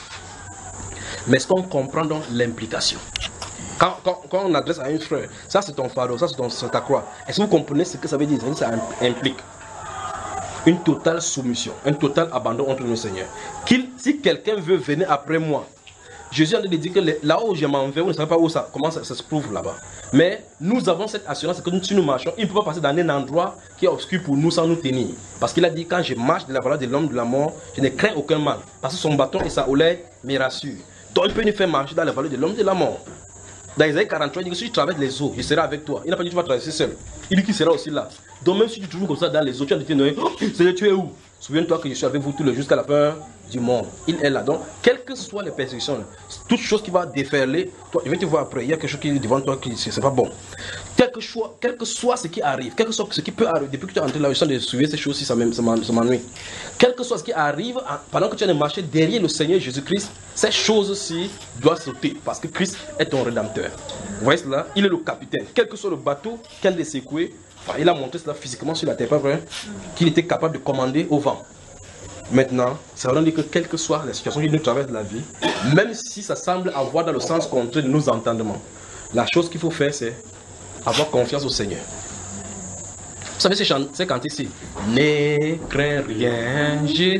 Speaker 5: Mais est-ce qu'on comprend donc l'implication? Quand on adresse à un frère, ça c'est ton fardeau, ça c'est ta croix. Est-ce que vous comprenez ce que ça veut dire? Ça implique une totale soumission, un total abandon entre le Seigneur. Si quelqu'un veut venir après moi, Jésus a dit que là où je m'en vais, vous ne savez pas où comment ça se prouve là-bas. Mais nous avons cette assurance que si nous marchons, il ne peut pas passer dans un endroit qui est obscur pour nous sans nous tenir. Parce qu'il a dit, quand je marche de la vallée de l'homme de la mort, je ne crains aucun mal. Parce que son bâton et sa houlette me rassurent. Donc il peut nous faire marcher dans la vallée de l'homme de la mort. Dans Isaïe 43, il dit que si tu traverses les eaux, je serai avec toi. Il n'a pas dit que tu vas traverser seul. Il dit qu'il sera aussi là. Donc même si tu te trouves comme ça dans les eaux, tu as dit, Seigneur, tu es où? Souviens-toi que je suis avec vous tous les jours jusqu'à la fin du monde. Il est là. Donc, quelles que soient les persécutions, toute chose qui va déferler, toi, je vais te voir après, il y a quelque chose qui est devant toi qui c'est pas bon. Quel que soit ce qui arrive, quel que soit ce qui peut arriver, depuis que tu es entré là, je sens de souvenir ces choses-ci, ça m'ennuie. Quel que soit ce qui arrive, pendant que tu es en marché derrière le Seigneur Jésus-Christ, ces choses-ci doivent sauter, parce que Christ est ton rédempteur. Vous voyez cela? Il est le capitaine. Quel que soit le bateau, qu'elle est secoué, il a montré cela physiquement sur la terre, pas vrai? Qu'il était capable de commander au vent. Maintenant, ça veut dire que quelle que soit la situation qui nous traverse de la vie, même si ça semble avoir dans le sens contraire de nos entendements, la chose qu'il faut faire, c'est avoir confiance au Seigneur. Vous savez, c'est quand ici, ne crains rien, je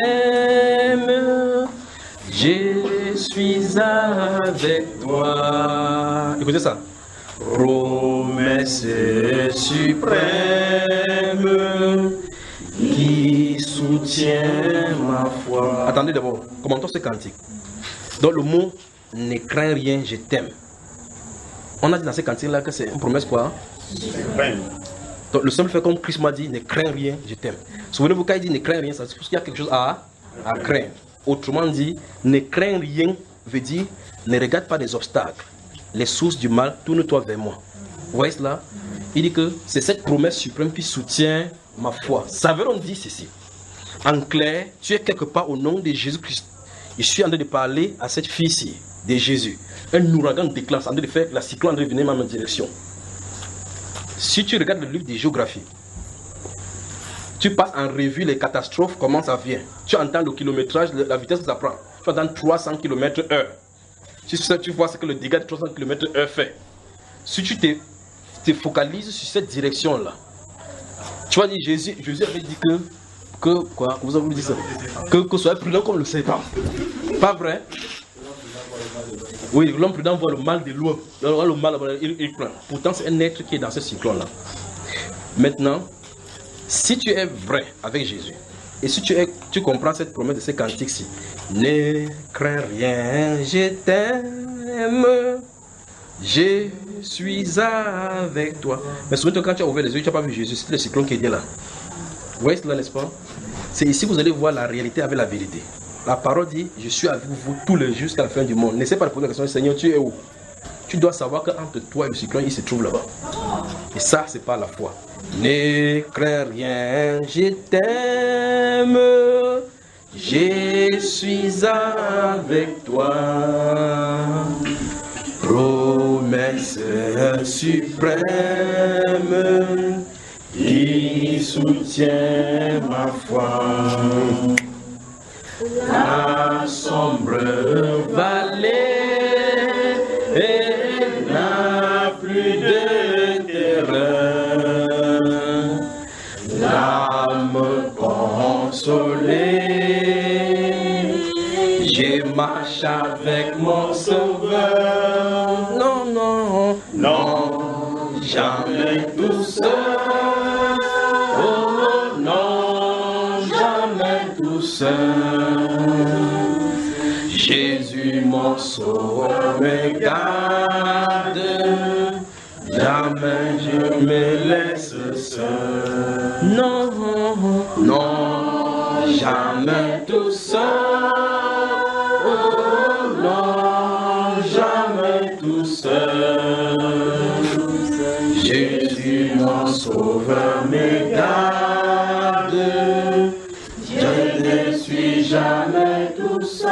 Speaker 5: t'aime, je suis avec toi. Écoutez ça. Promesse suprême qui soutient ma foi. Attendez d'abord, commentons ce cantique. Donc le mot ne crains rien, je t'aime. On a dit dans ce cantique-là que c'est une promesse quoi? Donc le simple fait comme Christ m'a dit, ne crains rien, je t'aime. Souvenez-vous quand il dit ne crains rien, ça suppose qu'il y a quelque chose à craindre. Autrement dit, ne crains rien veut dire ne regarde pas des obstacles. Les sources du mal, tourne-toi vers moi. Vous voyez cela? Il dit que c'est cette promesse suprême qui soutient ma foi. Ça veut donc dire ceci. En clair, tu es quelque part au nom de Jésus-Christ. Je suis en train de parler à cette fille-ci, de Jésus. Un ouragan déclenche, en train de faire la cyclone, en train de venir dans ma direction. Si tu regardes le livre de géographie, Tu passes en revue les catastrophes, comment ça vient. Tu entends le kilométrage, la vitesse que ça prend. Tu entends 300 km/h. Tu vois ce que le dégât de 300 km/h fait. Si tu te focalises sur cette direction-là, tu vas dire, Jésus avait dit quoi? Vous avez dit ça? Que soyez prudent comme le serpent. Pas vrai? Oui, l'homme prudent voit le mal de loin. Le mal, il prend. Pourtant, c'est un être qui est dans ce cyclone-là. Maintenant, si tu es vrai avec Jésus, et si tu comprends cette promesse de ces cantiques-ci, ne crains rien, je t'aime, je suis avec toi. Mais souviens-toi, quand tu as ouvert les yeux, tu n'as pas vu Jésus, c'est le cyclone qui était là. Vous voyez cela, n'est-ce pas? C'est ici que vous allez voir la réalité avec la vérité. La parole dit, je suis avec vous tous les jours jusqu'à la fin du monde. N'essaie pas de poser la question, Seigneur, tu es où? Tu dois savoir qu'entre toi et le cyclone, il se trouve là-bas. Et ça, c'est pas la foi. Ne crains rien, je t'aime, je suis avec toi. Promesse suprême qui soutient ma foi. La sombre vallée n'a plus de terreur. L'âme consolée, je marche avec mon Sauveur. Non, non, non, jamais tout seul. Oh non, jamais tout seul. Jésus mon sauveur me garde, jamais je me laisse seul. Non, non, jamais tout seul. Oh non, jamais tout seul. Jésus mon sauveur me garde, je ne suis jamais tout seul.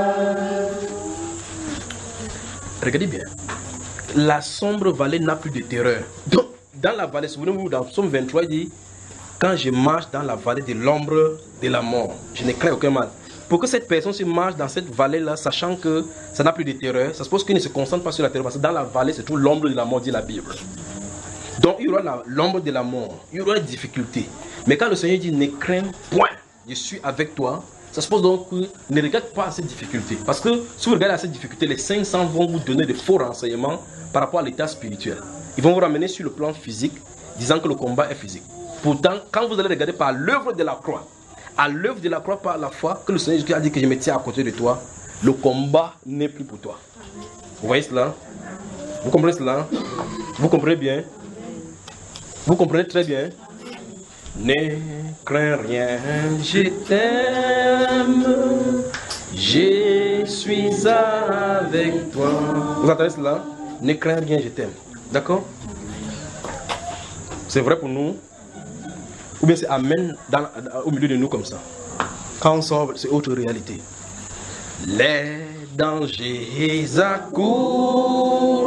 Speaker 5: Regardez bien. La sombre vallée n'a plus de terreur. Donc, dans la vallée, souvenez-vous, dans Psaume 23, il dit, quand je marche dans la vallée de l'ombre de la mort, je ne crains aucun mal. Pour que cette personne se marche dans cette vallée-là, sachant que ça n'a plus de terreur, ça suppose qu'il ne se concentre pas sur la terreur, parce que dans la vallée, c'est tout l'ombre de la mort, dit la Bible. Donc, il y aura l'ombre de la mort, il y aura des difficultés. Mais quand le Seigneur dit, ne crains point, je suis avec toi, ça suppose donc que ne regarde pas à cette difficulté. Parce que si vous regardez à cette difficulté, les 500 vont vous donner de faux renseignements par rapport à l'état spirituel. Ils vont vous ramener sur le plan physique, disant que le combat est physique. Pourtant, quand vous allez regarder par l'œuvre de la croix, à l'œuvre de la croix par la foi, que le Seigneur Jésus a dit que je me tiens à côté de toi, le combat n'est plus pour toi. Vous voyez cela? Vous comprenez cela? Vous comprenez bien? Vous comprenez très bien? Ne crains rien, je t'aime, je suis avec toi. Vous entendez cela? Ne crains rien, je t'aime. D'accord? C'est vrai pour nous? Ou bien c'est amen au milieu de nous comme ça? Quand on sort, c'est autre réalité. Les dangers accourent,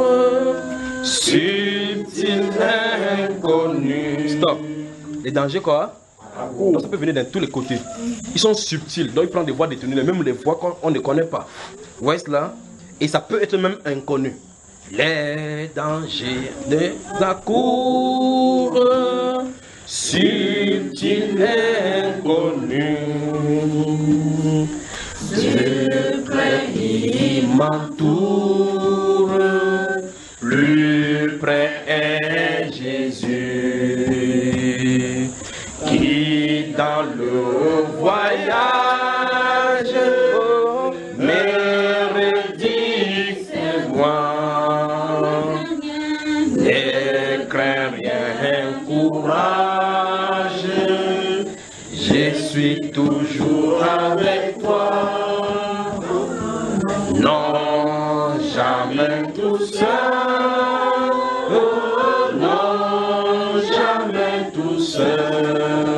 Speaker 5: subtils, inconnus. Stop. Les dangers quoi? Donc ça peut venir de tous les côtés. Ils sont subtils, donc ils prennent des voies détournées, même les voies qu'on ne connaît pas. Vous voyez cela? Et ça peut être même inconnu. Les dangers des accourent, subtils, inconnus. De près il m'entoure, plus près est Jésus, qui dans le voyage me redit c'est moi. Ne crains rien, courage, je suis toujours avec toi. Non, jamais tout seul. Oh, non, jamais tout seul.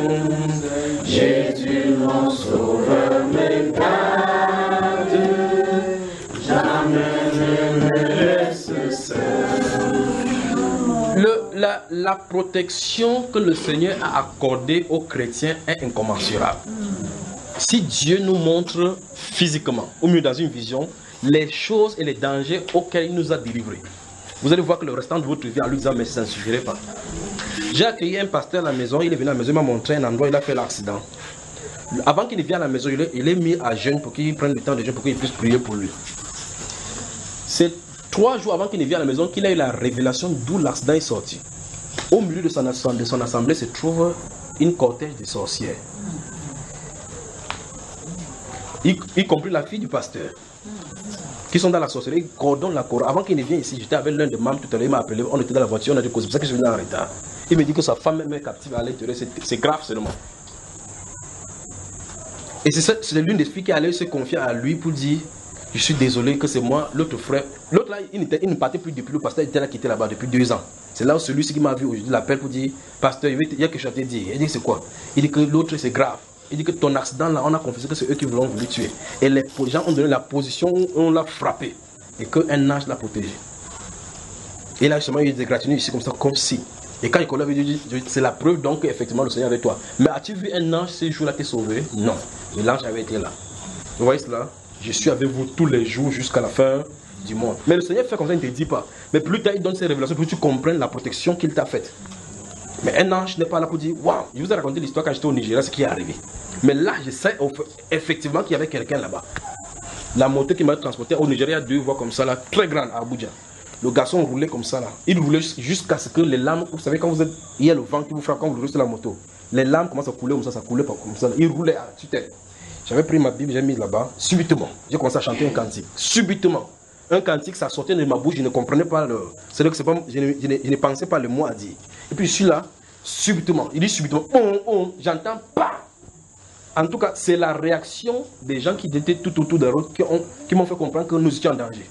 Speaker 5: Jésus mon sauveur me garde, jamais je me laisse seul. la protection que le Seigneur a accordée aux chrétiens est incommensurable. Si Dieu nous montre physiquement, au mieux dans une vision, les choses et les dangers auxquels il nous a délivrés, vous allez voir que le restant de votre vie en lui disant mais ça ne suffirait pas. J'ai accueilli un pasteur à la maison, il est venu à la maison, il m'a montré un endroit, il a fait l'accident. Avant qu'il ne vienne à la maison, il est mis à jeûne pour qu'il prenne le temps de jeûne pour qu'il puisse prier pour lui. C'est 3 jours avant qu'il ne vienne à la maison qu'il a eu la révélation d'où l'accident est sorti. Au milieu de son assemblée se trouve une cortège de sorcières. Y compris la fille du pasteur. Qui sont dans la sorcellerie, ils coordonnent la Coran. Avant qu'il ne vienne ici, j'étais avec l'un des membres tout à l'heure, il m'a appelé, on était dans la voiture, on a dit que c'est pour ça que je suis venu en retard. Il me dit que sa femme même est captive à l'intérieur, c'est grave seulement. Et c'est l'une des filles qui allait se confier à lui pour dire, je suis désolé que c'est moi, l'autre frère. L'autre là, il ne partait plus depuis, le pasteur était là qui était là-bas depuis 2 ans. C'est là où celui-ci qui m'a vu aujourd'hui l'appelle pour dire, pasteur, il y a quelque chose à te dire. Il dit c'est quoi? Il dit que l'autre c'est grave. Il dit que ton accident là, on a confessé que c'est eux qui l'ont voulu tuer. Et les gens ont donné la position où on l'a frappé. Et qu'un ange l'a protégé. Et là justement il y a des gratignures ici comme ça, comme si. Et quand il lui dit, c'est la preuve donc qu'effectivement le Seigneur est avec toi. Mais as-tu vu un ange ces jours-là t'es sauvé? Non. Et l'ange avait été là. Vous voyez cela? Je suis avec vous tous les jours jusqu'à la fin du monde. Mais le Seigneur fait comme ça, il ne te dit pas. Mais plus tard il donne ses révélations pour que tu comprennes la protection qu'il t'a faite. Mais un ange n'est pas là pour dire, waouh, je vous ai raconté l'histoire quand j'étais au Nigeria, ce qui est arrivé. Mais là, je sais effectivement qu'il y avait quelqu'un là-bas. La moto qui m'a transporté au Nigeria, 2 voies comme ça, là, très grande à Abuja. Le garçon roulait comme ça, là. Il roulait jusqu'à ce que les lames, vous savez, quand vous êtes, il y a le vent qui vous frappe quand vous roulez sur la moto. Les lames commencent à couler comme ça coulait pas comme ça. Là. Il roulait à tue-tête. J'avais pris ma Bible, j'ai mis là-bas. Subitement, j'ai commencé à chanter un cantique. Subitement. Un cantique, ça sortait de ma bouche, je ne comprenais pas le. C'est-à-dire que c'est pas, je ne pensais pas le mot à dire. Et puis je suis là, subitement. Il dit subitement, j'entends pas. En tout cas, c'est la réaction des gens qui étaient tout autour de la route qui m'ont fait comprendre que nous étions en danger.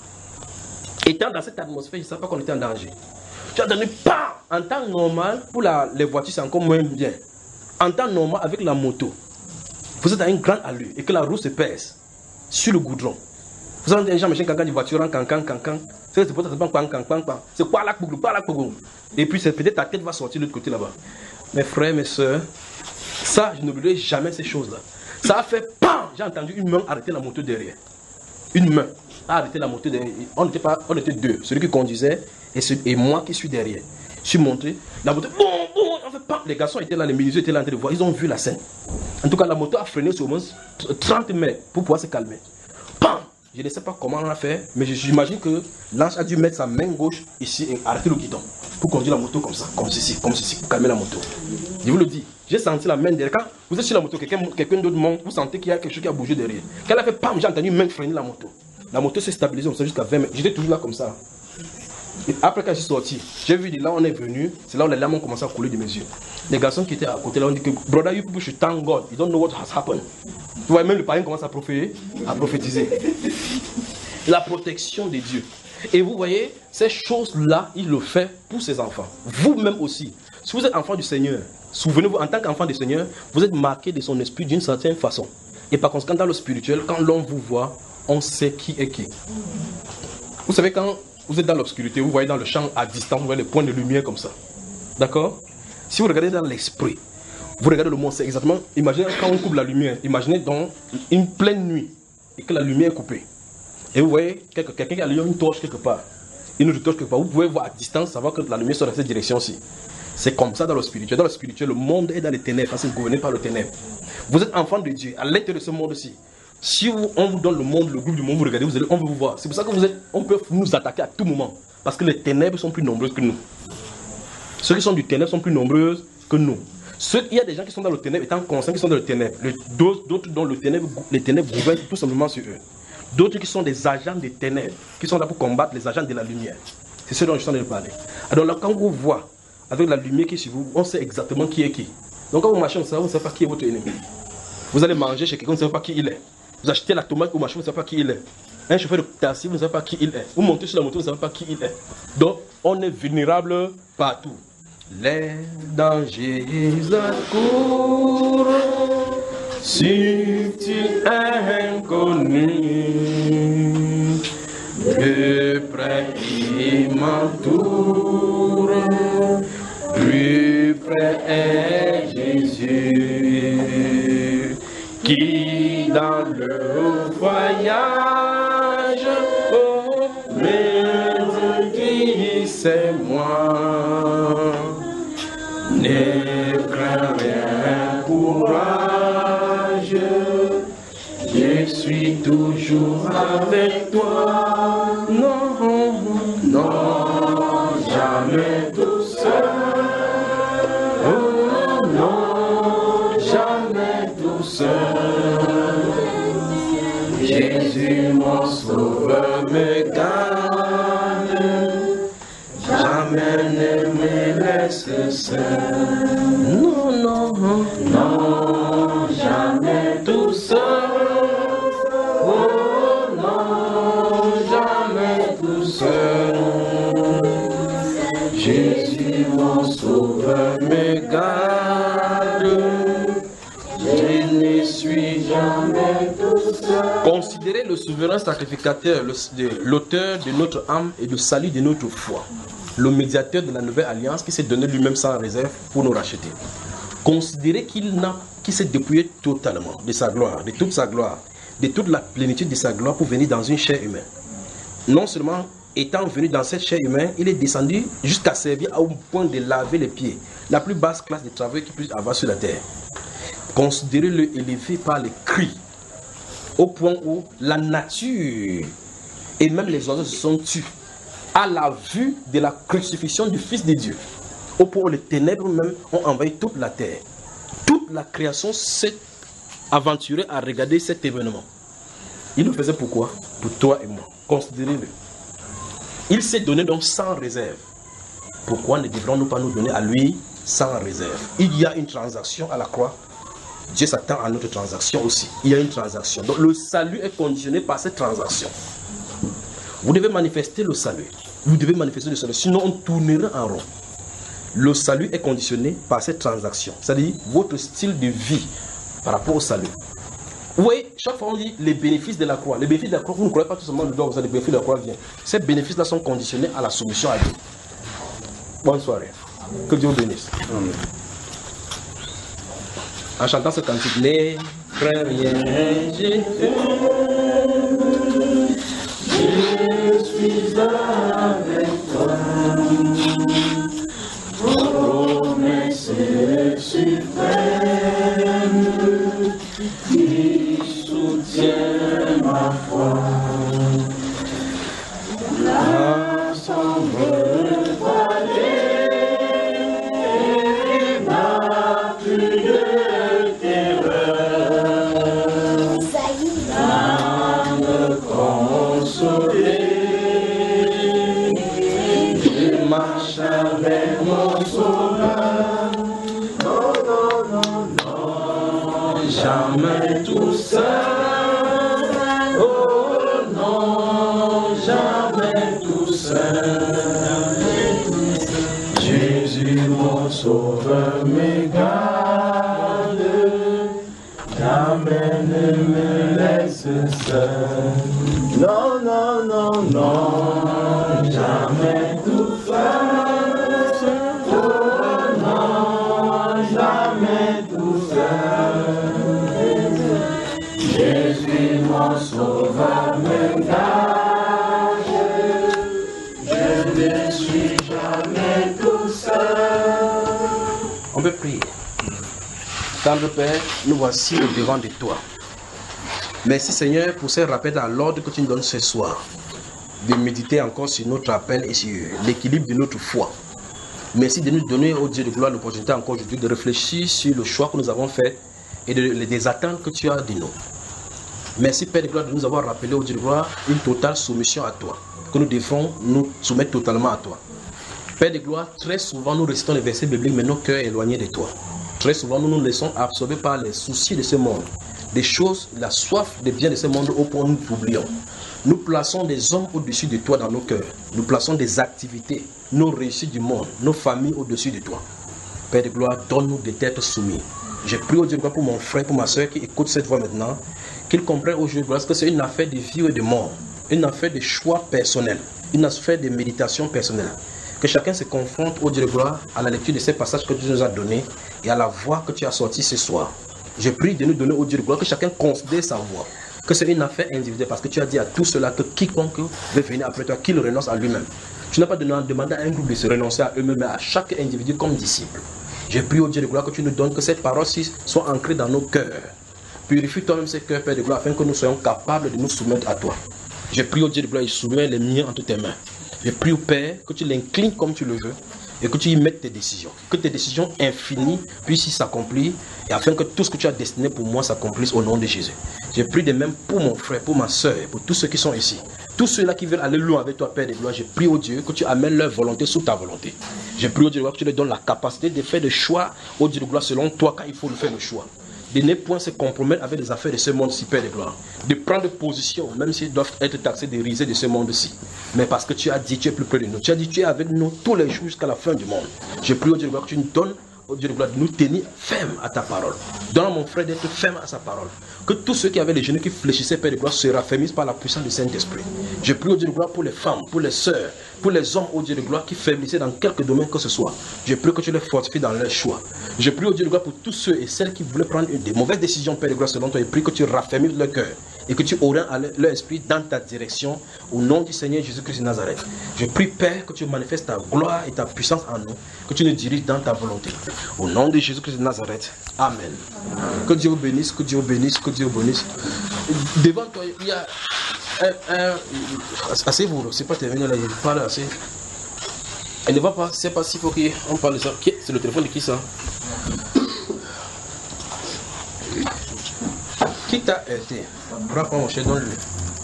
Speaker 5: Étant dans cette atmosphère, je ne savais pas qu'on était en danger. J'ai entendu pas. En temps normal, pour les voitures, c'est encore moins bien. En temps normal, avec la moto, vous êtes à une grande allure et que la roue se pèse sur le goudron. Vous avez des gens qui ont des voitures en cancan. C'est pour ça que c'est quoi là. Et puis peut-être ta tête va sortir de l'autre côté là-bas. Mes frères, mes soeurs, ça, je n'oublierai jamais ces choses-là. Ça a fait PAM. J'ai entendu une main arrêter la moto derrière. Une main a arrêté la moto derrière. On était 2. Celui qui conduisait et moi qui suis derrière. Je suis monté. La moto, on fait PAM. Les garçons étaient là, les militaires étaient là en train de voir. Ils ont vu la scène. En tout cas, la moto a freiné sur au moins 30 mètres pour pouvoir se calmer. PAM. Je ne sais pas comment on a fait, mais j'imagine que l'ange a dû mettre sa main gauche ici et arrêter le guidon pour conduire la moto comme ça, comme ceci, pour calmer la moto. Je vous le dis, j'ai senti la main derrière. Quand vous êtes sur la moto, quelqu'un d'autre monte, vous sentez qu'il y a quelque chose qui a bougé derrière. Quand elle a fait PAM, j'ai entendu une main freiner la moto. La moto s'est stabilisée comme ça jusqu'à 20 mètres. J'étais toujours là comme ça. Et après, quand je suis sorti, j'ai vu de là où on est venu, c'est là où les larmes ont commencé à couler de mes yeux. Les garçons qui étaient à côté là ont dit que, brother, you people should thank God. You don't know what has happened. Tu vois, même le païen commence à prophétiser. La protection de Dieu. Et vous voyez, ces choses-là, il le fait pour ses enfants. Vous-même aussi. Si vous êtes enfant du Seigneur, souvenez-vous, en tant qu'enfant du Seigneur, vous êtes marqué de son esprit d'une certaine façon. Et par conséquent, dans le spirituel, quand l'on vous voit, on sait qui est qui. Vous savez, quand vous êtes dans l'obscurité, vous voyez dans le champ à distance, vous voyez les points de lumière comme ça. D'accord? Si vous regardez dans l'esprit, vous regardez le monde, c'est exactement... Imaginez quand on coupe la lumière, imaginez dans une pleine nuit et que la lumière est coupée. Et vous voyez quelqu'un qui a une torche quelque part, une autre torche quelque part, vous pouvez voir à distance, savoir que la lumière sort dans cette direction-ci. C'est comme ça dans le spirituel. Dans le spirituel, le monde est dans les ténèbres, parce que vous gouvernez par le ténèbre. Vous êtes enfant de Dieu, à l'intérieur de ce monde-ci. Si on vous donne le monde, le groupe du monde, vous regardez, on veut vous voir. C'est pour ça que on peut nous attaquer à tout moment. Parce que les ténèbres sont plus nombreuses que nous. Ceux qui sont du ténèbre sont plus nombreuses que nous. Il y a des gens qui sont dans le ténèbre étant conscients qu'ils sont dans le ténèbre. D'autres dont les ténèbres gouvernent tout simplement sur eux. D'autres qui sont des agents des ténèbres, qui sont là pour combattre les agents de la lumière. C'est ce dont je suis en train de parler. Alors là, quand vous voyez avec la lumière qui est sur vous, on sait exactement qui est qui. Donc quand vous marchez, vous ne savez pas qui est votre ennemi. Vous allez manger chez quelqu'un, vous ne savez pas qui il est. Vous achetez la tomate au marché, vous ne savez pas qui il est. Un chauffeur de taxi, vous ne savez pas qui il est. Vous montez sur la moto, vous ne savez pas qui il est. Donc, on est vulnérable partout. Les dangers accourent, subtils inconnus, de près qui m'entourent. le voyage, oh, mais qui c'est moi? Ne crains rien, courage, je suis toujours avec toi. Non, non, jamais tout seul. Oh non, jamais tout seul. Jésus mon sauveur me garde, jamais ne me laisse seul. Non, non, non, jamais tout seul. Oh non, jamais tout seul. Jésus mon sauveur me garde, je ne suis jamais tout seul. Considérez le souverain sacrificateur, l'auteur de notre âme et du salut de notre foi, le médiateur de la nouvelle alliance qui s'est donné lui-même sans réserve pour nous racheter. Considérez qu'il s'est dépouillé totalement de sa gloire, de toute sa gloire, de toute la plénitude de sa gloire pour venir dans une chair humaine. Non seulement étant venu dans cette chair humaine, il est descendu jusqu'à servir au point de laver les pieds, la plus basse classe de travail qui puisse avoir sur la terre. Considérez-le élevé par les cris, au point où la nature et même les oiseaux se sont tus à la vue de la crucifixion du Fils de Dieu, au point où les ténèbres même ont envahi toute la terre. Toute la création s'est aventurée à regarder cet événement. Il le faisait pourquoi? Pour toi et moi. Considérez-le. Il s'est donné donc sans réserve. Pourquoi ne devrons-nous pas nous donner à lui sans réserve? Il y a une transaction à la croix. Dieu s'attend à notre transaction aussi. Il y a une transaction. Donc le salut est conditionné par cette transaction. Vous devez manifester le salut. Vous devez manifester le salut. Sinon on tournera en rond. Le salut est conditionné par cette transaction. C'est-à-dire votre style de vie par rapport au salut. Vous voyez, chaque fois on dit les bénéfices de la croix. Les bénéfices de la croix, vous ne croyez pas tout seulement le don, vous avez les bénéfices de la croix viennent. Ces bénéfices-là sont conditionnés à la soumission à Dieu. Bonne soirée. Que Dieu vous bénisse. Amen. En chantant ce cantique, ne crains rien, je suis avec toi. Promesse suprême qui soutient ma foi. La sombre vallée n'a plus de terreur. L'âme consolée, je marche avec mon sauveur. Non, non, non, non, jamais tout seul. Oh non, jamais tout seul. Jésus mon sauveur me garde, jamais ne me laisse seul. Non, non, non, non, jamais tout seul. Oh non, jamais tout seul. Jésus mon sauveur me garde, je ne suis jamais tout seul. On peut prier. Tendre Père, nous voici au devant de toi. Merci Seigneur pour ces rappels à l'ordre que tu nous donnes ce soir. De méditer encore sur notre appel et sur l'équilibre de notre foi. Merci de nous donner, au Dieu de gloire, l'opportunité encore aujourd'hui de réfléchir sur le choix que nous avons fait et des attentes que tu as de nous. Merci Père de gloire de nous avoir rappelé, au Dieu de gloire, une totale soumission à toi. Que nous devrons nous soumettre totalement à toi. Père de gloire, très souvent nous récitons les versets bibliques mais nos cœurs éloignés de toi. Très souvent nous nous laissons absorber par les soucis de ce monde. Des choses, la soif des biens de ce monde au point où nous oublions. Nous plaçons des hommes au-dessus de toi dans nos cœurs. Nous plaçons des activités, nos réussites du monde, nos familles au-dessus de toi. Père de gloire, donne-nous des têtes soumises. Je prie au Dieu de gloire pour mon frère, pour ma soeur qui écoute cette voix maintenant, qu'il comprenne au Dieu de gloire que c'est une affaire de vie et de mort, une affaire de choix personnel, une affaire de méditation personnelle. Que chacun se confronte au Dieu de gloire à la lecture de ces passages que tu nous as donnés et à la voix que tu as sortie ce soir. Je prie de nous donner au Dieu de gloire que chacun considère sa voix. que c'est une affaire individuelle, parce que tu as dit à tout cela que quiconque veut venir après toi, qu'il renonce à lui-même. Tu n'as pas demandé à un groupe de se renoncer à eux-mêmes, mais à chaque individu comme disciple. Je prie au Dieu de gloire que tu nous donnes, que ces paroles-ci soient ancrées dans nos cœurs. Purifie toi-même ces cœurs, Père de gloire, afin que nous soyons capables de nous soumettre à toi. Je prie au Dieu de gloire, il soumets les miens entre tes mains. Je prie au Père que tu l'inclines comme tu le veux et que tu y mettes tes décisions. Que tes décisions infinies puissent s'accomplir et afin que tout ce que tu as destiné pour moi s'accomplisse au nom de Jésus. Je prie de même pour mon frère, pour ma soeur, pour tous ceux qui sont ici. Tous ceux-là qui veulent aller loin avec toi, Père de gloire, je prie au Dieu que tu amènes leur volonté sous ta volonté. Je prie au Dieu de gloire que tu leur donnes la capacité de faire des choix au Dieu de gloire selon toi quand il faut le faire le choix. De ne point se compromettre avec les affaires de ce monde-ci, Père de gloire. De prendre position, même s'ils doivent être taxés de risées de ce monde-ci. Mais parce que tu as dit, tu es plus près de nous. Tu as dit, tu es avec nous tous les jours jusqu'à la fin du monde. Je prie au Dieu de gloire que tu nous donnes, au Dieu de gloire, de nous tenir fermes à ta parole. Donne à mon frère d'être ferme à sa parole. Que tous ceux qui avaient les genoux qui fléchissaient, Père de gloire, se raffermissent par la puissance du Saint-Esprit. Je prie au Dieu de gloire pour les femmes, pour les sœurs, pour les hommes, au Dieu de gloire, qui faiblissaient dans quelque domaine que ce soit. Je prie que tu les fortifies dans leur choix. Je prie au Dieu de gloire pour tous ceux et celles qui voulaient prendre des mauvaises décisions, Père de gloire, selon toi. Je prie que tu raffermisses leur cœur et que tu orientes leur esprit dans ta direction au nom du Seigneur Jésus-Christ de Nazareth. Je prie, Père, que tu manifestes ta gloire et ta puissance en nous, que tu nous diriges dans ta volonté. Au nom de Jésus-Christ de Nazareth. Amen. Que Dieu vous bénisse, que Dieu vous bénisse, que Dieu vous bénisse. Devant toi, il y a asseyez-vous, c'est pas terminé là, il parle assez. Elle ne va pas, c'est pas s'il faut qu'on parle de ça. C'est le téléphone de qui ça? Qui t'a aidé? Prends mon chef, donne-lui.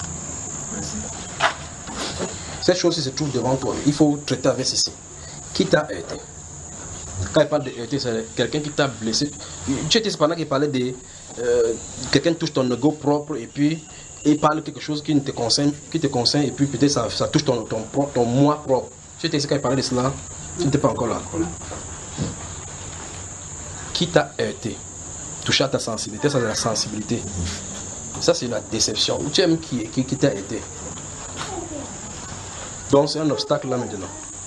Speaker 5: Cette chose-ci se trouve devant toi. Il faut traiter avec ceci. Qui t'a aidé? Quand il parle de aidé, c'est quelqu'un qui t'a blessé. Tu étais pendant qu'il parlait de quelqu'un touche ton ego propre et puis il parle quelque chose qui ne te concerne, et puis peut-être ça touche ton moi propre. Tu étais ici quand il parlait de cela, tu n'étais pas encore là. Qui t'a heurté? Toucher à ta sensibilité, ça c'est la sensibilité. Ça c'est la déception. Ou tu aimes qui t'a heurté? Donc c'est un obstacle là maintenant.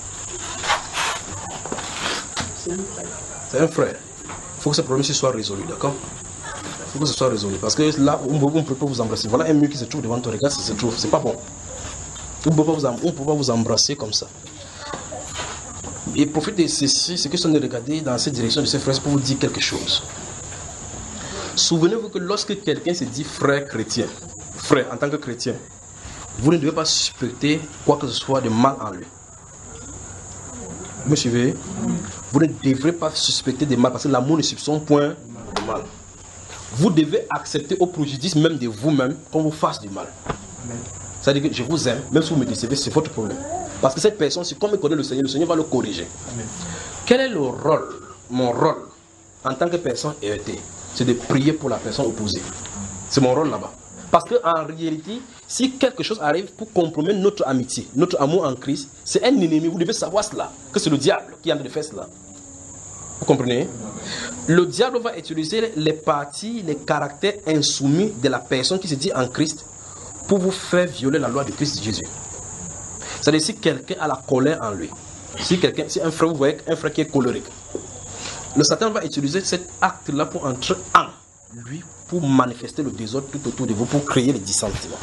Speaker 5: C'est un frère. Il faut que ce problème soit résolu, d'accord? Il faut que ce soit résolu. Parce que là, on ne peut pas vous embrasser. Voilà un mur qui se trouve devant toi. Regarde, ça se trouve. C'est pas bon. On ne peut pas vous embrasser comme ça. Et profite de ceci, ce que je suis en train de regarder dans cette direction de ces frères pour vous dire quelque chose. Souvenez-vous que lorsque quelqu'un se dit frère chrétien, frère en tant que chrétien, vous ne devez pas suspecter quoi que ce soit de mal en lui. Vous me suivez? Vous ne devrez pas suspecter de mal parce que l'amour ne soupçonne point de mal. Vous devez accepter au préjudice même de vous-même qu'on vous fasse du mal. C'est-à-dire que je vous aime, même si vous me décevez, c'est votre problème. Parce que cette personne, si comme il connaît le Seigneur va le corriger. Amen. Quel est le rôle, mon rôle, en tant que personne heurtée? C'est de prier pour la personne opposée. C'est mon rôle là-bas. Parce qu'en réalité, si quelque chose arrive pour compromettre notre amitié, notre amour en Christ, c'est un ennemi. Vous devez savoir cela, que c'est le diable qui est en train de faire cela. Vous comprenez? Le diable va utiliser les parties, les caractères insoumis de la personne qui se dit en Christ pour vous faire violer la loi de Christ Jésus. C'est-à-dire si quelqu'un a la colère en lui, si un frère, vous voyez un frère qui est colérique, le Satan va utiliser cet acte-là pour entrer en lui, pour manifester le désordre tout autour de vous, pour créer les dissentiments.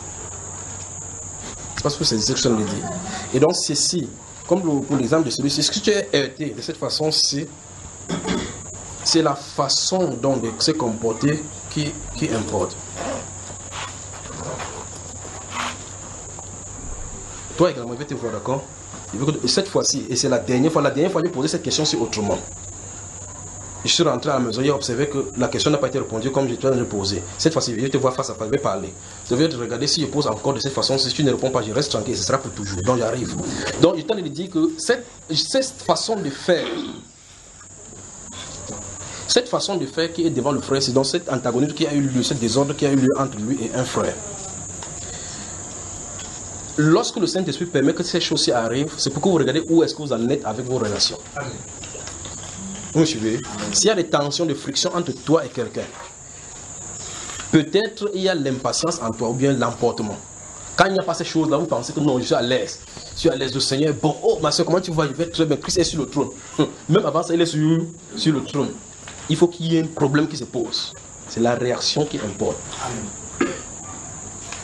Speaker 5: C'est parce que c'est ce que je le dis. Et donc ceci, comme pour l'exemple de celui-ci, ce que tu es heurté de cette façon-ci, c'est la façon dont de se comporter qui importe. Toi également, je vais te voir, d'accord? Cette fois-ci, et c'est la dernière fois j'ai posé cette question, c'est autrement. Je suis rentré à la maison, j'ai observé que la question n'a pas été répondue comme je t'ai posé. Cette fois-ci, je vais te voir face à face, je vais parler. Je vais te regarder si je pose encore de cette façon. Si tu ne réponds pas, je reste tranquille, ce sera pour toujours. Donc j'arrive. Donc je t'en ai dit que cette façon de faire, qui est devant le frère, c'est dans cet antagonisme qui a eu lieu, ce désordre qui a eu lieu entre lui et un frère. Lorsque le Saint-Esprit permet que ces choses-ci arrivent, c'est pour que vous regardez où est-ce que vous en êtes avec vos relations. Amen. Vous me suivez? S'il y a des tensions, des frictions entre toi et quelqu'un, peut-être il y a l'impatience en toi ou bien l'emportement. Quand il n'y a pas ces choses-là, vous pensez que non, je suis à l'aise. Je suis à l'aise, le Seigneur est bon. Oh ma soeur, comment tu vas? Je vais très bien. Christ est sur le trône. Même avant ça, il est sur le trône. Il faut qu'il y ait un problème qui se pose. C'est la réaction qui importe. Amen.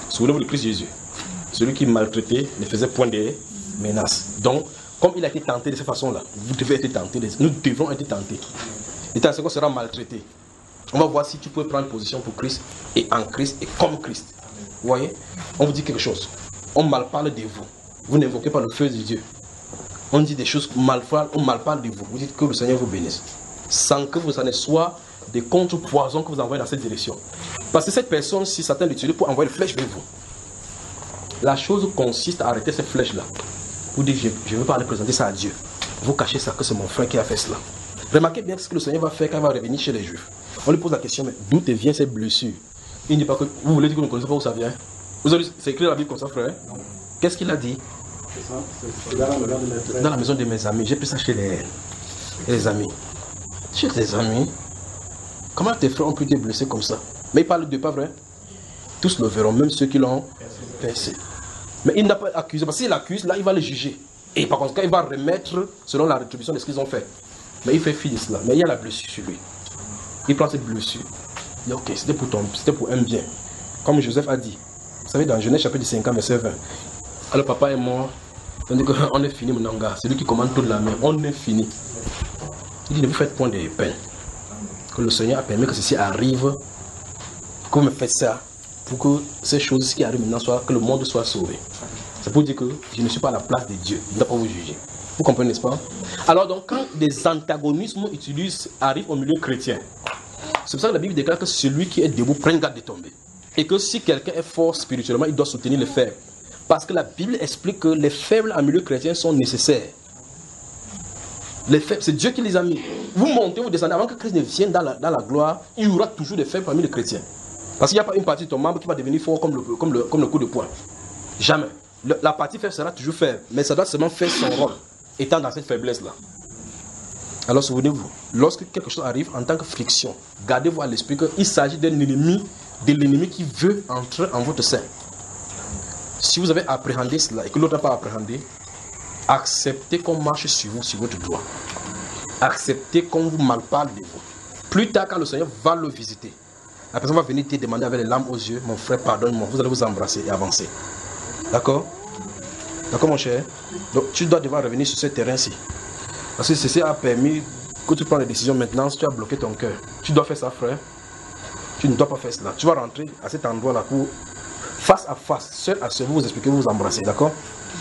Speaker 5: Souvenez-vous de Christ Jésus. Celui qui maltraitait ne faisait point des menaces. Donc, comme il a été tenté de cette façon-là, vous devez être tenté. Nous devons être tentés. Et tant qu'on sera maltraité, on va voir si tu peux prendre position pour Christ et en Christ et comme Christ. Vous voyez? On vous dit quelque chose. On mal parle de vous. Vous n'invoquez pas le feu de Dieu. On dit des choses mal, on mal parle de vous. Vous dites que le Seigneur vous bénisse. Sans que vous en ayez soit des contre-poisons que vous envoyez dans cette direction. Parce que cette personne, si Satan l'utilise pour envoyer une flèche vers vous, la chose consiste à arrêter cette flèche-là. Vous dites, je ne veux pas aller présenter ça à Dieu. Vous cachez ça, que c'est mon frère qui a fait cela. Remarquez bien ce que le Seigneur va faire quand il va revenir chez les Juifs. On lui pose la question, mais d'où te vient cette blessure? Il ne dit pas que vous voulez dire que vous ne connaissez pas où ça vient. Vous avez écrit la Bible comme ça, frère? Qu'est-ce qu'il a dit? Dans la maison de mes amis. J'ai pris ça chez les amis. Chez tes amis? Comment tes frères ont pu te blesser comme ça? Mais il parle de pas vrai? Tous le verront, même ceux qui l'ont percé. Mais il n'a pas accusé. Parce qu'il accuse, là, il va les juger. Et par contre, il va remettre selon la rétribution de ce qu'ils ont fait. Mais il fait fi de cela. Mais il y a la blessure sur lui. Il prend cette blessure. Il dit, ok, c'était pour un bien. Comme Joseph a dit. Vous savez, dans Genèse chapitre 50, verset 20. Alors papa est mort. On dit qu'on est fini, mon gars. C'est lui qui commande toute la main. On est fini. Il dit, ne vous faites point de peine. Que le Seigneur a permis que ceci arrive. Que vous me faites ça. Pour que ces choses qui arrivent maintenant soient, que le monde soit sauvé. C'est pour dire que je ne suis pas à la place de Dieu. Je ne dois pas vous juger. Vous comprenez, n'est-ce pas? Alors donc, quand des antagonismes arrivent au milieu chrétien, c'est pour ça que la Bible déclare que celui qui est debout prenne garde de tomber. Et que si quelqu'un est fort spirituellement, il doit soutenir les faibles. Parce que la Bible explique que les faibles en milieu chrétien sont nécessaires. Les faibles, c'est Dieu qui les a mis. Vous montez, vous descendez, avant que Christ ne vienne dans la gloire, il y aura toujours des faibles parmi les chrétiens. Parce qu'il n'y a pas une partie de ton membre qui va devenir fort comme le coup de poing. Jamais. La partie faible sera toujours faible, mais ça doit seulement faire son rôle, étant dans cette faiblesse-là. Alors souvenez-vous, lorsque quelque chose arrive en tant que friction, gardez-vous à l'esprit qu'il s'agit d'un ennemi, de l'ennemi qui veut entrer en votre sein. Si vous avez appréhendé cela et que l'autre n'a pas appréhendé, acceptez qu'on marche sur vous, sur votre doigt. Acceptez qu'on vous malparle de vous. Plus tard, quand le Seigneur va le visiter, la personne va venir te demander avec les larmes aux yeux, mon frère, pardonne-moi. Vous allez vous embrasser et avancer. D'accord? D'accord, mon cher? Donc, tu dois devoir revenir sur ce terrain-ci. Parce que ceci a permis que tu prends les décisions maintenant. Si tu as bloqué ton cœur, tu dois faire ça, frère. Tu ne dois pas faire cela. Tu vas rentrer à cet endroit-là pour, face à face, seul à seul, vous expliquer, vous embrasser. D'accord?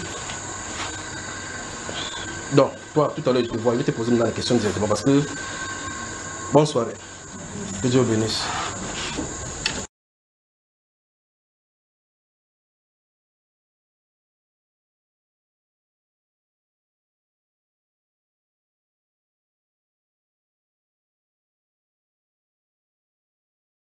Speaker 5: Donc, toi, tout à l'heure, je te vois. Je vais te poser maintenant la question directement parce que. Bonne soirée. Que Dieu bénisse.